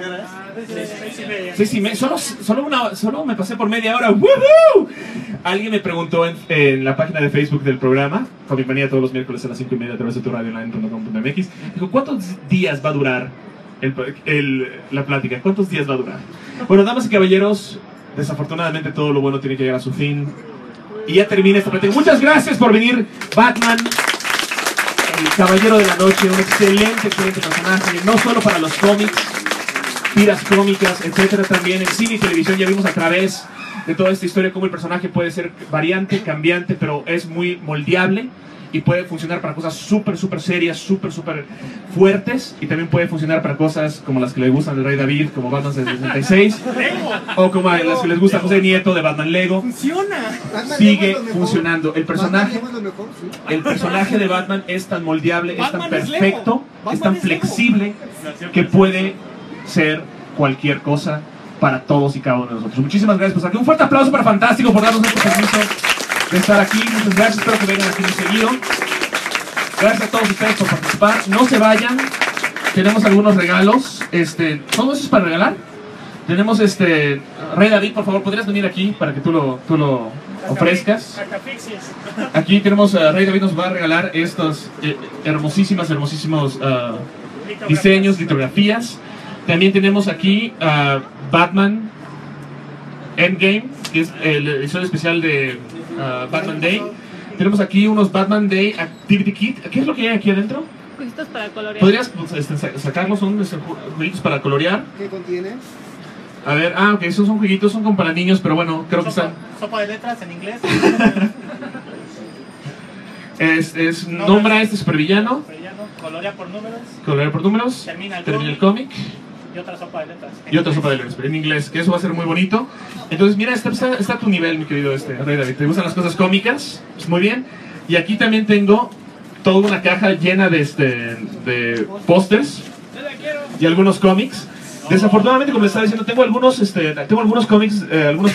6:30. Solo me pasé por media hora. ¡Woohoo! Alguien me preguntó en la página de Facebook del programa, con mi manía todos los miércoles a las 5:30 a través de tu radioline.com.mx. Dijo, ¿cuántos días va a durar la plática? ¿Cuántos días va a durar? Bueno, damas y caballeros, desafortunadamente todo lo bueno tiene que llegar a su fin. Y ya termina esta plática. Muchas gracias por venir, Batman, el caballero de la noche, un excelente personaje, no solo para los cómics, tiras cómicas, etcétera, también en cine y televisión. Ya vimos a través de toda esta historia cómo el personaje puede ser variante, cambiante, pero es muy moldeable y puede funcionar para cosas súper serias, súper fuertes, y también puede funcionar para cosas como las que le gustan al Rey David, como Batman 66, o como a las que les gusta a José Nieto de Batman Lego. Funciona. Sigue funcionando. El personaje de Batman es tan moldeable, es tan Batman es perfecto, Lego. es tan Batman es Lego. flexible, que puede ser cualquier cosa para todos y cada uno de nosotros. Muchísimas gracias por estar aquí. Un fuerte aplauso para Fantástico por darnos este permiso de estar aquí. Muchas gracias, espero que vengan aquí muy seguido. Gracias a todos ustedes por participar. No se vayan, tenemos algunos regalos. ¿Todo eso es para regalar? Tenemos Rey David, por favor, ¿podrías venir aquí para que tú lo ofrezcas? Aquí tenemos, Rey David nos va a regalar estos hermosísimos diseños, litografías. También tenemos aquí Batman Endgame, que es el edición especial de Batman Day. Tenemos aquí unos Batman Day Activity Kit. ¿Qué es lo que hay aquí adentro? Juguitos para colorear. ¿Podrías sacarlos? Son juguitos para colorear. ¿Qué contiene? A ver, ok, esos son jueguitos, son como para niños, pero bueno, creo que están... Sopa de letras en inglés. Nombra supervillano. Colorea por números. Colorear por números. Termina el cómic. Y otra sopa de letras. Y otra sopa de letras, en inglés, que eso va a ser muy bonito. Entonces, mira, está a tu nivel, mi querido Rey David. ¿Te gustan las cosas cómicas? Pues muy bien. Y aquí también tengo toda una caja llena de pósters y algunos cómics. Desafortunadamente, como les estaba diciendo, tengo algunos cómics, algunos